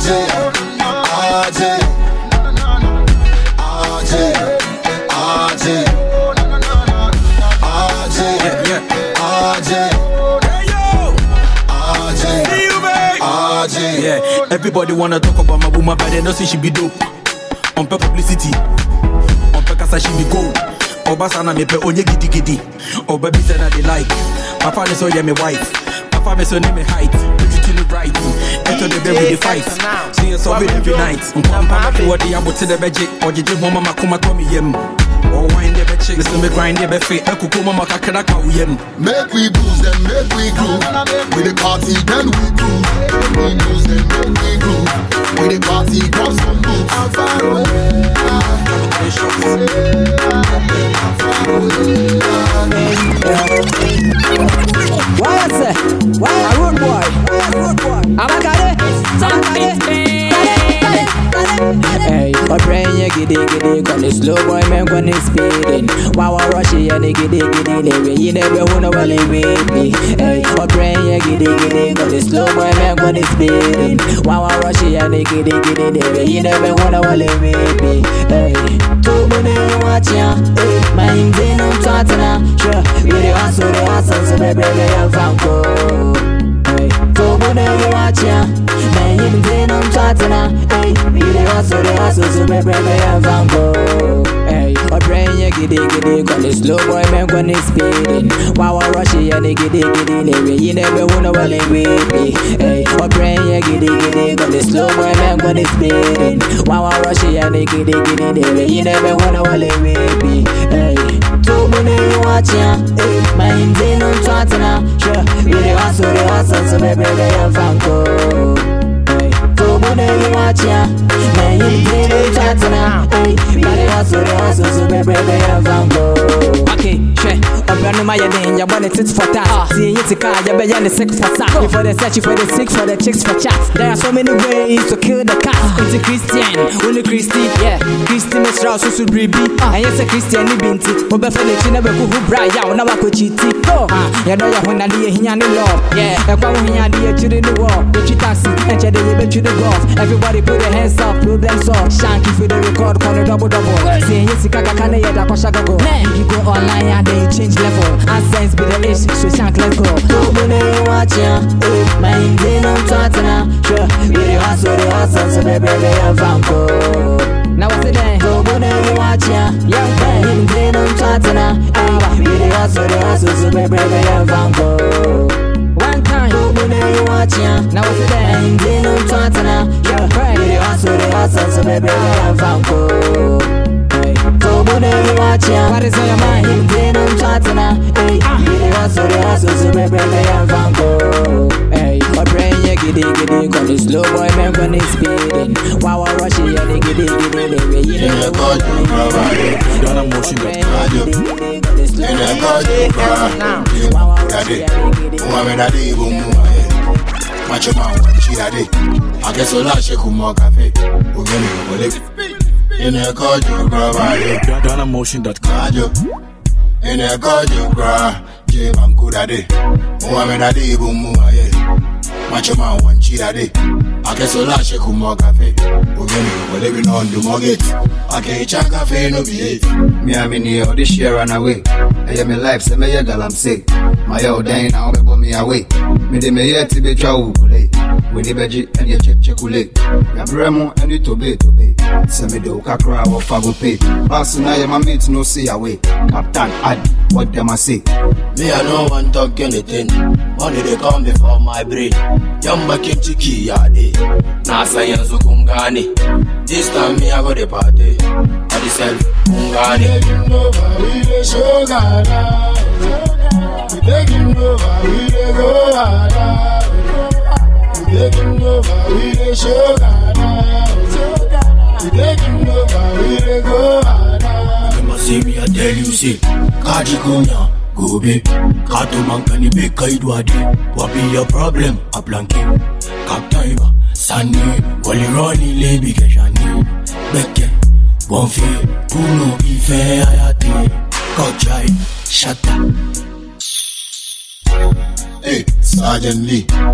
Yeah, everybody wanna talk about my woman, but they know say she be dope. On pay publicity, on pay kasa she be gold. Obasana me pe onye gidi gidi. Oh baby said that they like. My father so yeah me wife. My father so name me height. Put it in the right. Enter the bed with the fight. See us over every night. Mpa mpa for the abo to the beje. Oje je mama makuma to me yem. Oh wine the be chick. Listen me grind the be fit. Eku kuma makakada ka uyem. Make we booze them, make we groove. With the party then we groove. Make we booze them, make we groove. With the party grab some boots. I'm far away. Why I say? Why a road boy? Road boy. I'm a got Hey, my brain ya giddy giddy, got the slow boy man when it's speeding. Wow, I rush it and giddy giddy, never you never wanna well with me. Hey, my brain ya giddy giddy, got the slow boy man when it's speeding. Wow, I rush it and giddy giddy, never you never wanna well with me. Hey, two money watch ya, my engine on Tottenham, sure, with the hustle, the hustle, so baby, I'm found go. Hey, two money watch ya, my engine on Tottenham, hey, with the hustle, the hustle, so baby, I'm found go. Hey, my brain ya giddy giddy, got the slow boy man when it's speeding. Wow, I rush it and giddy giddy, never you never wanna well with me. Hey, my brain ya giddy giddy, got the slow boy man when it's speeding. Wow, I rush it and giddy giddy, never you never wanna well with me. Hey, two money watch ya, hey, my engine on Tottenham, sure, with the hustle, the hustle, so baby, I'm found go. Hey, two money watch ya, my engine on Tottenham, hey, with the hustle, the hustle, so baby, I'm found go. Okay, sure. I'm running my name, you want it for that. See you to car, you're being the sick for sack. You for the search, for the sick, for the chicks for chat. There are so many ways to kill the cat. It's a Christian, only Christy, yeah. Christy Miss Rouse, who should be. And yes, a Christian Binti, who be for the chin of who bright out, now I could cheat. Oh, you know, when I hear him the law, yeah. A power here, dear to the wall, the taxi, and check the river to the golf. Everybody put their hands up, problem solved. Shanky for the record, call it double double. Saying yes, Kaka can get a Koshago. You go online and they change level. And sense be the issue, so shank let's go. Two money watch ya, my engine on Tottenham, sure. With the hustle, the hustle, so baby, I'm found go. Now what's the day? Two money watch ya, yeah, my engine on Tottenham, with the hustle, the hustle, so baby, I'm found go. One time, two money watch ya, now what's the day? My engine on Tottenham, yeah, with the hustle, the hustle, so baby, I'm found go. So money watch ya, what is on your mind? Engine on Tottenham, hey, with the hustle, the hustle, so baby, I'm found go. Hey, my brain ya giddy giddy, got the slow boy man when he's speeding. Wow, I rush it and giddy giddy, baby, you know what I'm doing. Don't emotion that radio. In a god, you cry. You got it. Woman, I did, boom, boom, macho man, she had it. I guess I'll lash you, come on, cafe. We're going to go in a god, you cry. Don't emotion that radio. In a god, you cry. Jim, I'm good at it. Woman, I did, boom, boom, macho man, one cheat at it. I guess I'll lash you, come on, cafe. We're going to go living on the mortgage. I can't check cafe, no be it. Me, I'm in here, this year run away. I am in life, say me, girl, I'm sick. My old day now, me put me away. Me, de me yet to be chow, with the veggie and your check chocolate. Ya bremo and you to be to be. Send me do kakra or fago pay. Pass now, my mates no see away. Captain, add what them I say. Me, I no one talk anything. Money they come before my brain. Yamba kim chiki yade. Nasa yanzu kungani. This time me I go the party. I the self kungani. We the show gana. We taking over. We the go gana. We taking over. We the show gana. We taking over. We the go gana. You must see me I tell you see. Kaji kunya. Go be, kato mankani be kaidwadi. What be your problem? A blanket, kaptaiba, sani, wali roni lebi keshani. Beke, bonfi, puno ife ayati. Kochai, shata. Hey, Sergeant Lee,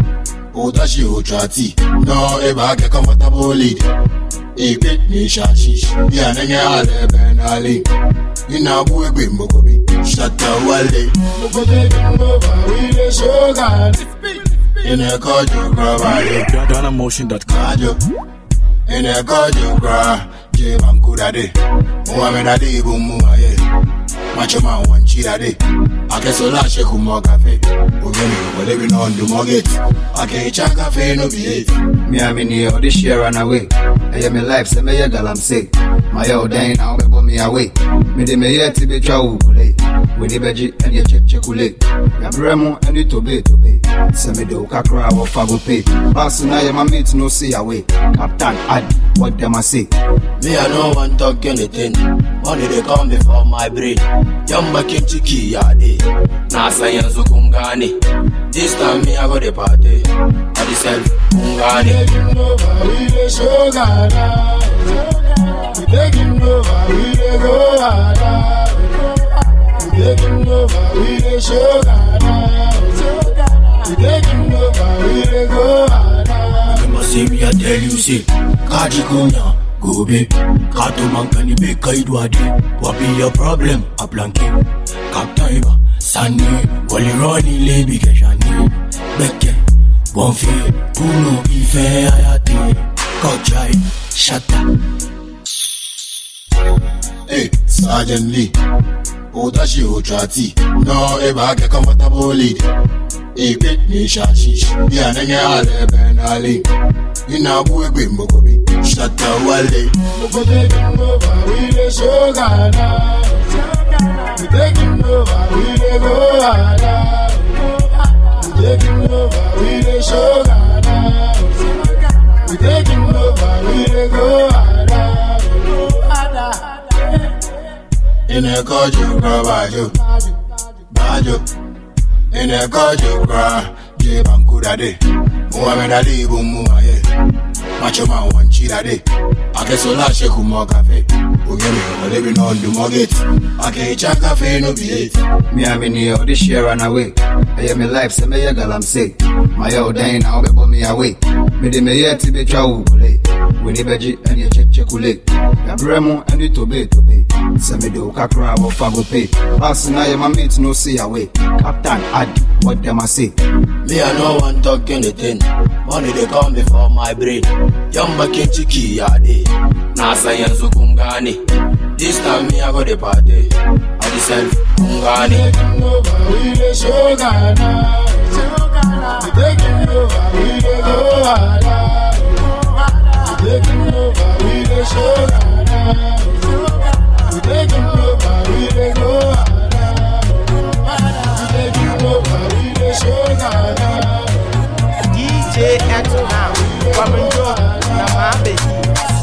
Oh, that she oh trati. No, ever get comfortable lead. A bit me shashish. Yeah, nanya ale ben ali. Ina boy be mokobi. Shut the wale. Mokobi over with the sugar. In a cardio grab. Donna Motion dot com. In a cardio grab. Jim and Kudade. Mohamed Adi Bumuaye. Macho man one cheetah day. I guess a lot shake more cafe. We're living on the mortgage. I can't check cafe no be it. Me I'm in here this year run away. I am my life, say me a girl I'm sick. My old day now me put me away. Me de me yet to be chow kule. We the veggie and you check check kule. Ya bremo and you to be to be. Say me do kakra or fago pay. Pass now ya my mates no see away. Captain add what them I say. Me I no one talk anything. Money they come before my brain. Yamba kinchiki yade. Na sayansu kungani. This time me I go the party. I decide kungani. Taking over, we the sugar. We taking over, we the go harder. We taking over, we the sugar. We taking over, we the go harder. You must see me I tell you say, Kaji Konya. Go be, Kato Mankani be Kaidwadi. What be your problem? A blanket, Captaiba, Sunny, Wally Ronnie, Lady Keshani, Bekke, Bonfi, Puno, Ife, Ayati, Kochai, Shata. Hey, Sergeant Lee, oh, that she oh trati. No, ever get comfortable lead. A bit me shashish. Yeah, nanya ale ben ali. Ina boy be mokobi. Shut the wale. Moko taking over with the sugar now. We taking over with the go harder. We taking over with the sugar now. We taking over with the go harder. In a cardio grab bajo, bajo. In a cardio grab, Jim and Kudade. Mohamed Ali Bumuaye. Macho man one cheetah day. I guess a lot shake more cafe. We're living on the mortgage. I can't check cafe no be it. Me I'm in here this year run away. I am my life, say me a girl I'm sick. My old day now be put me away. Me de me yet to be chow kule. We the veggie and you check check kule. Ya bremo and you to be to be. Say me do kakra or fago pay. Pass now ya my mates no see away. Captain add what them I say. Me I no one talk anything. Money they come before my brain. Yamba kinchiki yade. Na sayansu kungani. This time me I go the party. I decide kungani. Taking over with the sugar now. We taking over with the go harder. We taking over with the sugar now. We taking over with the go harder. We taking over with the sugar now. D J X now. Come and go. Na my baby.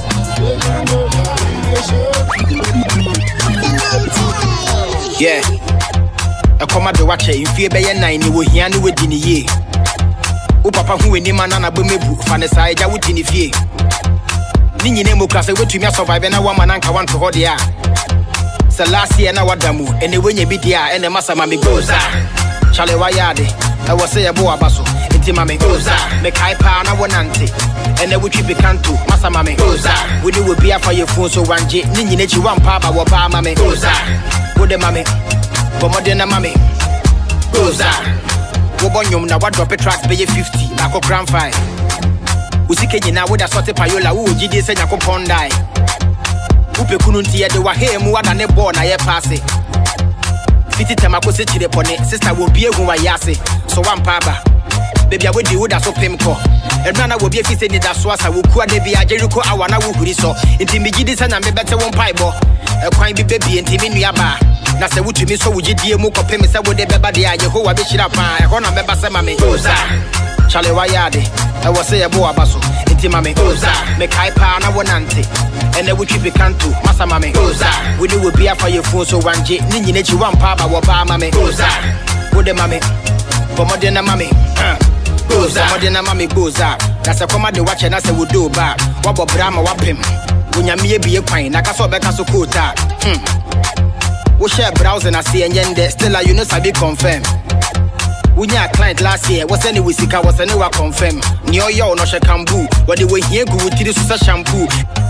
Yeah, a comma the watcher, you fear by a nine, you will hear no within a year. O papa who in him and Anabumebu, Fanasai, I would in the fear. Nini Nemo class, I went to me survive and a woman anchor one to hold the air. So last year, now what damu, and the winny bit ya, and the massa mammy goes out. Charlie Wayade, I was say a boa basso, and Timame goes out, make high power, and one auntie. And then we keep it canto, Massa Mammy goes out. We do a beer for your phone, so one jet, Nini Nachi one papa, what bar mammy goes out. Good mammy, but more than a mammy goes out. Wobonyum now what drop a track pay fifty, like a grand five. Usike now with a sort of payola, who did this and a coupon die. Upe Kununtia, they were here more than a born, I pass it. Fifty Tamako sit to the pony, sister will be a who I yase, so one papa. Baby, I would do that so pimco. And Nana will be a fifty in that swassa, who could be a Jericho, I want to who so. Intimidate and I'm better one pipe. A crime baby and Timmy Aba. That's a wood to me, so would you dear Moko Pemis? I would ever be a Yehovah, I wish it up. I want to remember some mammy. Charlie Wayade, I was say a boa basso, Intimame Oza, make high power, one auntie. And then we keep it canto, Massa Mammy Oza. We do a beer for your phone, so one jet, Nini Nachi one papa, what bar mammy Oza. Good mammy, but more than a mammy. Goes out, more than a mammy goes out. That's a command watch and I say we do bad. What about Brahma Wapim? When you may be a pine, like I saw better so cool that. Hmm. We share browsing, I see and yende, still a unit I be confirmed. Unya client last year was any wisika was anywhere confirm. Neo yo no she kambu. What the way here go with this shampoo.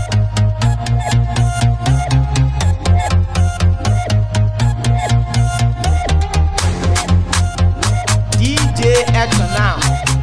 D J Action now.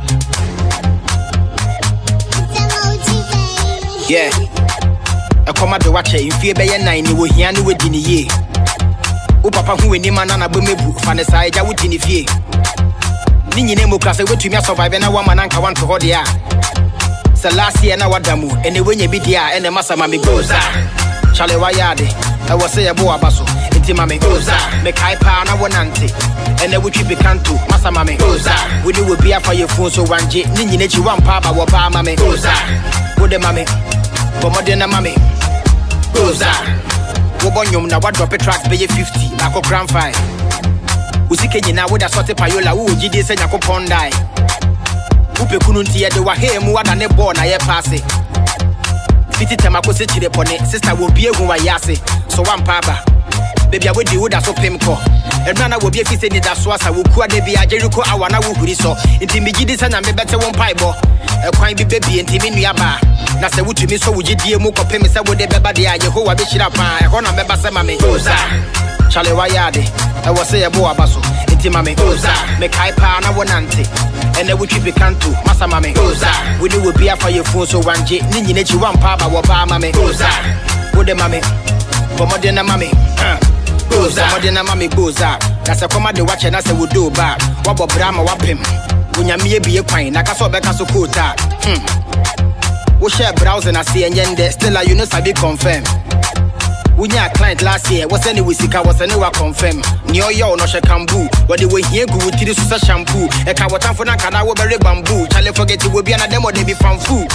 Yeah. I come at the watcher in fear by nine, you will hear no within a year. O papa who any man and a bumebu, Fanessa, I would in the fear. Nini name class, I went to me survive and a woman and I want to hold the air. So last year, now what damu, and the way you be there, and the massa mammy goes out. Charlie Wayade, I was say a boa basso, and Timame goes out, make high pound, I want auntie. And then we keep it canto, Massa Mammy goes out. We do be up for your phone, so one J, Nini, you want papa, what pa mammy goes out. Good mammy, for more than a mammy goes out. Wobonyum na what drop a track pay fifty, Nako Grand Five. Usike na with a sort of payola, who G D say Nako Pondai. Upe Kununti, the Wahe, more than a born, I pass it. Fifty Tamako sit to the pony, sister will be a Guayase, so one papa. Baby, I would do that so pimco. And Nana will be a fish in that swassa, who could be a Jericho, I want to who is so. Intimidis and I better one pipe. A quite baby and Timmy Yaba. Nasa would to me so would you dear Moko Pemisa with the baby, Jehovah Bishop, I honor member Samame Goza. Charlie Wayade, I was say a boa basso, Intimame Goza, make high pound, I want auntie. And then we keep it canto, Massa Mame Goza. We do be up for your phone so one J, Nini, you want papa, what Mame Goza. Good mammy, for more than a mammy. Goza, more than a mammy goes out. That's a command the watch and I say we do bad. What about Brahma Wapim? When you may be a quine, like I saw back as a quota. Hmm. We share browse and I see and yende still a you know sabi confirm. When your client last year was any wisika was anywhere confirm. Neo yo no she kambu. What the way here go with this shampoo. A kawatan for Nakana will very bamboo. Charlie forget it will be another demo they be from food.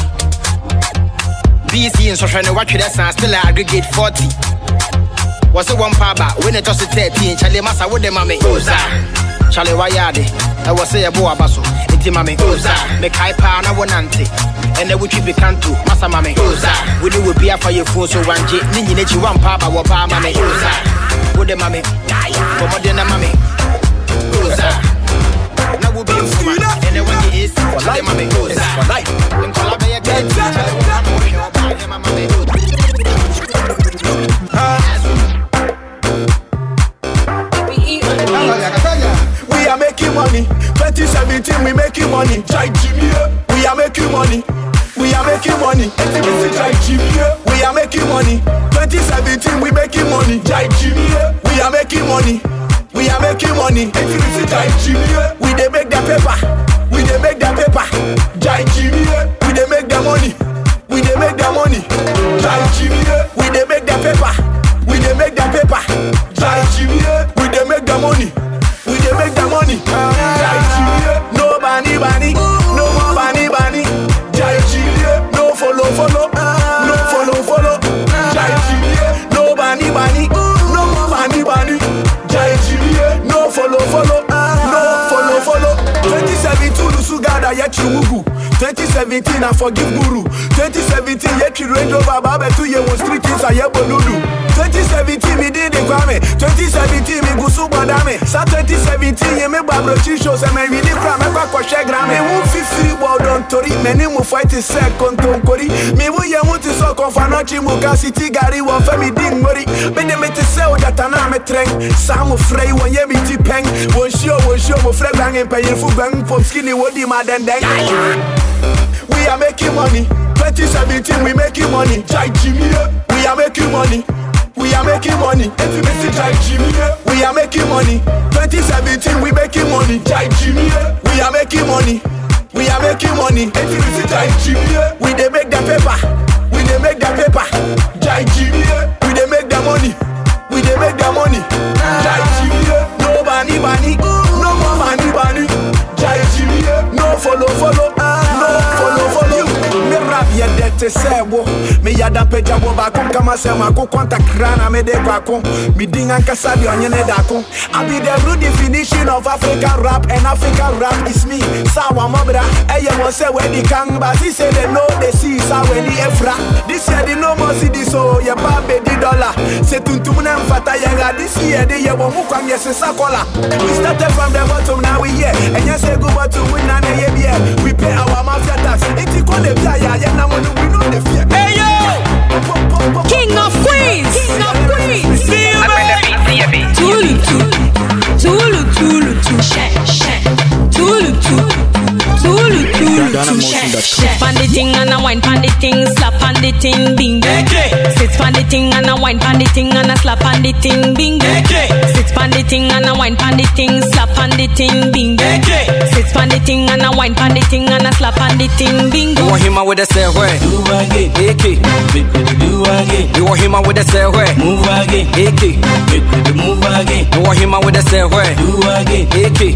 B C and social and watch that still aggregate forty. Was a one paba when it was thirteen. Charlie Massa with the mammy Goza. Charlie Wayade, I was say a boa basso. Intimame Goza, make high pound, I want auntie. And then we keep it canto, Massa Mammy Goza. We do will be up for your phone so one J, Nini, you want papa, what pa mammy Goza. With the mammy, for more than a mammy Goza. Now we'll be in Fuma, and then when he is, for life, mammy Goza. For life, and Colabaya again. We are making money. twenty seventeen, we making money. Jai Jimmy, we are making money. We are making money. Jai Jimmy, we are making money. twenty seventeen, we making money. Jai Jimmy, we are making money. We are making money. Jai Jimmy, we they make the paper. We they make the paper. Jai Jimmy, we they make the money. We they make the money. Jai Jimmy, we they make the paper. We they make the paper. Jai Jimmy, we they make the money. We dey make the money. Jai Chile, no bunny bunny, no more bunny bunny. Jai Chile, no follow follow, no follow follow. Jai Chile, no bunny bunny, no more bunny bunny. Jai Chile, no follow follow, no follow follow. twenty seventeen Lusugada yechi wugu. twenty seventeen I forgive guru. twenty seventeen yechi Range Rover baba two year one street things I bolulu. twenty seventeen me did the Kwame. twenty seventeen me gusu badame. Sa twenty seventeen ye me babro chisho se me really cry me kwa kwa share me won fifty ball don tori me ni mo fight second ton kori me wo ye mo ti so konfa chi mo ka city gari wo fa me ding mori me de me ti se o data na me treng sa mo frey won ye me ti peng won show won show mo frey bang en pay fu bang pop skinny wo di ma den den. We are making money. twenty seventeen we making money. Jai Jimmy, we are making money. We are making money. Jai Jimmy, we are making money. twenty seventeen we making money. Jai Jimmy, we are making money. We are making money. Jai Jimmy, we they make the paper. We they make the paper. Jai Jimmy, we they make the money. We they make the money. Jai Jimmy, no bunny bunny, no more bunny bunny. Jai Jimmy, no follow follow, no follow follow. Me rap ya dead. te sebo. Me yada peja wo ba kon kama se ma ko konta krana me de kwa kon. Me dinga nkasa di onye ne da kon. I be the rude definition of African rap, and African rap is me. Sawa mobra, eye mo say we di kang ba si say they know they see sa we di efra. This year the no more see this so ye ba be di dollar. Se tuntum na mfata yenga this year the ye wo mu kwam yes sakola. We started from the bottom, now we here. And you say go back to win and ye be here. We pay our mafia tax. It's equal the pia ya ya na we know the fear. Hey yo, King of Queens, King of Queens. Tulu tulu, tulu tulu tulu, shake shake, tulu tulu, tulu tulu tulu, shake shake. Pan the thing and a wine, pan the thing, slap on the thing, bingo. Sit pan the thing and a wine, pan the thing and a slap on the thing, bingo. Sit pan the thing and a wine, pan the thing, slap on the thing, bingo. Sit pan the thing and a wine, pan the thing and a slap on the thing, bingo. You want him out with a say where? Do again, A K. Do again. You want him out with a say where? Move again, A K. Move again. You want him out with a say where? Do again, A K.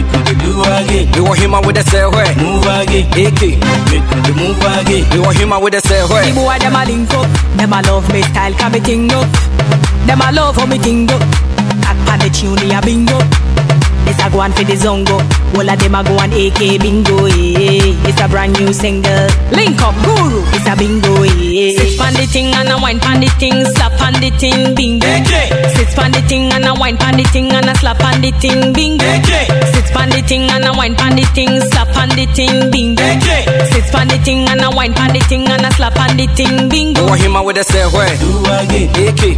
Do again. You want him out with a say where? Move again, A K. Move again. You want him out with a say where? The boy them a link up, them a love me style, can me ting up. Them a love how me ting up. Act pan the tune, a bingo. It's a go on for the zongo. All of them a go on A K bingo, eh. It's a brand new single. Link up Guru, it's a bingo, eh. Sit pan the thing and a wine pan the thing, slap on the thing, bingo. Sit pan the thing and a wine pan the thing and a slap on the thing, bingo. Sit pan the thing and a wine pan the thing, slap on the thing, bingo. Sit pan the thing and a wine pan the thing and a slap on the thing, bingo. You want him out with a say where? Do again, A K.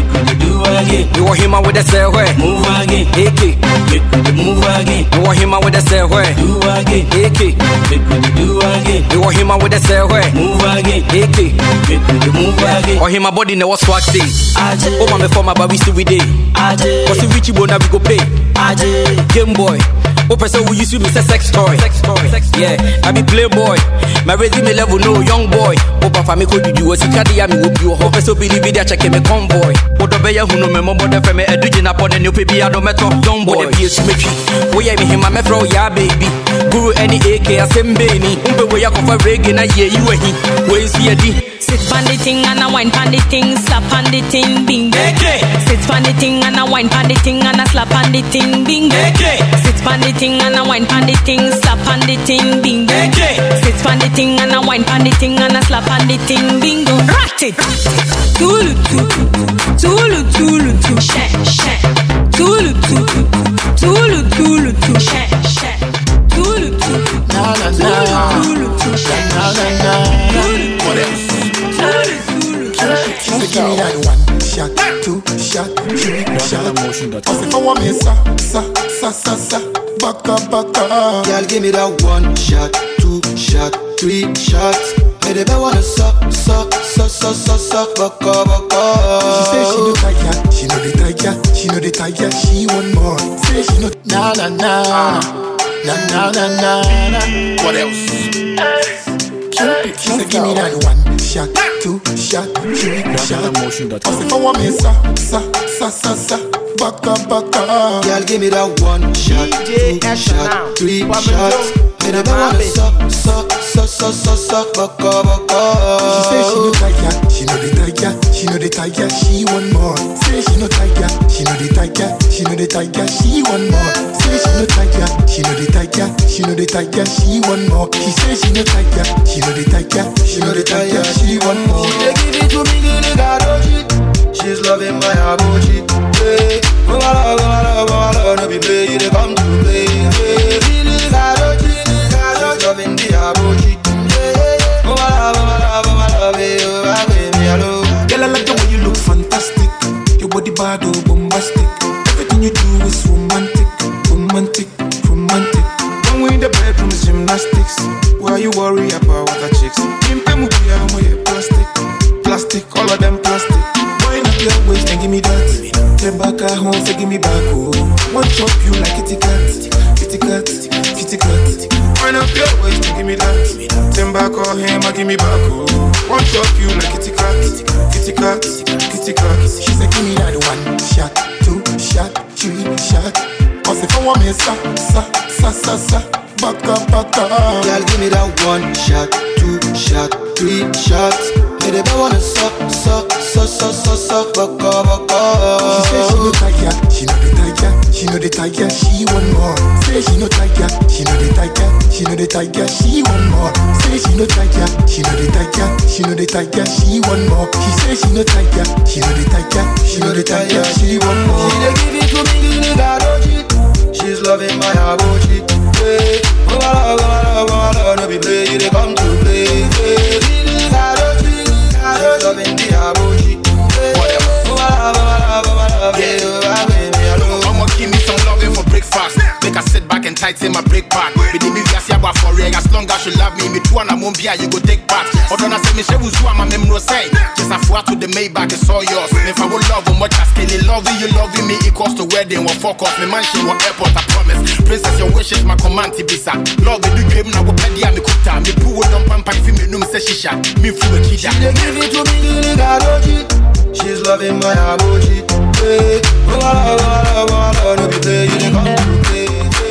Do again. You want him out with a say where? Move again, A K. Move again. You want him out with a say where? Do again, A K. Do again. You want him out with a say where? Move again, A K. Move again. Or him a body no swag say. Oh my me for my baby still we day. Cause if Richie Bona we go pay. Game boy. Oh person we used to be say sex toy. Yeah, I be playboy. My resume level no young boy. Oh papa me could you was a cardia me would you hope so be the video check me convoy. What the bear who no me more than me a doing upon the new baby I don't matter young boy. Oh yeah me him a me throw ya baby. Guru any A K a same baby. Umbe we ya go for reggae na yeah you a he. Where see a D. Sit pan the thing and a wine pan the thing, slap on the thing, bingo. Sit pan the thing and a wine pan the thing and a slap on the thing, bingo. Sit pan the thing and a wine pan the thing, slap on the thing, bingo. Sit pan the thing and a wine pan the thing and a slap on the thing, bingo. Rat it. Tulu tulu, tulu tulu tulu, shake shake. Tulu tulu, tulu tulu tulu, shake shake. Tulu tulu, tulu tulu tulu, shake shake. What else? So give me that one shot, two shot, three shot. Cause if I want me sa, sa, sa, sa, sa, back up, back up. Girl, give me that one shot, two shot, three shots. Hey, they better wanna suck, suck, suck, suck, suck, suck, back up, back up. She say she no tiger, she know the tiger, she know the tiger, she want more. Say she know na na na na na na na na. What else? She say give me that one shot, two shot, three shot. Cause if I want me sa, sa, sa, sa, sa, back up, back up. Girl, give me that one shot, two shot, three shots. Hey, they better wanna suck, suck, suck, suck, suck, suck, back up, back up. She say she no tiger, she know the tiger, she know the tiger, she want more. Say she no tiger, she know the tiger, she know the tiger, she want more. Say she no tiger, she know the tiger, she know the tiger, she want more. She say she no tiger, she know the tiger, she know the tiger, she want more. They give it to me, give it garoji. She's loving my abochi. Hey, go ala, go ala, go ala, no be play, they come to play. Hey, really garoji, garoji, loving the abochi. Hey, go ala, go ala, go ala, baby, baby, hello. Girl, I like the way you look fantastic. Your body bad, oh, bombastic. Everything you do is romantic, romantic, romantic. When we in the bedroom, it's gymnastics. Why you worry about other chicks? Plastic, plastic, all of them plastic. Wind up your waist and give me that. Get back at home, say give me back, oh. One chop you like kitty cat, kitty cat, kitty cat. Wind up your waist and give me that. Ten back or him, I give me back, oh. One chop you like kitty cat, kitty cat, kitty cat. She said give me that one shot, two shot, three shot. Cause if I want me sa, sa, sa, sa, sa, baka baka. Girl, give me that one shot, two shot, three shots. Me the boy wanna suck, suck, suck, suck, suck, suck, baka baka. She say she no tiger, she no the tiger, she no the tiger, she want more. Say she no tiger, she no the tiger, she no the tiger, she want more. Say she no tiger, she no the tiger, she no the tiger, she want more. She say she no tiger, she no the tiger, she no the tiger, she want more. She dey give it to me, give me that oji. She's loving my abochi. Hey, oh la oh la oh la, no be play, you dey come to play. Hey, give me that oji. She's loving the abochi. Hey, oh la oh la oh la, yeah, oh baby, hello. I'ma give me some loving for breakfast. Make her sit back and tighten my break pad. Me di me via siaba for real. As long as you love me, me too and I won't be you go take part. Other say me she will do my mem no say. Just a four to the Maybach, it's all yours. If I will love you much as skinny, loving you, loving me equals to wedding. What fuck off me mansion, what airport I promise. Princess, your wishes my command to be sir. Love you, do dream now. What pedia me kuta. Me poo don't pump and me no me say shisha. Me fu a kida. She dey give it to me, give me that oji. She's loving my abochi. Hey, oh la oh la oh la, no be play, you dey come to play.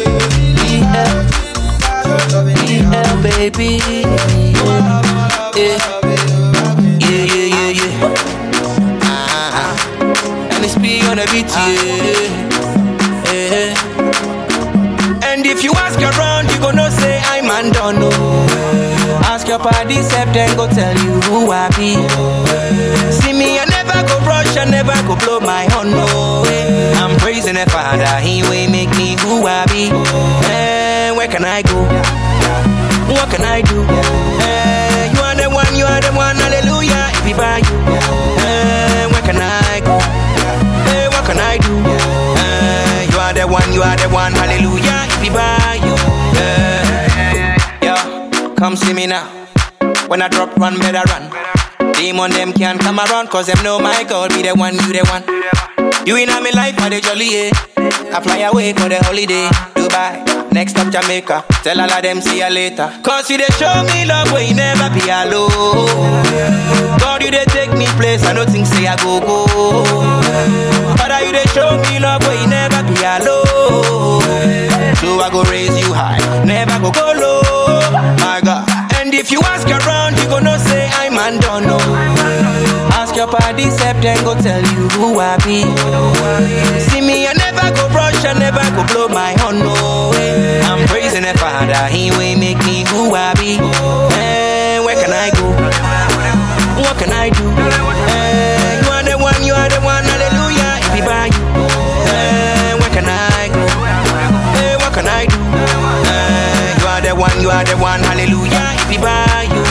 Yeah, baby. Yeah, yeah, yeah, yeah, yeah. Ah, and it's be on a beat, yeah. Yeah. And if you ask around, you gonna say I'm undone. No. Ask your party, step then go tell you who I be. See me, I never go rush, I never go blow my horn. No, I'm praising the Father, He will make me who I be. And where can I go? What can I do? Eh, you are the one, you are the one, hallelujah. If you buy you, eh, where can I go? Eh, what can I do? Eh, you are the one, you are the one, hallelujah. If you buy you, eh, yeah, come see me now. When I drop one, better run. Demon them can't come around, cause them know my God be the one, you the one. You in my life, are the jolly, yeah. I fly away for the holiday, Dubai. Next up Jamaica, tell all of them see you later. Cause you they show me love where you never be alone. God you they take me place, I don't think say I go go. Father you they show me love where you never be alone. So I go raise you high, never go go low. My God. And if you ask around, you gonna say I'm undone. No. Ask your party, step then go tell you who I be. See me, I never go brush, I never go blow my horn. No. I'm praising the Father, He will make me who I be. And where can I go? What can I do? And you are the one, you are the one, hallelujah. If you buy you, and where can I go? And what can I do? And you are the one, you are the one, hallelujah. If you buy you,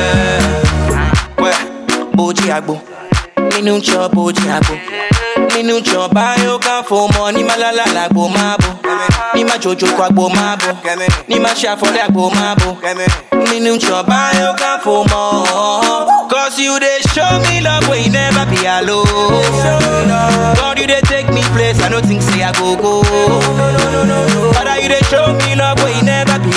well, Boji Agbo, me no chop Boji Agbo. Me no chop buy ka for money malala la gbo mabo. Ni ma jojo kwa gbo mabo. Ni ma share for la gbo mabo. Me no chop buy ka for more. Cause you they show me love where you never be alone. God you they take me place, I don't think say I go go. Father you they show me love where you never be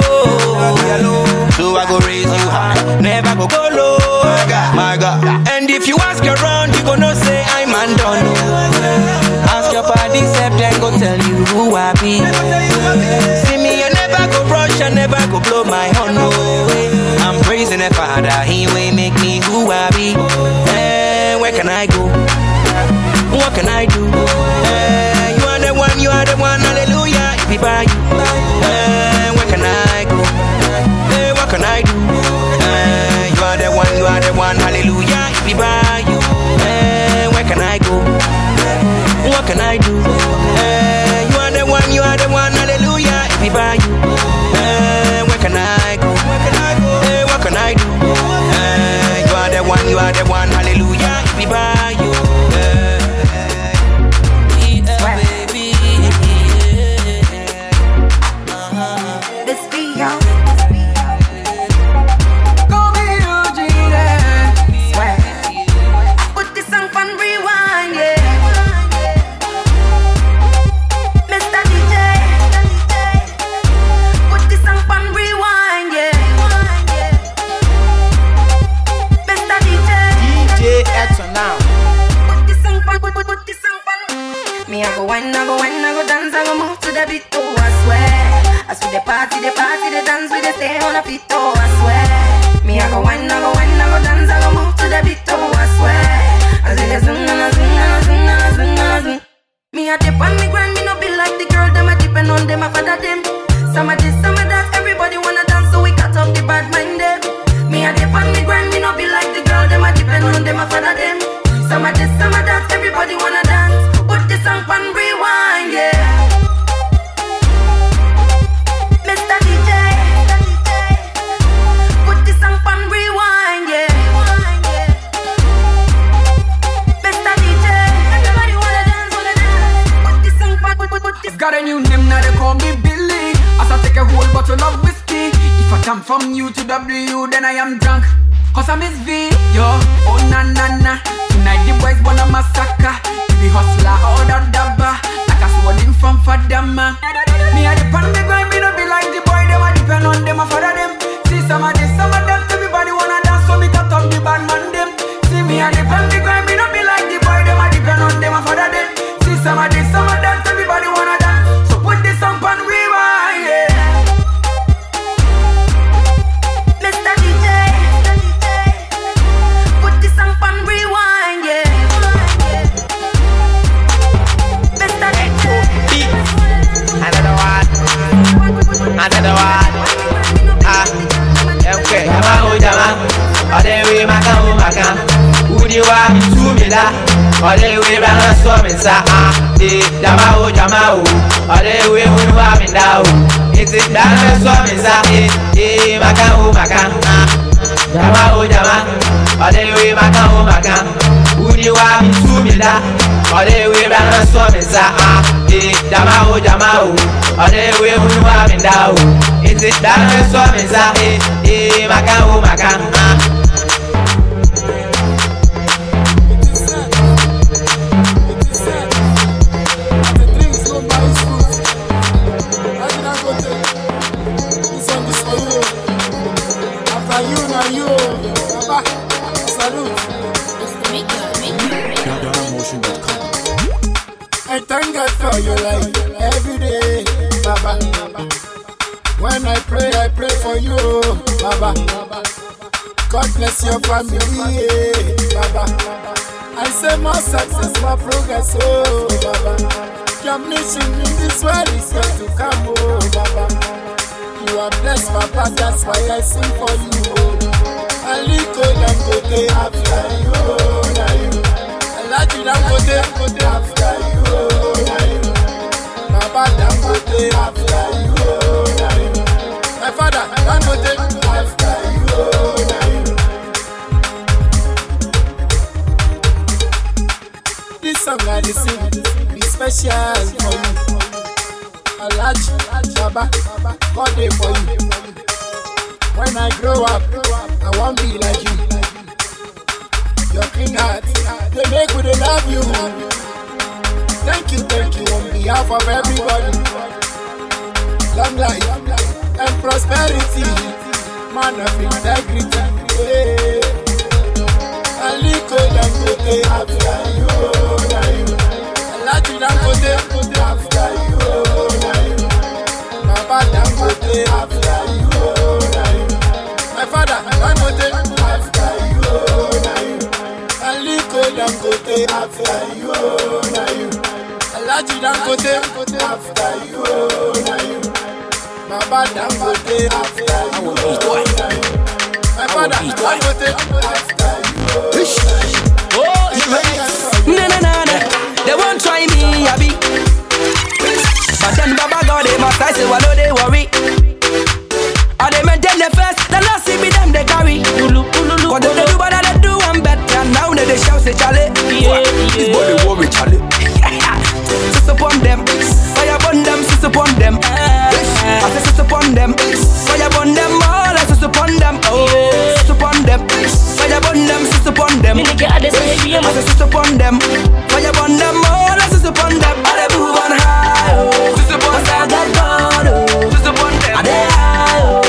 alone. So I go raise you high, never go go low. My God. And if you ask around, you gonna say I'm undone. Ask your party, step then go tell you who I be. See me, I never go brush, I never go blow my horn. No. I'm praising the Father, He will make me who I be. And where can I go? What can I do? And you are the one, you are the one, hallelujah. If you buy you, and where can I go? And what can I do? And you are the one, you are the one, hallelujah. If you buy you, and where can I go? What can I do? And you are the one, you are the one, hallelujah. If you buy you, and where can I go? And what can I do? And Some of this, some of that, everybody wanna dance. Put this song on rewind, yeah. Mister D J, put this song on rewind, yeah. Mister D J, everybody wanna dance, wanna dance. Put this song on, put, put, put this. Got a new name now, they call me Billy. As I take a whole bottle of whiskey. If I jump from U to W, then I am drunk. Cause I'm Miss V, yo, oh na na na. Tonight the boys wanna massacre. We hustler or the dabba, like a swording from Fadama. Me a dip on the grind, me no be like the boy. Them a depend on them, a father them. See some of this, some of them. Everybody wanna dance, so me cut up the bad man them. See me a dip on the grind, me no be like the boy. Them a depend on them, a father them. See some of this, some of them. Everybody wanna dance, so put this song on rewind, yeah. Mister D J, put this song on rewind, yeah. Mister D J, another one, another one. Ah, okay, Jama oh Jama, all the way maka oh maka. Udi wa mitumila, all the way bana so minsa. Ah, eh, Jama oh Jama oh, all the way udi wa minda oh. It's it bana so minsa. Eh, eh, maka oh maka. Jama oh Jama, all the way maka oh maka. Udi wa mitumila, all the way bana so minsa. Ah, eh, Jama oh Jama oh, all the way udi wa minda oh. It's it bana so minsa. Eh, eh, maka oh maka. I thank God for your life every day, Baba. When I pray, I pray for you, Baba. God bless your family, Baba. I say more success, more progress, oh, Baba. Your mission in this world is yet to come, oh, Baba. You are blessed, Papa, that's why I sing for you, oh. Aliko Dangote, after you, oh, now you. Alaji Dangote, after you, oh, now you. Baba Dangote, after you, oh, now you. My father Dangote, after you, oh, now you. This song I sing is special for you. Alaji, Baba, God day for you. When I grow up, I won't be like you. Your clean heart, they make me they love you. Thank you, thank you on behalf of everybody. Long life and prosperity, man of integrity. Aliko Dangote, after you, now you. Alaji Dangote, after you, now you. Baba Dangote, after you. My father, Dangote, after you, now you. Aliko Dangote, after you, now you. Alaji Dangote, after you, now you. Baba Dangote, after you, now you. My father, Dangote, after you. Oh, na na na na. They won't try me, I be. But then Baba God, they must I say, well, no, they worry. Or they maintain the first, the last see me them they carry. Cause they do what they do and better. Now they, they shout say Charlie. Yeah, this boy they worry Charlie. Sis upon them, fire upon them, sis upon them. I say sis upon them, fire upon them, all I sis upon them. Oh, sis upon them, fire upon them, sis upon them. I say sis upon them, fire upon them, all I sis upon them. I they move on high, oh, sis upon them. I got God, oh, sis upon them. I they high, oh.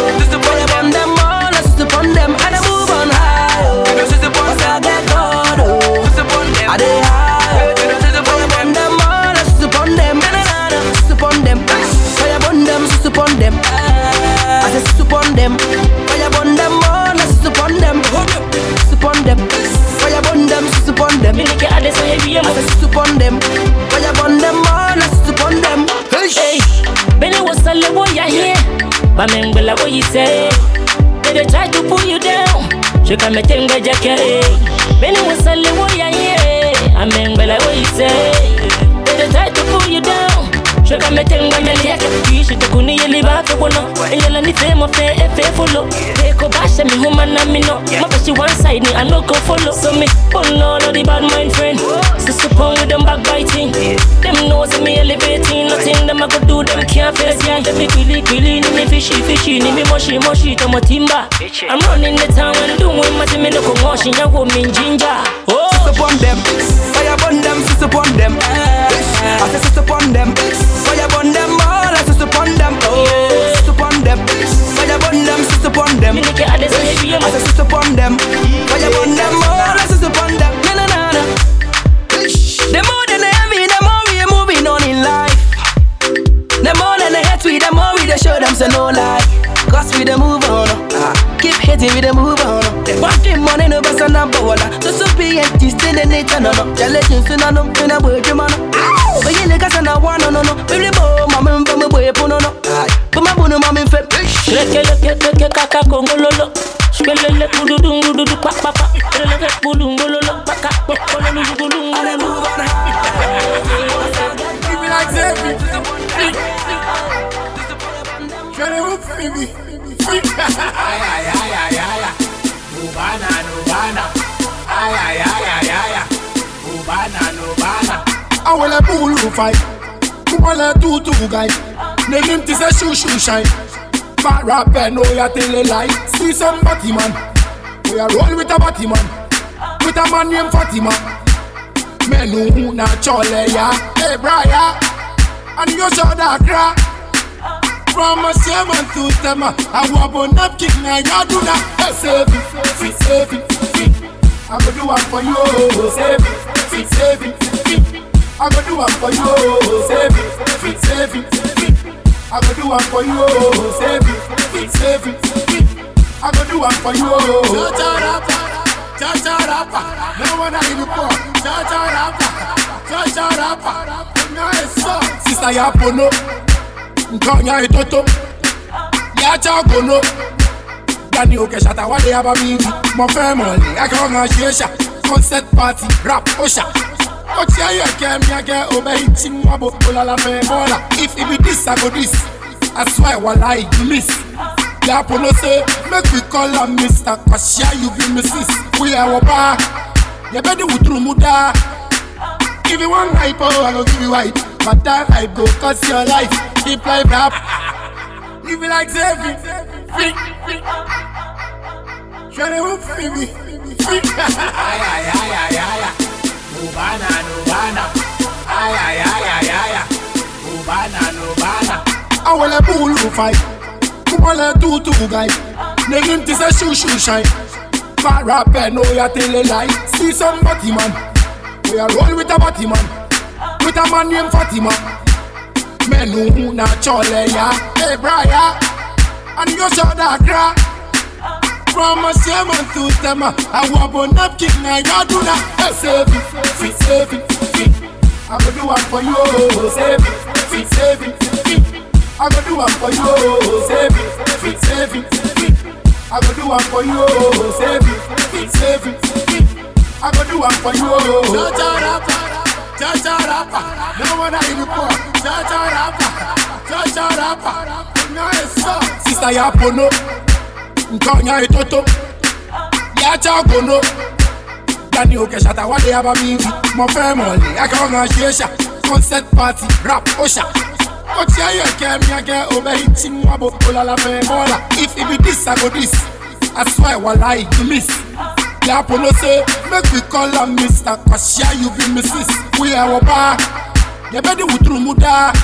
Them, fire burn them, all us upon them, upon them, fire burn them, upon them. I say upon them, fire burn them, all us upon them. Hey, Benny was a little boy here, but men will what you say. They try to pull you down, she can make them get jacket. Benny was a little boy here. I mean, but like what you say, they try to pull you down. Sugar me tenga nyali yake kishi tukuni yeli bafe kono. Yela ni femo fe efe follow. Eko bashe mi huma na mi no. Mabashi one side ni I no go follow. So me pull all of the bad mind friend. So support with them backbiting. Them knows me elevating. Nothing them I go do them can't face ya. Them me quilly quilly ni me fishy fishy ni me moshi moshi to my timba. I'm running the town and doing my thing. Me no come wash ya go min ginger. Oh, sit upon them, fire upon them, sit upon them. I say sit upon them. Fire burn them all, I sit upon them. Oh, sit upon them. Fire burn them, sit upon them. I say sit upon them. Fire burn them all, I sit upon them. Na na na na. The more than they envy, the more we are moving on in life. The more than they hate we, the more we they show them say no lie. Cause we the move on, uh. Keep hating we the move on. They want the money no best on a baller. So so be empty, still they need to know. Challenge in no, in a word you man. But you niggas and I want no no no. Baby boy, mama from my boy no no. But my boy no mama fed. Leke leke leke kaka kongololo. Shkelele kudu dungu dudu pa pa pa. Leke kudu ngololo pa ka pa pa lulu kudu ngololo. Give me like Zephyr. Can you move me? Ay ay ay ay ay. Nubana nubana. Ay ay ay ay ay. Nubana nubana. I will a bull fight. Come on, a two two guy. Name him to say shoe shoe shine. Fat rapper, no ya tell a lie. See some batty man. We are roll with a batty man. With a man named Fatima. Men who na chole ya. Hey Brian, and you show that crack. From a shaman to them, I want a napkin and I do that. Hey, save it, save it, save it. I go do one for you. Save it, save it. I go do one for you, save it, save it. I go do one for you, save it, save it. I go do one for you. Cha cha rapa, cha cha rapa. No one I do for. Cha cha rapa, cha cha rapa. Nice song, sister ya pono. Nkanya itoto, ya cha gono. Dani oke shata wale yaba mingi. Mo family, I come on shesha. Concert party, rap osha. But yeah, you can me again over hitting wabo la memola. If it be this, I go this. I swear, what I you miss. Yeah, Polo say, make we call her Mister Cause yeah, you be Missus We are bar. You better with true muda. If you want hypo, I go give you white. But that I go cause your life. Keep life rap. If you like Zephyr, free, free. Try to move free, free. Ay, ay, ay, ay, ay, ay. Nubana, nubana, ay ay ay ay ay, nubana, nubana. I will a bull fight. Come on, a two two guy. Name him to say shoe shoe shine. Fat rapper, no ya tell a lie. See some batty man. We are roll with a batty man. With a man named Fatima. Men who na chole ya. Hey Brian, and you show that crack. From a shaman to them, I want a napkin and I do that. Hey, save it, save it, save it. I go do one for you, save it, save it, save it. I go do one for you, save it, save it, save it. I go do one for you, save it, save it, save it. I go do one for you. Cha cha rapa, cha cha rapa. No one I do for. Cha cha rapa, cha cha rapa. Nice song, sister ya pono. Nkanya itoto, ya cha gono. Dani oke shata wale yaba mingi. Mo family, I come on shesha. Concert party, rap osha. But yeah, you can me again over hitting wabo la memola. If it be this, I go this. I swear, what I you miss. Yeah, Polo say, make we call her Mister Cause yeah, you be Missus We are bar. You better with true muda.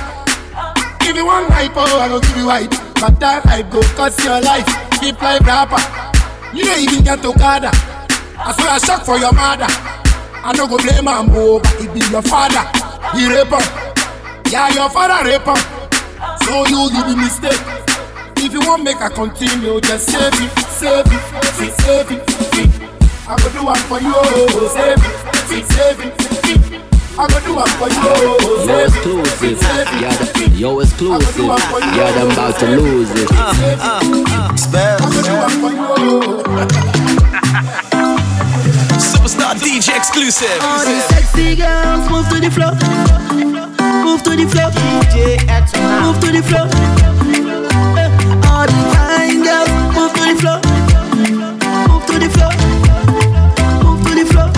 If you want hypo, I go give you white. But that I go cause your life. Keep life rapper. You don't even get to gather. I swear I shock for your mother. I don't go blame my mom, but it be your father. He raper. Yeah, your father raper. So you give me mistake. If you want make a continue, just save it, save it, save it, save it. I go do one for you, save it, save it, save it. I go do one for you, save it, save it. Yo, exclusive. Yeah, them about to lose it. Uh, uh, Spell. I go do one for you. Superstar D D J exclusive. All these sexy girls move to the floor. Move to the floor. D J X move to the floor. All the fine girls move to the floor. Move to the floor. Move to the floor.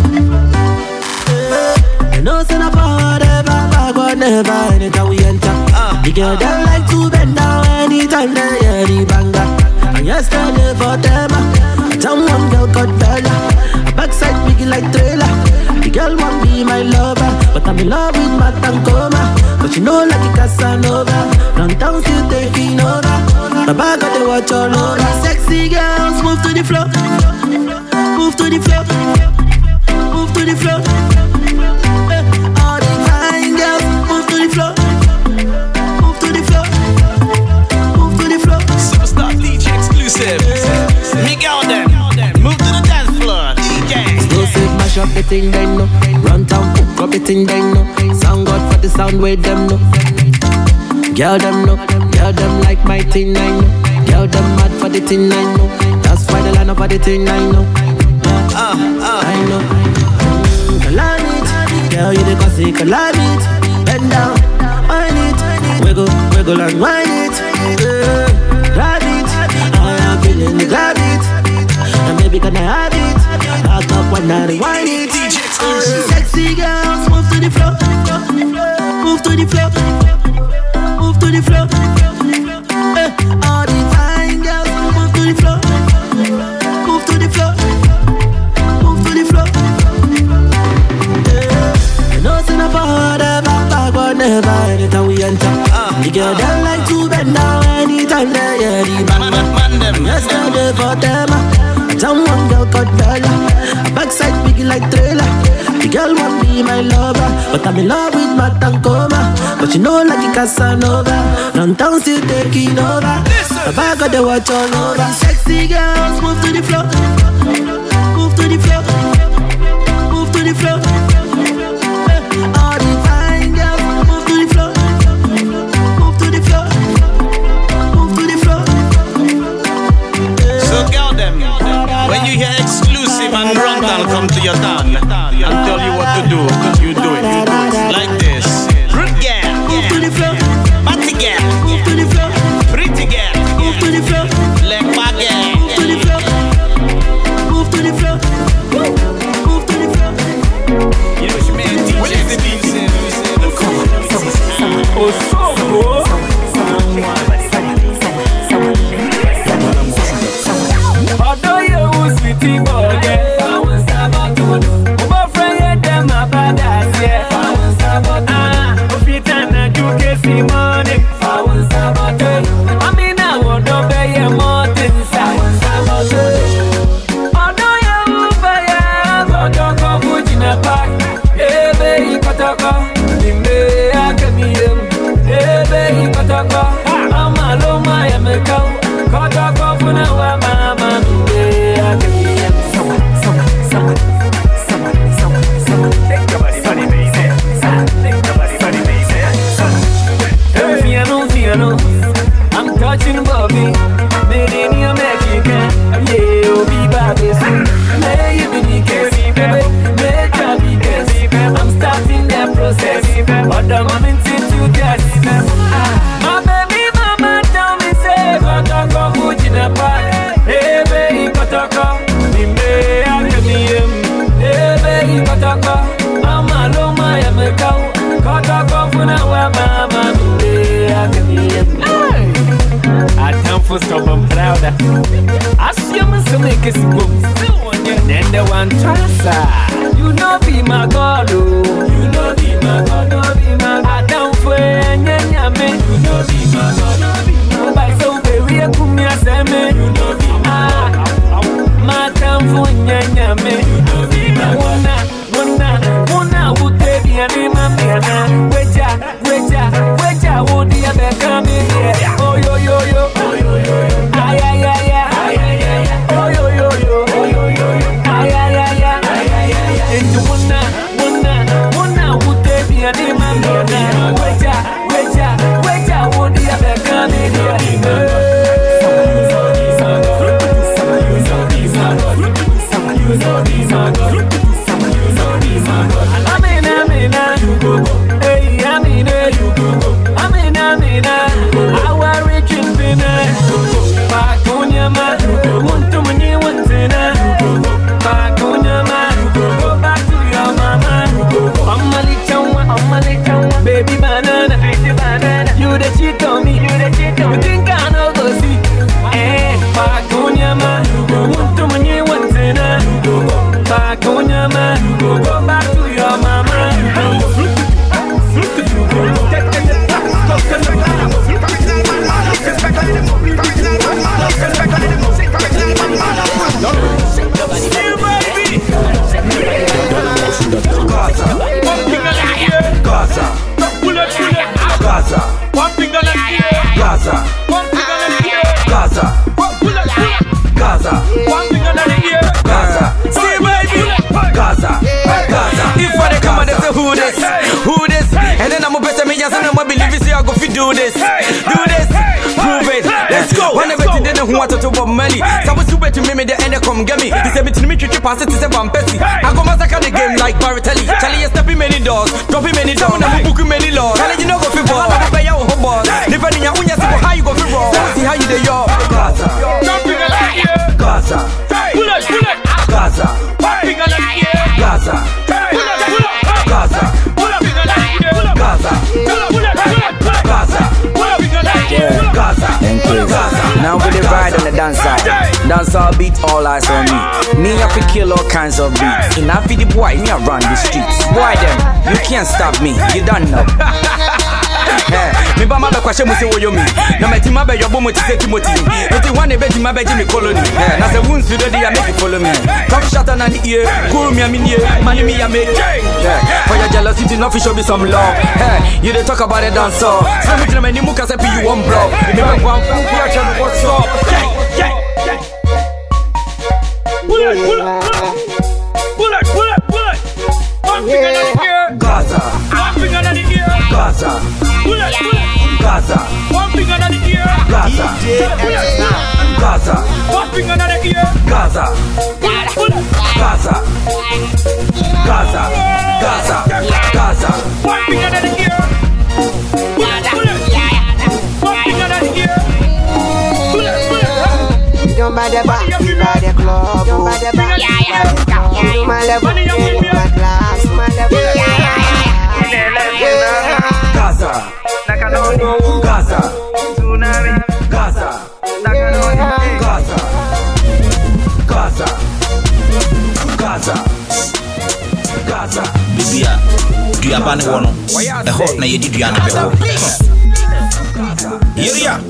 You know, send up whatever, backward never. Anytime we enter, the girl that like to bend down anytime they hear the banger. And yesterday for them, I jam one girl got dollar. A backside big like trailer. The girl want be my lover, but I'm in love with my tankoma. But you know like a Casanova, downtown still taking over. The bag got the watch all over. Sexy girls move to the floor. Move to the floor. Move to the floor. Eh, all the fine girls move to the floor. Move to the floor. Move to the floor. Superstar D J exclusive. Miguel them. Move to the dance floor. D J. Exclusive mash up the thing they know. Run town cook up the thing they know. Sound God for the sound with them know. Girl them know. Girl them like my thing I know. Girl them mad for the thing I know. That's why they line up for the thing I know. Uh, uh. I know. Mm, Kalam it. Girl you the gossip kalam it. Bend down, wind it. Wiggle, wiggle and wind it. uh, Grab it. I am feeling the grab it. And maybe can I have it? Back up when I rewind it. All the sexy girls move to the floor. Move to the floor. Move to the floor. Eh, all the fine girls move to the floor. Move to the floor. Move to the floor. Eh, you know, send up whatever, backward never. Anytime we enter, the girl that like to bend down anytime they hear the bang. Yesterday for them, I jam one girl got dollar. A backside big like trailer. The girl want be my lover, but I'm in love with my tankoma. But you know like a Casanova, downtown still taking over. The bag got the watch all over. Sexy girls move to the floor. Move to the floor. Move to the floor. All the fine girls move to the floor. Move to the floor. Move to the floor. So girl them, when you hear exclusive and rundown come to your town and tell you what to do, you do it. Like this. Rude girl, move to the floor. Batty girl, move to the floor. Pretty girl, move to the floor. Leg back girl, move to the floor. Move to the floor. Move to the floor. You know she made D J exclusive. Oh, so cool. Although you sweetie boy, I was about to. My friend, them my badass, yeah. Ah, if you turn a do casey money, I was about to. I mean, I want to pay your mountains, I was about to. Although you buy a Kotoko Fujina Park, eh, baby, Kotoko, in the Akamium, eh, baby, Kotoko, I'm a loma, I'm a cow, Kotoko, Funawa, Mama, eh, Akamium. Summer, summer, summer, summer, summer, think about it, funny baby. Think about it, funny baby. Hey, piano, piano, I'm touching Bobby, made in your Mexican, yeah, oh, be baby. Lay you in the case, baby, make a big guess. I'm starting that process, but the moment into that, my baby mama tell me, say, Kotoko, Fujina Park, hey, baby, Kotoko, Nimbe, Akamium, hey, baby, Kotoko, I'm a loma, I'm a cow, Kotoko, Funawa, Mama, Nimbe, Akamium. I time for stop, I'm proud. I see you so make it boom. Then the one trust, you know, be my God, oh, you know, be my God, no, be my God. I don't for any, you know, be my God, by so very, I come here, say me, you know, be my God, my time for Nyame, you know, be my God, Wona, Wona, would take the name of me, Weja, Weja, Weja, would the other come in here, oh, yo, yo, yo, oh, yo, yo, yo, ay, ay, ay, ay, ay, ay, oh, yo, yo, yo, oh, yo, yo, yo, ay, ay, ay, ay, ay, ay, ay, into Wona, Wona, Wona, would take the name of me, Weja, Weja, Weja, would the other come in this? Who this? And then I'm a better me, yes, and I'm a believe it, I go fi do this. Do this, prove it. Let's go. When I bet you didn't want to talk about money. So I was super to me, the end of come get me. He said, me to pass it to seven Pessy. I go massacre the game like Baratelli. Charlie, you stepping many doors, dropping many down, I'm booking many laws. Charlie, you know go fi ball, I'm pay your whole boss. Depending on how you go fi raw. See how you dey yo. Gaza, Gaza, bullet, bullet, Gaza, Gaza, Gaza, Gaza, yeah, Gaza, and Gaza. Now we dey ride on the dance side. Dance all beat, all eyes on me. Me I fi kill all kinds of beats. And I fi the boy, me I run the streets. Boy them, you can't stop me. You don't know. Me ba ma be kwashe mu se wo yo mi. Na me ti ma be yobo mo ti se Timothy. Enti one be ti ma be Jimmy Colony. Na se wun su dey make you follow me. Come shut on the ear, cool me a me money me a make. For your jealousy to not show me some love. Hey, you dey talk about the dancer. So me tell me ni muka say you one bro. Me be go am here tell me what's up. Pull it, pull it, pull it, pull it, pull it. One finger on the ear, Gaza. One finger on the ear, Gaza. Pull it, pull it, Gaza. One finger on the ear, Gaza. Pull it, Gaza. One finger on the ear, Gaza. Pull it, Gaza. Gaza, Gaza, Gaza. One finger on the ear. Pull it, pull it. One finger on the ear. Pull it, pull it. Don't buy the bar, you buy the club. Don't buy the bar, you buy the club. You my level, you my class, my level. Gaza, Gaza, tsunami, Gaza, Gaza, Gaza, Gaza, Gaza. Bibia, do you have any one? A hot na yedi do you have Here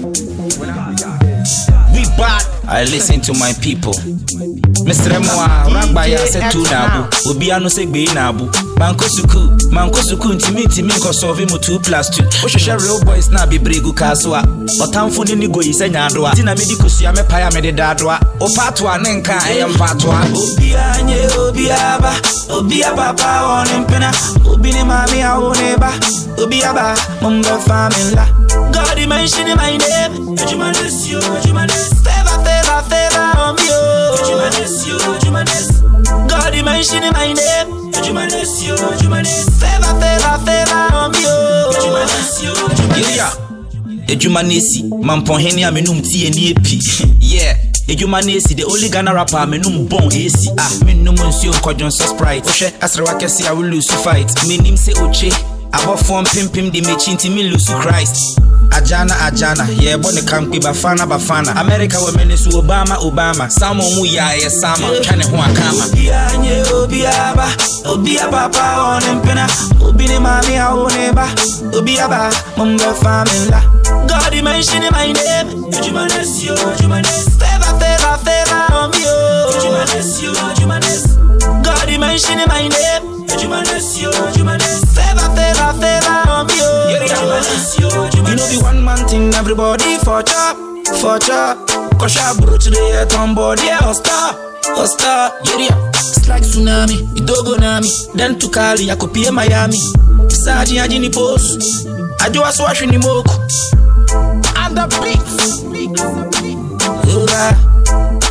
we bad. I listen to my people. Mister Moa, Rabaya said to Nabu, Obiano Segbe Nabu, Manko Suku, Manko Suku, Timmy, Timmy, Kosovimu two plus two. Osha real boys na be Bregu Kaswa, or town for Nigo is an Adwa, Tina Medicusia, me Payamede Dadwa, or Patwa, Nenka, I am Patwa. Obianye, Obiaba, Obiaba, on Impena, Obini Mami, our neighbor, Obiaba, Mumba Famila. God, he mentioned my name, Jumanes, you, Jumanes, favor, favor, favor on me. Jumanes, you, Jumanes. God, he mentioned my name. Jumanes, you, Jumanes. Favor, favor, favor on me. Jumanes, you, Jumanes. Yeah, Jumanesi, Mamponheni, I'm num T N E P. Yeah. Jumanesi, the only Ghana rapper, me num bon A C. Ah, me num monsieur Kodjon Sprite. Oshe, Asrawakesi, I will lose to fight. Me nim se Oche. About form pim pim di me chinti me lose to Christ. Ajana Ajana, yeah, bonne kampi bafana bafana. America women is Obama Obama. Samo mu ya ya sama, chane ho akama. Obianye Obiaba, Obiaba pa on empena. Obine mami a oneba. Obiaba, mumba famila. God he mentioned my name. Jumanes yo, Jumanes. Favor, favor, favor on me yo. Jumanes yo, Jumanes. God he mentioned my name. Jumanes yo, Jumanes. Favor, favor, favor on me yo. Jumanes yo, Jumanes. You know the one man thing, everybody for chop, for chop. Kosha bro today at on board, yeah, Osta, Osta, yeah, it's like tsunami, idogo nami. Then to Cali, I could pay Miami. Saji ajini post, I do a swash in the moku. And the beats, yeah.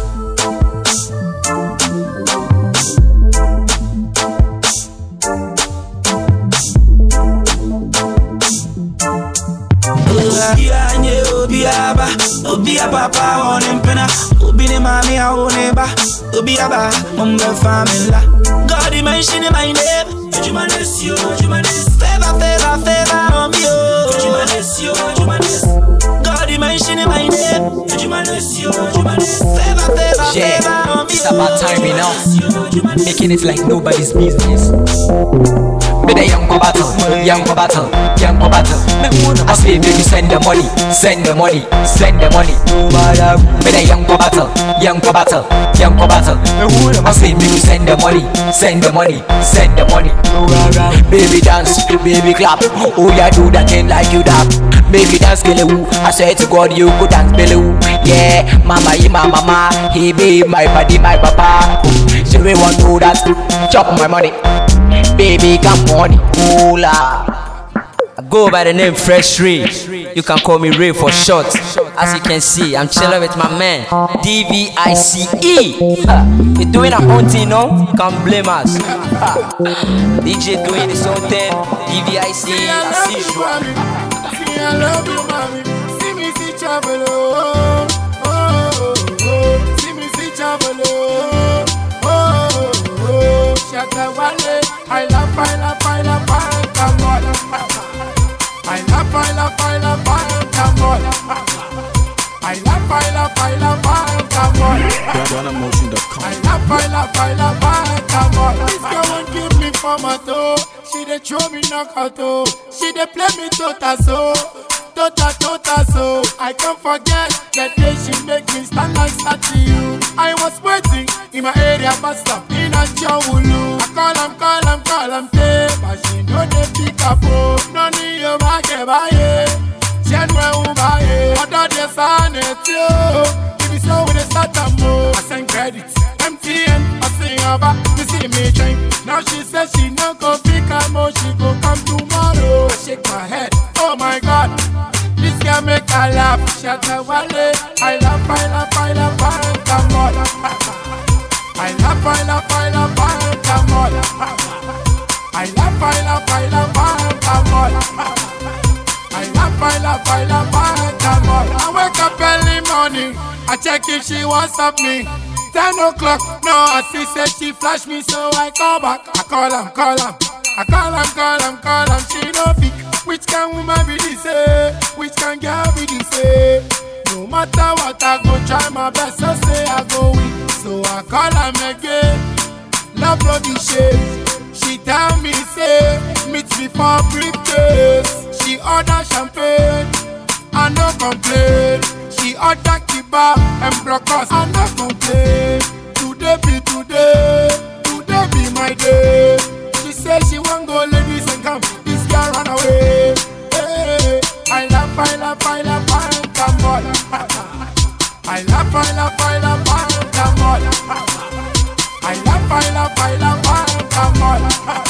Obianye Obiaba, Obiaba pa on empena, Obine mami a oneba, Obiaba, mumba famila. God he mentioned my name. Jumanes yo, Jumanes. Favor, favor, favor on me yo. Jumanes yo, Jumanes. God he mentioned my name. Jumanes yo, Jumanes. Favor, favor, favor on me yo. It's about time you know, making it like nobody's business. Be the young for battle, young for battle, young for battle. I say baby send the money, send the money, send the money. Be the young for battle, young for battle, young for battle. I say baby send the money, send the money, send the money. Baby dance, baby clap. Oh yeah, do that thing like you that. Baby dance, kill you. I swear to God you could dance, Billy. Yeah, mama, yeah, mama, mama. He be my buddy, my papa. She we want to do that. Chop my money. baby, come on, cooler. I go by the name Fresh Ray. You can call me Ray for short. As you can see, I'm chilling with my man D V I C E. You're doing our own thing, no? Can't blame us. D J doing his own thing. D V I C E, as usual. See, I love you, mommy. See me, see travel, oh, oh, oh, oh. See me, see travel, oh, oh, oh, oh. Shaka Wale, I love, I love, I love, I love, come on. I love, I love, I love, I love, come on. I love, I love, I love, I love, come on. Ghana Motion dot com. I love, I love, I love, I love, come on. This girl won't give me for my toe. She dey throw me knockout, oh. She dey play me total so. Total, total so. I can't forget that day she make me stand like statue. I was waiting in my area bus stop in a Jawulu. I call am, call am, call am, tay, but she know they pick up, oh. No need you back, buy General Ubaye, other the sun, it's you. If it's so with the start of more, I send credit. M T N, I sing about, you see me drink. Now she says she no go pick up more, she go come tomorrow. I shake my head, oh my God. This girl make her laugh, shut her wallet. I love, I love, I love, I love, come on. I love, I love, I love, I love, come on. I love, I love, I love, I love, come on. I love, I love, I love, I love, come on. I wake up early morning, I check if she wants up me. Ten o'clock, no, I see said she flash me, so I call back. I call him, call him, I call him, call him, call him. She no pick. Which can woman be this? Eh? Which can girl be this? Eh? No matter what, I go try my best. So say I go win. So I call him again. Love no be shame. She tell me say meet me for briefcase. She order champagne, I no complain. She order kebab and broccoli, I no complain. Today be today, today be my day. She say she won't go ladies and come. This girl run away. Hey, I love, I love, I love, I love, come on. I love, I love, I love, I love, come on. I love, I love, I love, I love, come on.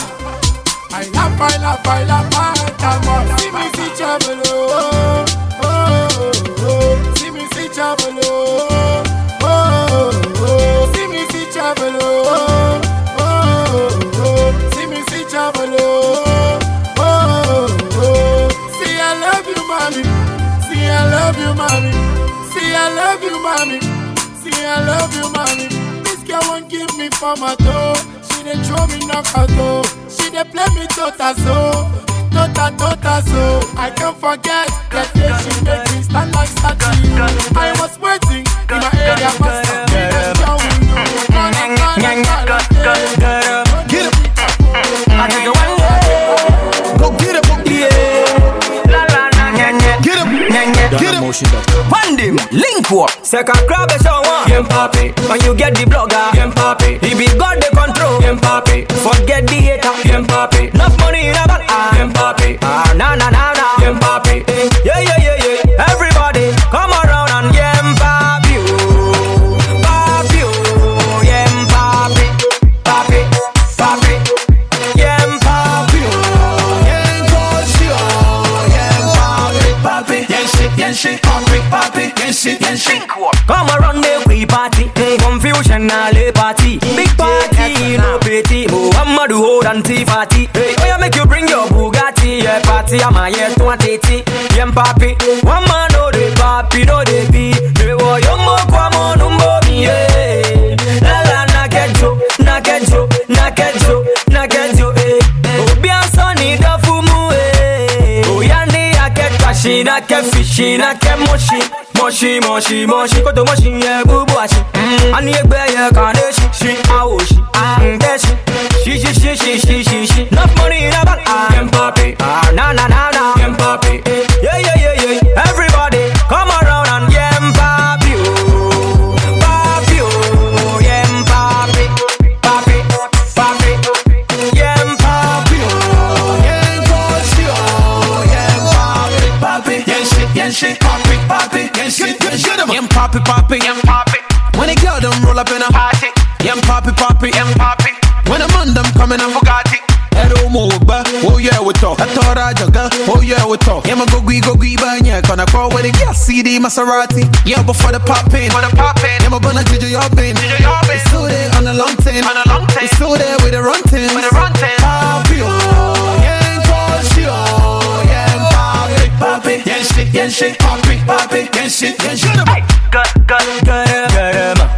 I love, I love, I love, I love, come on. See me see trouble, oh, oh, oh. See me see trouble, oh, oh, oh. See me see trouble, oh, oh, oh. See me see trouble, oh, oh, oh. See I love you, mommy. See I love you, mommy. See I love you, mommy. See I love you, mommy. This girl won't give me for my toe. She dey throw me knockout, oh. She dey play me total so. Total, total so. I can't forget that day she make me stand like statue. I was waiting in my area, but stop me and show me no. Get up. I take it one day. Go get up. Yeah. La la la nya nya. Get up. Nya nya. Get up. One day, link up. Second grab a someone. Game papi. When you get the blogger. Game papi. He be got the control. Game papi. Forget the hater. Game papi. Enough money in a bag. Game papi. Ah na na na na. Game papi. Yeah yeah yeah yeah. Everybody come around and game papi. Papi. Game papi. Papi. Papi. Game papi. Game papi. Game papi. Papi. Yen shit. Yen shit. Papi. Papi. Yen shit. Yen shit. Come around the we party. Confusion all a party. Big party. No pity. Muhammadu hold and T-Fatty. Hey, oh yeah, make you bring your Bugatti. Yeah, party, I'm a year twenty. Yem papi, one man no de papi, no de be. They were your mo kwamo numbo mi. La la na kejo, na kejo, na kejo, na kejo. Eh, obi ansoni da fumu. Eh, oh yandi ya ke kashi, na ke fishi, na ke moshi, moshi, moshi, moshi. Koto moshi ye bubu ashi. Ani egbe ye kaneshi, shi aoshi, ndeshi. She, she, she, she, she, she, she. Enough money in a bag. Game papi. Ah, na, na, na, na. Game papi. Yeah, yeah, yeah, yeah. Everybody come around and game papi. Oh, papi. Oh, game papi. Papi. Papi. Game papi. Oh, game papi. Oh, game papi. Papi. Yen shit, yen shit. Papi, papi. Yen shit, yen shit. Game papi, papi. Game papi. When the girl them roll up in a party. Game papi, papi. Game papi. When the man them coming and forgot it. Ero mo ba, oh yeah we talk. Atora jaga, oh yeah we talk. Yeah, go gui go gui banya, gonna call with a gas C D Maserati. Yeah, before the pop in, for the pop in. Yeah, my bunna J J Yobbin. We still there on a long ten, on a long ten. We still there with a run ten, with a run ten. Papi oh, yeah, Toshio, yeah, papi, papi, yeah shit, yeah shit, papi, papi, yeah shit, yeah shit. Good, good, good, good, good.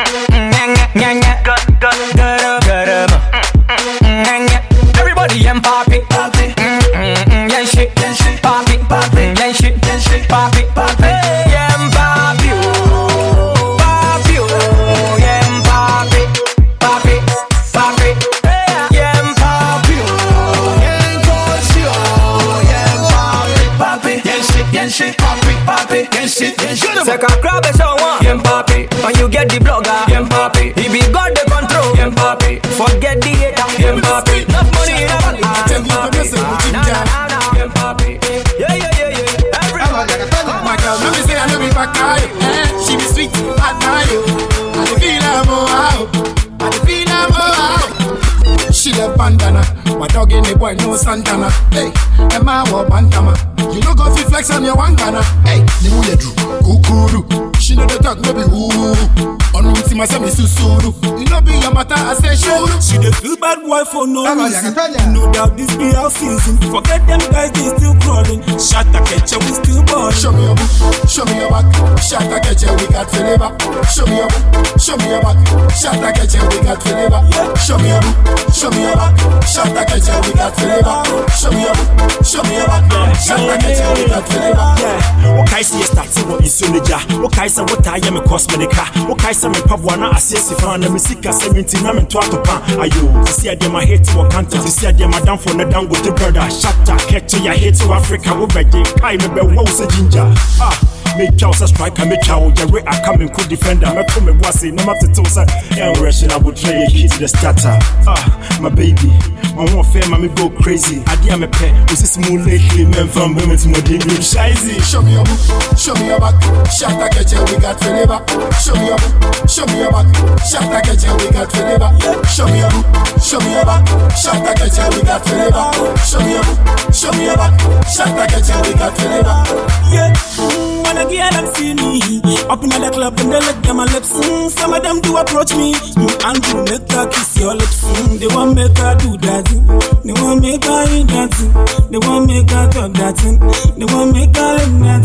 Everybody and papi, papi, yeah shit, yeah shit, papi, papi, yeah shit, yeah shit, papi, papi, yeah papi, oh, papi, oh, yeah papi, papi, papi, yeah papi, oh, yeah Toshio, yeah papi, papi, yeah shit, yeah shit, papi, papi, yeah shit, yeah shit. Say can grab a someone, yeah papi, when you get the blogger, yeah papi, he be got the control, yeah papi, forget the hater, yeah papi, enough money in a bank, yeah papi, nah nah nah, yeah papi, yeah yeah yeah yeah, everybody, oh my girl, let me say I know me back high, she be sweet, I die you, I feel I'm out, I feel I'm out. She the bandana, my dog in the boy no Santana, hey, Emma wa bantama, you know go fi flex on your wangana, hey, the way you do, kukuru. She know the talk, no be woo. On me, see myself, me susuru. You know be your matter, I say sure. She dey feel bad boy for no reason. No doubt this be our season. Forget them guys, they still crawling. Shot a catcher, we still balling. Show me your book, show me your back. Shot a catcher, we got flavor. Show me your book, show me your back. Shot a catcher, we got flavor. Show me your book, show me your back. Shot a catcher, we got flavor. Show me your book, show me your back. Shot a catcher, we got flavor. Yeah, okay, see you starting what is in the jar. Okay, what I am a cosmetica. Okay, some Pabuana, I see fan, and Missika seventeen, I'm in Twatopan. Ayo, to see a dem I hate to a country, to see a dem Madame for the down with the brother. Shut up, catch you, I hate to Africa, we're ready. I remember what was a ginger. Ah. Make Charles a striker, make Charles the way I come and could defender. My come and was no matter to say, and rushing I would try to hit the starter. Ah, my baby, my one fair, mommy go crazy. I dear my pet, was this moon lately, man from women to my baby. Shizy, show me your book, show me your back. Shot a catcher, we got flavor. Show me your book, show me your back. Shot a catcher, we got flavor. Show me your book, show me your back. Shot a catcher, we got flavor. Show me your book, show me your back. Shot a catcher, we got flavor. Yeah. When I get them see me up in the club and they lick them my lips. Mm, some of them do approach me mm, and do make her kiss your lips. Mm, they want make her do that. They want make her eat that. They want make her talk that. They want make her live that.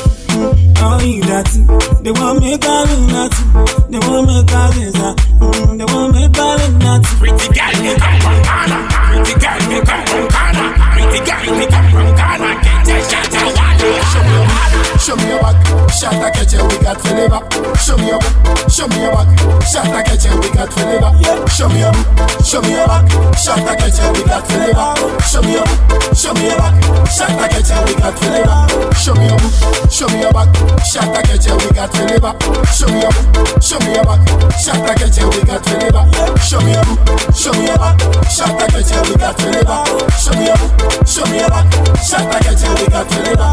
Mm, I'll eat that. They want make her do that. They want make her do that. Mm, they want make her live that. Pretty girl, me come from Ghana. Pretty girl, me come from Ghana. Pretty girl, me come from Ghana. Get a shot of water. Show me your back, shot a catcher, we got flavor. Show me your back, show me your back, shot a catcher, we got flavor. Show me your back, show me your back, shot a catcher, we got flavor. Show me your back, show me your back, shot a catcher, we got flavor. Show me your back, show me your back, shot a catcher, we got flavor. Show me your back, show me your back, shot a catcher, we got flavor. Show me your back, show me your back, shot a catcher, we got flavor. Show me your back, show me your back, shot a catcher, we got flavor.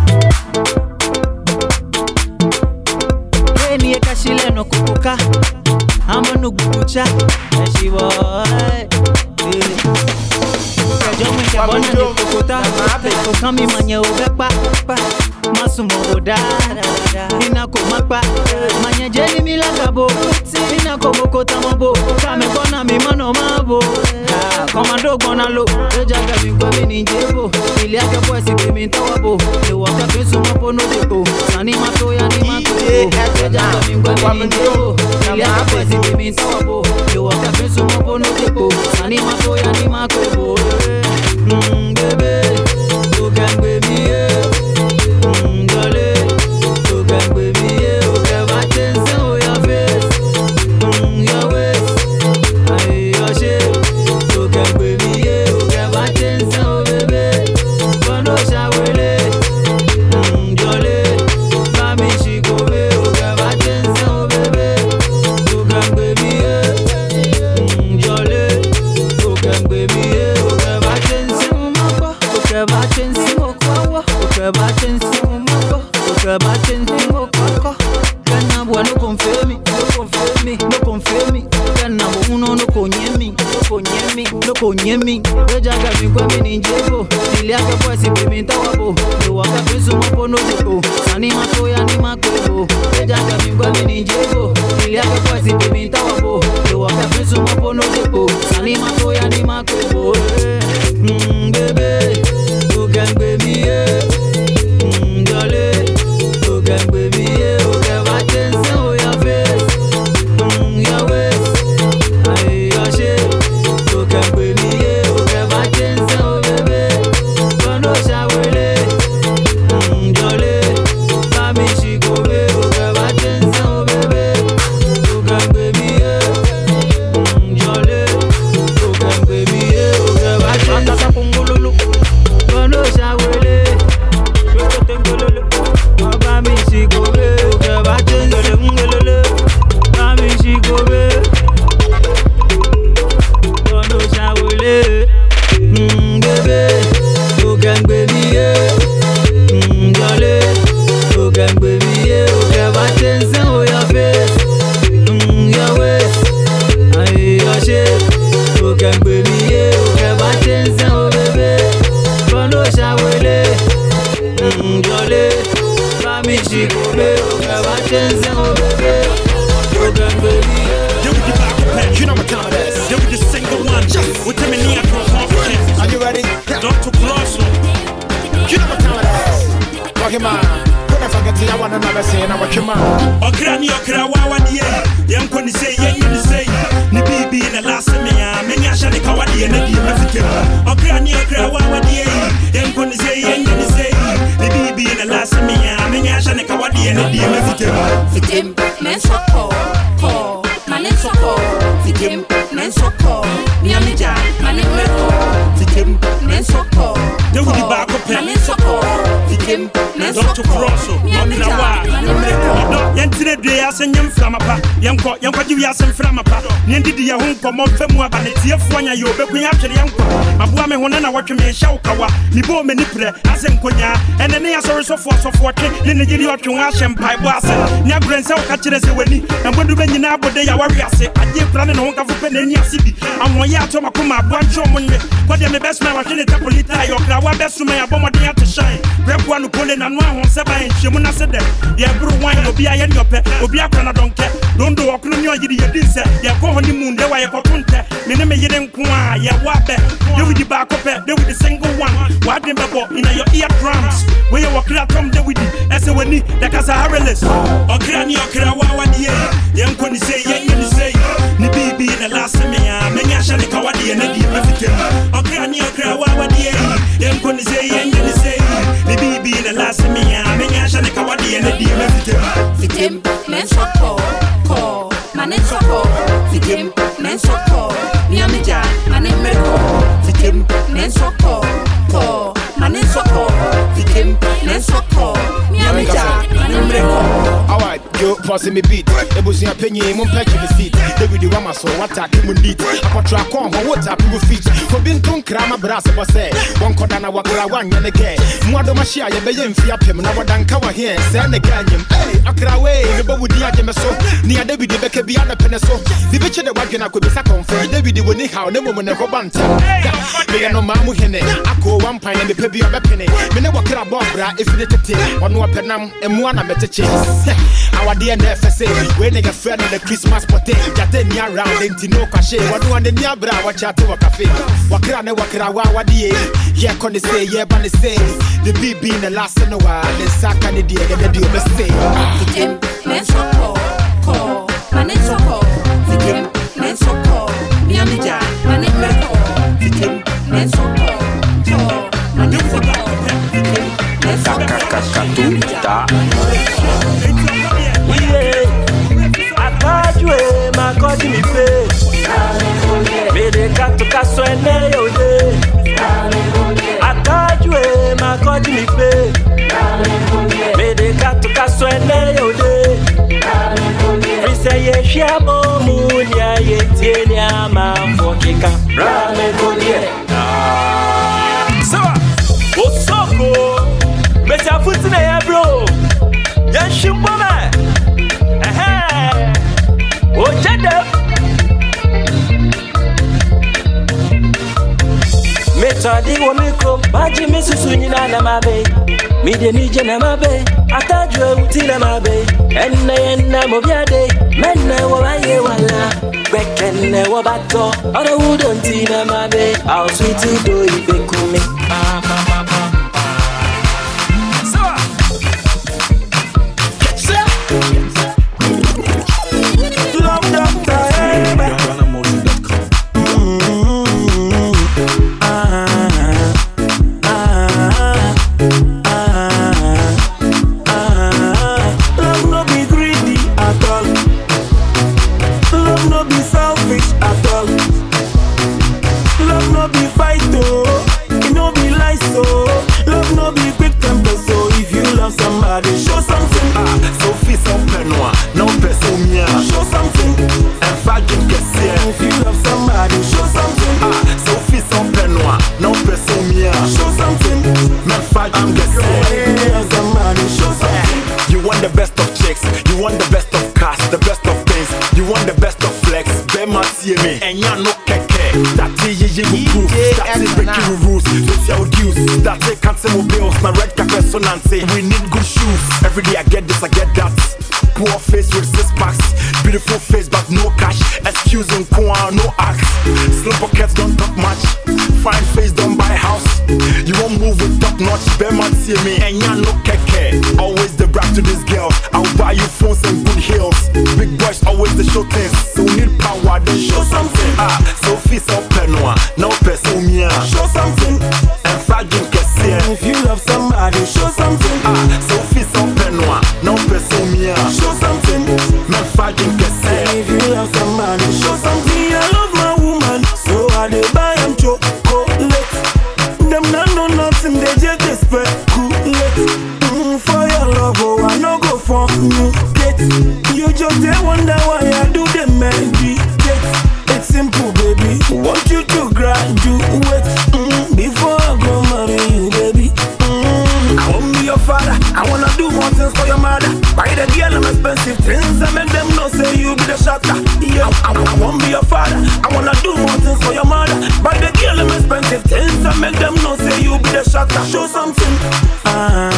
Niye kashile no kukuka ama no gukucha she boy kajo mwe ke bona ni kukuta ko kami manye obepa masumo odara ina ko mapa manye jeni milagabo ina ko bokota mabo kame bona mi mano mabo komando gbona lo eja ga mi ko mi ni jebo ile ake boy si mi tawabo le wa ka fesu mapo no debo sani mato ya ni mato eja ga mi ko mi ni jebo ile ake boy si mi tawabo le wa ka fesu mapo no debo sani mato ya ni mato mm bebe you can be me mm dale you can be me o ke ba tense o your face mm your waist ay your shape you can be me o ke ba tense o bebe kono shawele mm dale ba mi shi go be o ke ba tense o bebe you can be me mi, loko nyemi. Weja gami kwa mi ninjebo. Niliaka kwa si bimi ntawabo. Waka fisu mapo no jebo. Sani masoya ni makwebo. Weja gami kwa mi ninjebo. Niliaka kwa si bimi ntawabo. Waka fisu mapo no jebo. Sani masoya ni makwebo. Mmm bebe, you can be me yeah. Mmm jolly, you can be me yeah. You can watch and see how your face. Mmm your waist, aye your shape. You can be me yeah. You can watch and see how baby. Kono shawele, mmm jolly. Mami she go be. You can watch and see how baby. You can be me yeah. Mmm jolly. You can be me yeah. You can watch and see. Kono shawele, shoko tengololo. Mami she go be. You can watch and see ngololo. Mami she go be. Kono shawele, mmm baby. You can be me yeah. Mmm jolly. You can be me yeah. You can watch and see how your face. Mmm your waist, aye your shape. You can be me yeah. You can watch and see how baby. Kono shawele, mmm jolly. Mami she go be. You can watch and see how baby. You can be me yeah. You know what time it is. They were the single one. With them in the across confidence. Are you ready? Doctor Cross. You know what time it is. Rocky man. Couldn't forget the I want another say and I watch your man. O granny o krawa die. Yam koni say yen ni say. Ni bibi na last me ya. Me nya sha de kawadi na di me fike. O granny o krawa die. Yam koni say yen ni say. Ni bibi na last me ya. Me nya sha de kawadi na di me fike. Fitim men soko ko. Manen soko. Fitim men soko. Mi amija manen meko. Fitim men soko. They would be back up. Manen soko. Fitim men soko. Doctor Cross. Mi amija manen meko. Yentire de asenyem framapa. Yenko yenko ji wiasem framapa. Nyendi de ye ho nkomo famu aba ne tie fuanya ye obekun atwere yenko. Aboa me hone na wotwe me hya ukawa. Mi bo me nipre asenkonya. Ene ne asori sofo sofo twe ne ne giri otwe ho ahye mpai bo ase. Nya grense wo ka kire se wani. Embodu be nyina abode ya wari ase. Aje kura ne ho nka fope ne ni ase bi. Amoye atoma koma aboa ncho monwe. Kwade me best man wa hwe tapolita yo kra wa besu me abomoden ate shine. Rekwa no pole na no ahon seba enhyemu na se de. Ye bru wine obi aye ni ope. Obi akra na donke. Dondo okunu ni oyiri ye dinse. Ye ko honi munde wa ye kotunte. Me ne me yire nko a ye wa be. They with the back up, they with the single one. What them bebo in your eardrums. Where you walk out from they with the S O N E, the Casa Harris. Okra ni okra wa wa die. Yem koni say yen yen say. Ni bibi na last me ya. Me nya sha ne kawadi na di me fike. Okra ni okra wa wa die. Yem koni say yen yen say. Ni bibi na last me ya. Me nya sha ne kawadi na di me fike. Fitim men soko ko. Manen soko. Fitim men soko. Mi amija manen meko. Fitim men soko ko. Manen soko. Fitim men soko. Mi amija manen meko. Alright, yo, pausing me beat. Ebusi apenye mon patch me seat. They with the wama so what attack him need. Apotra kon ho what up with feet. For bin ton krama brass boss say. One koda na wakra wan yan again. Mwado mashia ye beye mfi apem na wadanka wa here. Send the ganyem. Hey, akra way, me bo wudi ageme so. Ni ade bi de beke bi ana pene so. Di beche de wadwena ko bisa confirm. They bi de woni how ne mo ne ko banta. Me no mamu hene. Ako one pine and the pebi obepene. Me ne wakra boss bra if you tete. Ono apenam emu ana meteche. Our D N F S A, when they get friend on the Christmas party, that then near round into no cachet. What do on the near bra, watch out to a cafe. Wakra ne wakra wa wadi, yeah, can they say, yeah, but they say, the B B in the last in a while, the sack and the dear, and the deal mistake. Fitim, men soko, ko, manen soko, fitim, men soko, miamija, manen meko, fitim, men soko, ko, manen soko, fitim, men soko, Akajue makodi mi pe. Mede kato kaso ene yode. Akajue makodi mi pe. Mede kato kaso ene yode. Frise ye shiamo munya ye tieni ama fokika. Rame kodie. Sawa. Osoko. Mese afuti na ya bro. Yan shimbo me. Oh, Jada. wo me krom, baji me susu nyina na mabe. Me de ni je na mabe, atadwe uti na mabe. Enne enne mo biade, menne wo baye wala. Bekenne wo bato, ora wudon ti na mabe. How sweet to do ibe kumi. Love Doctor somebody, show something. Ah, Sophie Sompenoa, no persomia. Show something. And fucking Kessia. If you love somebody, show something. Ah, Sophie Sompenoa, no persomia. Show something. Man, fucking Kessia. Somebody, show something. You want the best of chicks, you want the best of cars, the best of things, you want the best of flex. Bema see me, and ya no keke. That is ye proof, that is breaking rules. It's your dues, that they can't say bills. My red cafe son and say we need good shoes. Every day I get this, I get that. Poor face with six packs, beautiful face but no cash. Excuse and no axe. Slow pockets don't talk much. Fine face don't buy house. You won't move with top notch. Bema see me, and ya no keke. Always the brag to this girl. I'll buy you phones and good heels. Big boys always the show things. So we need power, then show something. Ah, Sophie Sompenoa, no persomia. Show something. And fucking Kessia. If you love somebody, show something. Ah, Sophie Sompenoa, no persomia. Show something. Man fucking Kessia. If you love somebody, show something. I love my woman, so I dey buy am chocolate. Them not know nothing, they just dey speculate. Mm, for your love, oh I no go for you. Get you just dey wonder why I do the meditate. It's simple, baby. Want you to graduate mm, before I go marry you, baby. Mm, I won't be your father. I wanna do more things for your mother. Buy the girl them expensive things and make them know say you be the shatter. Yeah, I, I, I won't be your father. I wanna do more things for your mother. Buy the girl them expensive things and make them know say you be the shatter. Show something. Ah,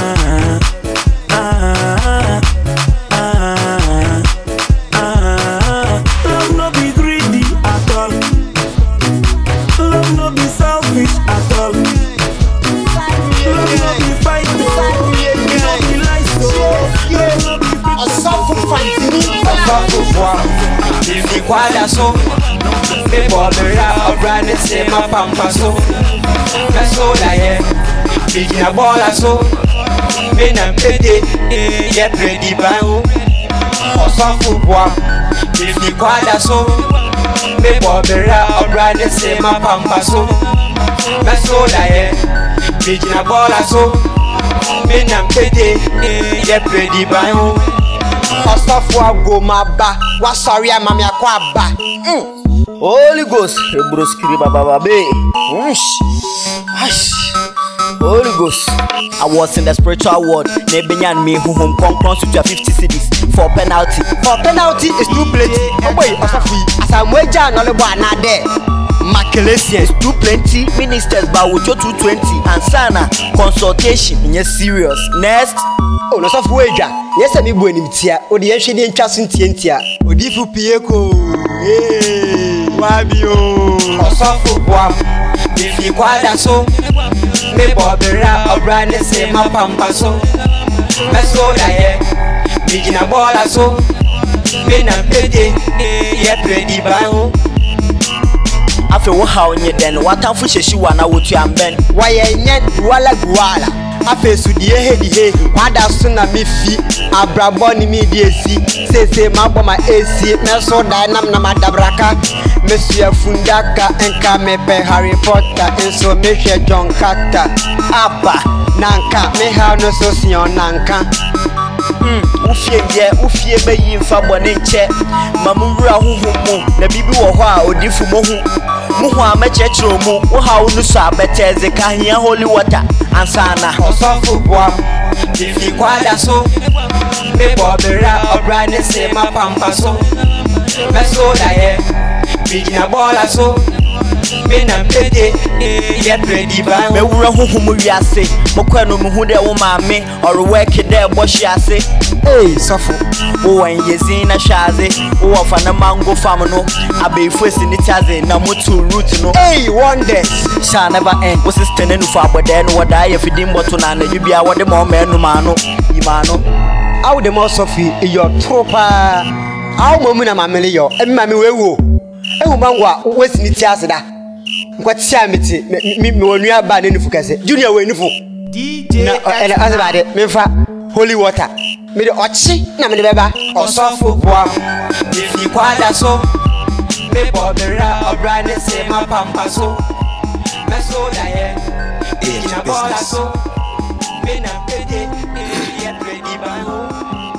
ah, ah, ah, ah. Love no be greedy at all. Love no be selfish at all. Love no be fighting. Love no be lies. Love no be big. If you quite so, me bother out, brand and say my pampa so. That's all I am. Big in a ball so. Me na pede, get ready by who? Or some football. If you quite so, me bother out, brand and say my pampa so. That's all I am. Big in a ball so. Me na pede, get ready by who? Osofwa go maba, wa sorry mama yakwa ba. Holy Ghost, ebroskiri baba babe. Holy Ghost. I was in the spiritual world. Nebenyan me who home concron to fifty cities for penalty. For penalty is too plenty. Oh boy, Osofwi. As I'm wager no le boy na there. Makelesians too plenty. Ministers ba wojo two twenty. And sana consultation in serious. Next. Oh, no soft wager. Yes, I mean, when it's here, or the ancient interest in Tientia, or the Fu Pieko. Hey, Wabio, or soft football. If you quite so, me bother out, brand and say my pampa so. That's all I am. Big in a ball so. Me na pede, yet ready by who? After one how in your den, what time for she wanna would you and Ben? Why, yet, Walla Guala. Afe sudie hedi he wada so na me fi abrabo ni me die si sese mabo ma esi me so dynam na madabraka me sua fundaka enka me pe Harry Potter enso me hwe John Carter apa nanka me ha no so sion nanka mm ufie je ufie bayi mfa bone nche mamwura huhumu na bibi wo ho a odifu mohu muhu amechechiro mu wo ha unu so abeteze ka hia holy water ansana osofu bwa if kwada so me bobera obrane se ma pampa so me so da ye bigina bola so Men and pity, get ready by me. We're a home, we are say, Mokwano, who there will mammy, or work it there, what she say. Hey, Suffer, oh, and you see a shazi, oh, of an mango famino, I be first in the chazi, Namutu root, no. Hey, one day, shall never end. Was this ten and far, but then what I if you didn't want to none, you be our the more man, no mano, Imano. How the most of you, your tropa, how Momuna Mamilio, and Mammy Wewo. Oh, Mangua, what's in the chazi? What's Samity? Me, when you are bad in the Junior Winful. D J and other body, Mefa, holy water. Me the Ochi, Namibaba, or Sofu Bois. If you quite so, me Bobera or Brandon say my pampa so. Meso Diane, in a ball so. Men and pity, get ready by home.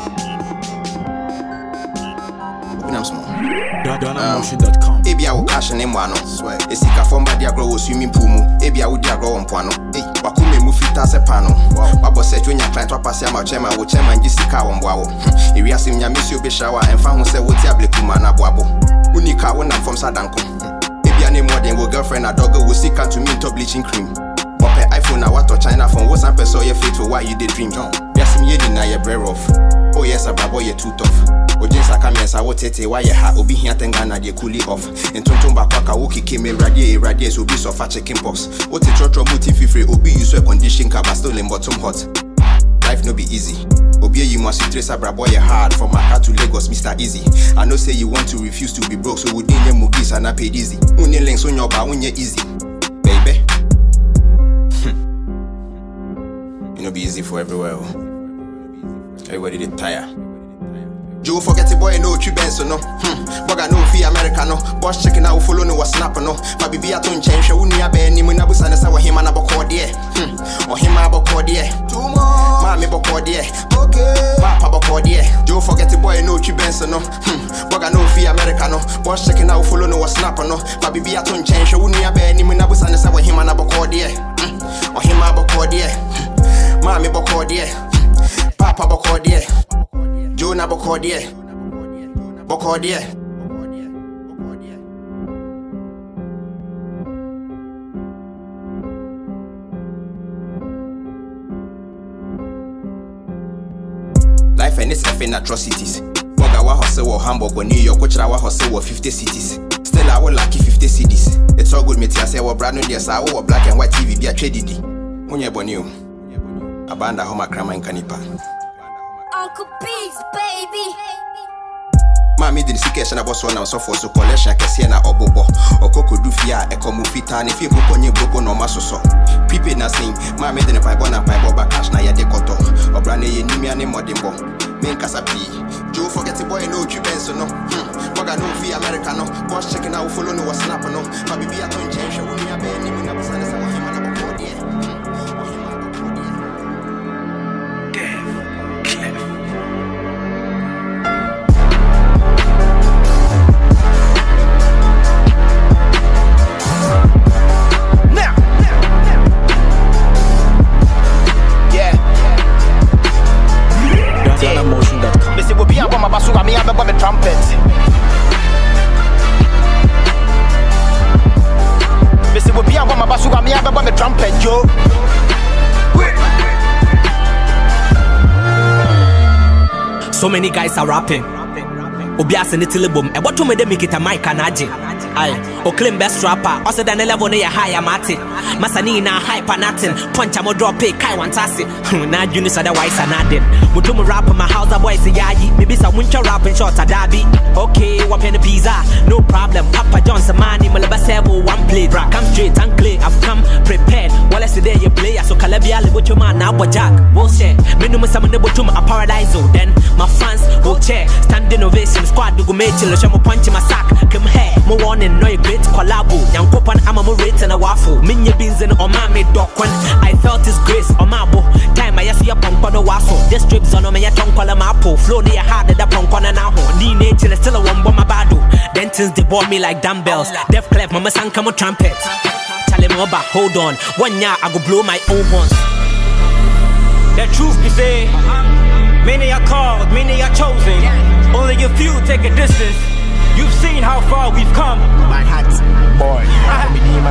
Open up small. Donnamotion dot com. Ebi a wo cash ne mwano. Esi ka fomba dia grow swimming pool mu. Ebi a wo dia grow mpwano. Eh, wakume mu fita se pano. Babo se twonya client wapase ama chairman wo chairman gi sika wo mboa wo. Ewi asim nya mesi obi shawa emfa ho se wo ti ableku ma na boabo. Unika wo na from sadanko. Ebi a ne modern wo girlfriend a dog wo sika to me to bleaching cream. Wape iPhone na wato China phone wo san person ye faithful why you dey dream. Yasim ye di na ye break off. Oh yes a babo ye too tough. Ojinsa kamiensa wo tete wa ye ha obi hia tenga na de cool off entonton ba kwaka wo kike me radie radie so bi so fa chicken pox wo te trotro muti fifre obi use a condition ka ba still in bottom hot. Life no be easy. Obi you must trace abra boy hard from Accra to Lagos Mister Easy. I know say you want to refuse to be broke so we din them mugis and I paid easy. Unye links on your ba unye easy. Baby. You know be easy for everywhere. Everybody they tire. Joe forget it boy no tree benzo no. Hmm. Boga no fee America no. Boss checking out follow no was snapper no. But be a ton change show ni abe ni mu na busa na sa wa hima na boko die. Hmm. O hima boko die. Two more. Mami boko die. Okay. Papa boko die. Joe forget it boy no tree benzo no. Hmm. Boga no fee America no. Boss checking out follow no was snapper no. But be a ton change show ni abe ni mu na busa na sa wa hima na boko die. Hmm. O hima boko die. Mami boko die. Papa boko die. Jonah Bokodie, Bokodie. Life and its effing atrocities. Bogawa hustle or Hamburg or New York, which I hustle or fifty cities. Still, I will lucky fifty cities. It's all good, me I say, well, brand new, yes, I will black and white T V be a trade. When you're born, you abandon home, a crama in Canipa. Uncle Beats, baby. Mami did sickest and I was one of so for so collection Cassiana or Bobo or Coco Dufia, a comu fitan if you could only Bobo no maso. Prepaid nothing, Mammy didn't pipe on a pipe or bacash na ya decoto or Brandy Nimia name or Dimbo. Main Casapi. Joe forget the boy no Cubenso no. Hm. Boga no fee Americano. Boss checking out follow no was snapper no. But be a ton change when you have any when I was on the side of him and about four dear. Trumpet. Missy will be a woman, but me have a trumpet, yo. So many guys are rapping. Obias in the tilibum, and what to make it a mic and aji. Aye, or claim best rapper, also than a level near higher mati. Masani na hype and nothing. Punch a more drop pay, Kai one tassi. Now Junis otherwise and added. Mutumu rap in my house, a boy say yayi. Maybe some winter rapping short a derby. Okay, what penny pizza, no problem. Papa Johnson money, Malabasebo, one plate. Bra, come straight and clear. I've come prepared. While I say there you play, so Calabia, with your man now, but Jack. Bullshit. Minimum summon a paradise. Then my fans will chair. Standing ovation, squad to go make chill. Show punch in my sack. Come here, more warning, no great collabo. Young Copan, I'm a more rate and a waffle. Minya beans and on my made dock when I felt his grace on my bow. Time I see a punk on the waffle. This strips on my tongue call a mapo. Flow near hard at the punk on an hour. Knee nature still a one bomb my bado. Dentins they bought me like dumbbells. Def clef, mama sang come on trumpet. Tell him about hold on. One year I go blow my own horns. The truth be said, many are called, many are chosen. Only a few take a distance. You've seen how far we've come. My hat, boy. I be my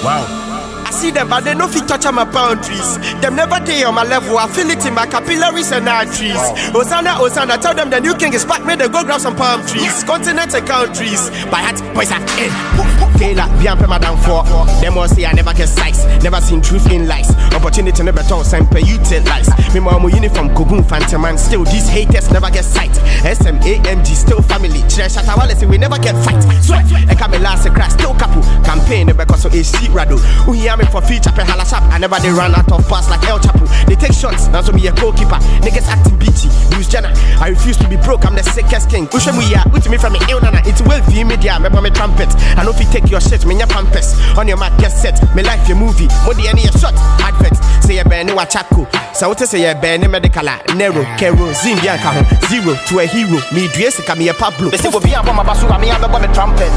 Wow. I see them, but they no fit touch on my boundaries. Them never day on my level. I feel it in my capillaries and arteries. Hosanna, Hosanna, tell them the new king is back. May they go grab some palm trees. Continents and countries. By heart, boys are in. Taylor, Bianca, Madame Four. Them all say I never get size. Never seen truth in lies. Opportunity never talk, semper utilize. Me mama uniform, Kogun, Phantom man. Still, these haters never get sight. S M A M G, still family. Chile Shatawale say we never get fight. Sweat, I come last a crash, still couple. Campaign, because of a sheet rado. Me for feature pe hala shop. I never they run out of pass like El Chapo. They take shots, now so me a goalkeeper. Niggas acting bitchy, Bruce Jenner. I refuse to be broke, I'm the sickest king. Push me ya, with me from me ill nana. It's well V media, remember me trumpet. I know if you take your shit, me your pampers. On your mat, get set. Me life your movie, more than any shot. Advert, say a ben no chaco. So what say a ben medical Nero, Kero, Zim Bianca, zero to a hero. Me dress come me a Pablo. They say we be a bomb basuga, me a bomb trumpet.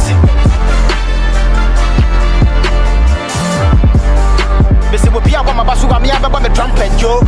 Bese wo bia bomba basuga me abeba me trumpet yo.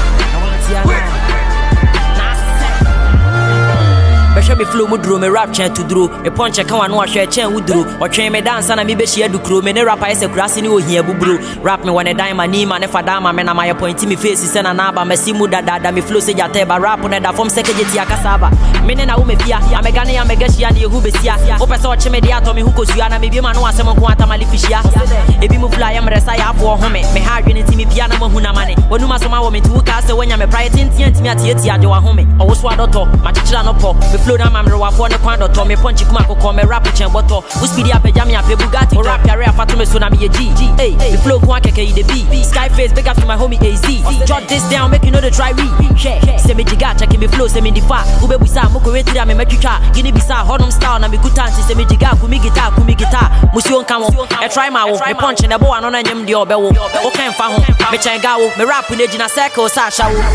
Besha me flow mudro me rap chen to dro. E punch e kan wa no ahwe chen wudro. O twen me dance na me be hia dukro. Me ne rapper ese kurase ni ohia bubro. Rap me one dime ni ma ne fada ma me na my point me face se na na ba me si mu da da me flow se jate ba rap na da form sekejeti akasaba. Me ne na wo me bia amega ne amega hia ne ehu besia. O pese o che me dia to me hu kosua na me bi ma no asem nko ata mali fishia. Ebi mu fly am resa ya afo home. Me ha adwene ti me bia na mahu na mane. Wonu ma so ma wo me tu ka se wonya me pride tinti ntimi atieti ade wa home. O wo so adoto ma chichira no po. Flow down my mirror for the quando to me punch kuma ko come rap chen boto we speed up e jam ya pe Bugatti o rap area fatu me so na me G hey the flow ko akeke the B Skyface big up to my homie A Z jot this down make you know the try read share say me jiga check me flow say me the fa ube busa mo ko retira me metwitwa gini bisa honum style na me gutanti say me jiga ku mi guitar ku mi guitar musio nka wo e try ma wo me punch na bo ano na nyem de obewo o kan fa ho me chen ga wo me rap na gina circle sa sha wo.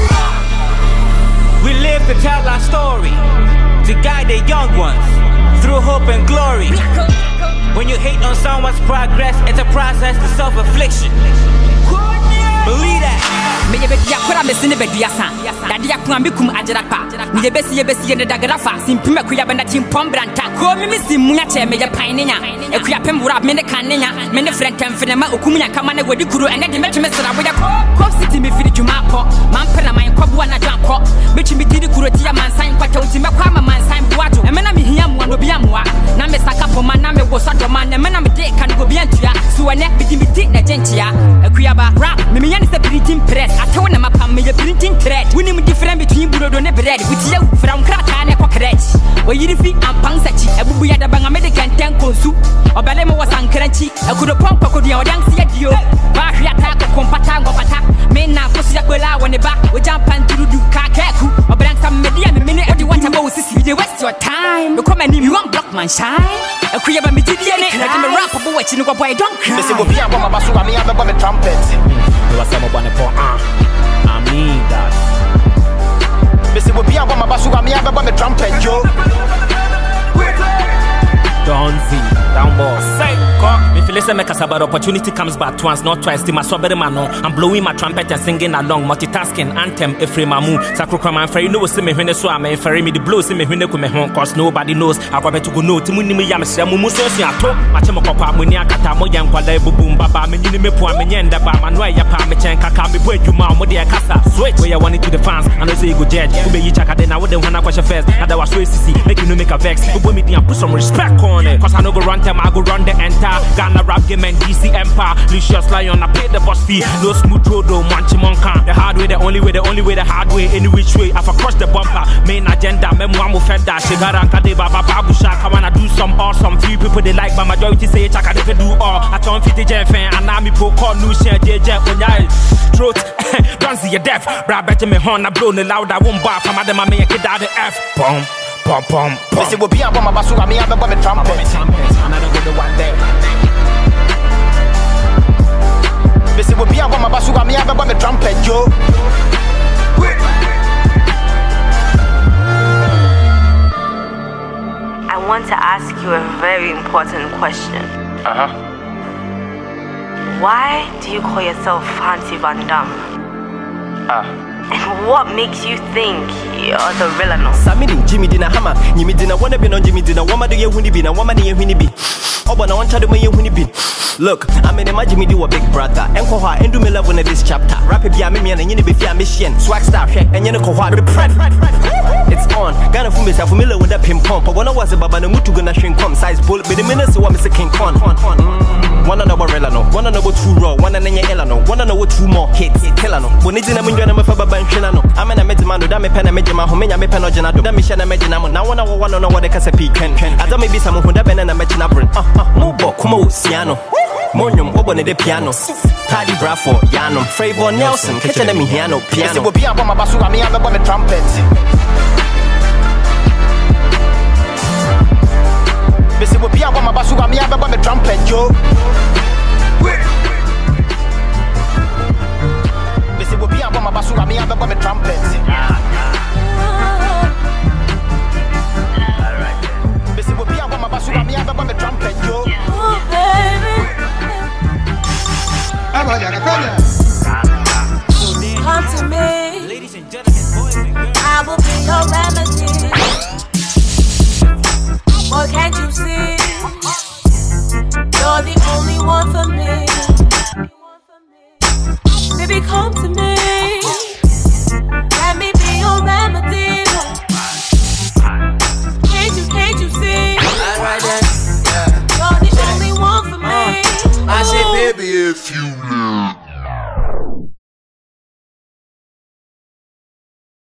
We live to tell our story, to guide the young ones through hope and glory. When you hate on someone's progress, it's a process to self-affliction. Believe that. Me ye bedia kwara me sine bedia san dade ya kwa mekum ajerapa me ye besi ye besi ye dagarafa simpime kuya benda timpom branta ko me me simunya che me ye painenya e kuya pembura me ne kanenya me ne frentem fenema okumunya kama na wadi kuro ene de metwe me sra boya ko ko city me firi djuma ko man pela man kwabu na dwan ko mechi me diri kuro tia mansan kwata uti me kwa mansan buajo e me na me hia mu no bia muwa na me saka poma na me wo sado man e me na me de kan go bia ntua so ene bidi me di na gentia e kuya ba rap me me yani se printing press atewo na mapam me printing thread we nim different between burodo ne bread with you from krata ne kokret we yiri fi ampan sachi ebubu ya da banga me de kenten konsu obele mo wasankranchi akudo pompa kodu ya odansi ya dio ba hwia ta ko kompata ngopata me na kosi ya kwela woni ba we jampan turudu ka keku obran sam media me me odi wanta bo sisi dey waste your time because my name you won't block my shine akuya ba me tidie ne na me rap bo wachi ni kwa boy don't cry. Me say go be a bomba basuga me abeba me trumpet. You are some one for ah. I mean that. Me say we be a bomba basuga me abeba me trumpet yo. Don't see down boss. Say cock. Me feel say make us about opportunity comes back once not twice. The my sobere man no. I'm blowing my trumpet and singing along. Multitasking anthem every mamu. Sakro man ferry no see me when so am ferry me the blow see me when ko me hon cause nobody knows. I go to go no timu ni me yam se mu so so ato. Ma che mo kokwa mo ni akata mo yan kwala ebubum baba me ni me po am nyenda ba ma no ya pa me chen kaka me bo adwuma mo de kasa. Switch where you want it to the fans. I know say you go judge. Who be you chaka then I would wanna question first. And that was so easy. Make you no make a vex. Who me and put some respect on it. Cause I no go run them, I go run the entire Ghana rap game and D C Empire. Lucius Lion, I pay the boss fee. No smooth road, no manchi monka. The hard way, the only way, the only way, the hard way. Any which way, I've crossed the bumper. Main agenda, memoir, feda. Shigara, Kadeba, Babu Shaka. When I do some awesome, few people they like, but majority say Chaka, they do all. I turn fifty J fan, and I'm pro call new share J J. When I throat, don't see your death. Bra, better me horn, I blow the loud, I won't bar from Adam, I make it out the F. Pom. Pom pom pom. Me say we be a bomba basuga me abeba me trumpet. And I don't go the one there. Me say we be a bomba basuga me abeba me trumpet yo. I want to ask you a very important question. Uh huh. Why do you call yourself Fancy Van Damme? Ah. And what makes you think you're the real no? Samini, Jimmy Dina Hammer, Jimmy Dina, wanna be on Jimmy Dina, woman do you winnie be, and woman do you winnie be? Oh, but I want to do you winnie be. Look, I mean, imagine me do a big brother, and call her and do me love in this chapter. Rap it, yeah, me and you be fair mission, swag star, and you know, call her the pred. It's on, Ghana for me, I'm familiar with that ping pong, but when I was a baba, the mutu gonna shrink come size bull, but the minutes so I'm a king con. One on our relano, one on our two raw, one on your elano, one on our two more hits, Helano. When it's in a million of a baba and Shinano, I'm in a medimano, damn a pen, a medima, who may have a penogenado, damn Michelle, a medinamo, now one hour, one on what they can say, can. I don't maybe some who have been in a medinabrin. Mubo, Kumo, Siano. Monium, open the piano. Paddy Brafo, Yano, Fravor Nelson, catching them in piano, piano. It will be up on my basuga, me, I'm on the trumpet. This will be up on my basuga, me, I'm on the trumpet, yo. This will be up on my basuga, me, I'm on the trumpet. This will be up on my basuga, me, I'm on the trumpet, yo. Come to me, ladies and gentlemen, boys and girls. I will be your remedy. Boy, can't you see? You're the only one for me. Baby, come to me. Let me be your remedy. Can't you, can't you see? Alright then. You're the only one for me. I say, baby, if you live.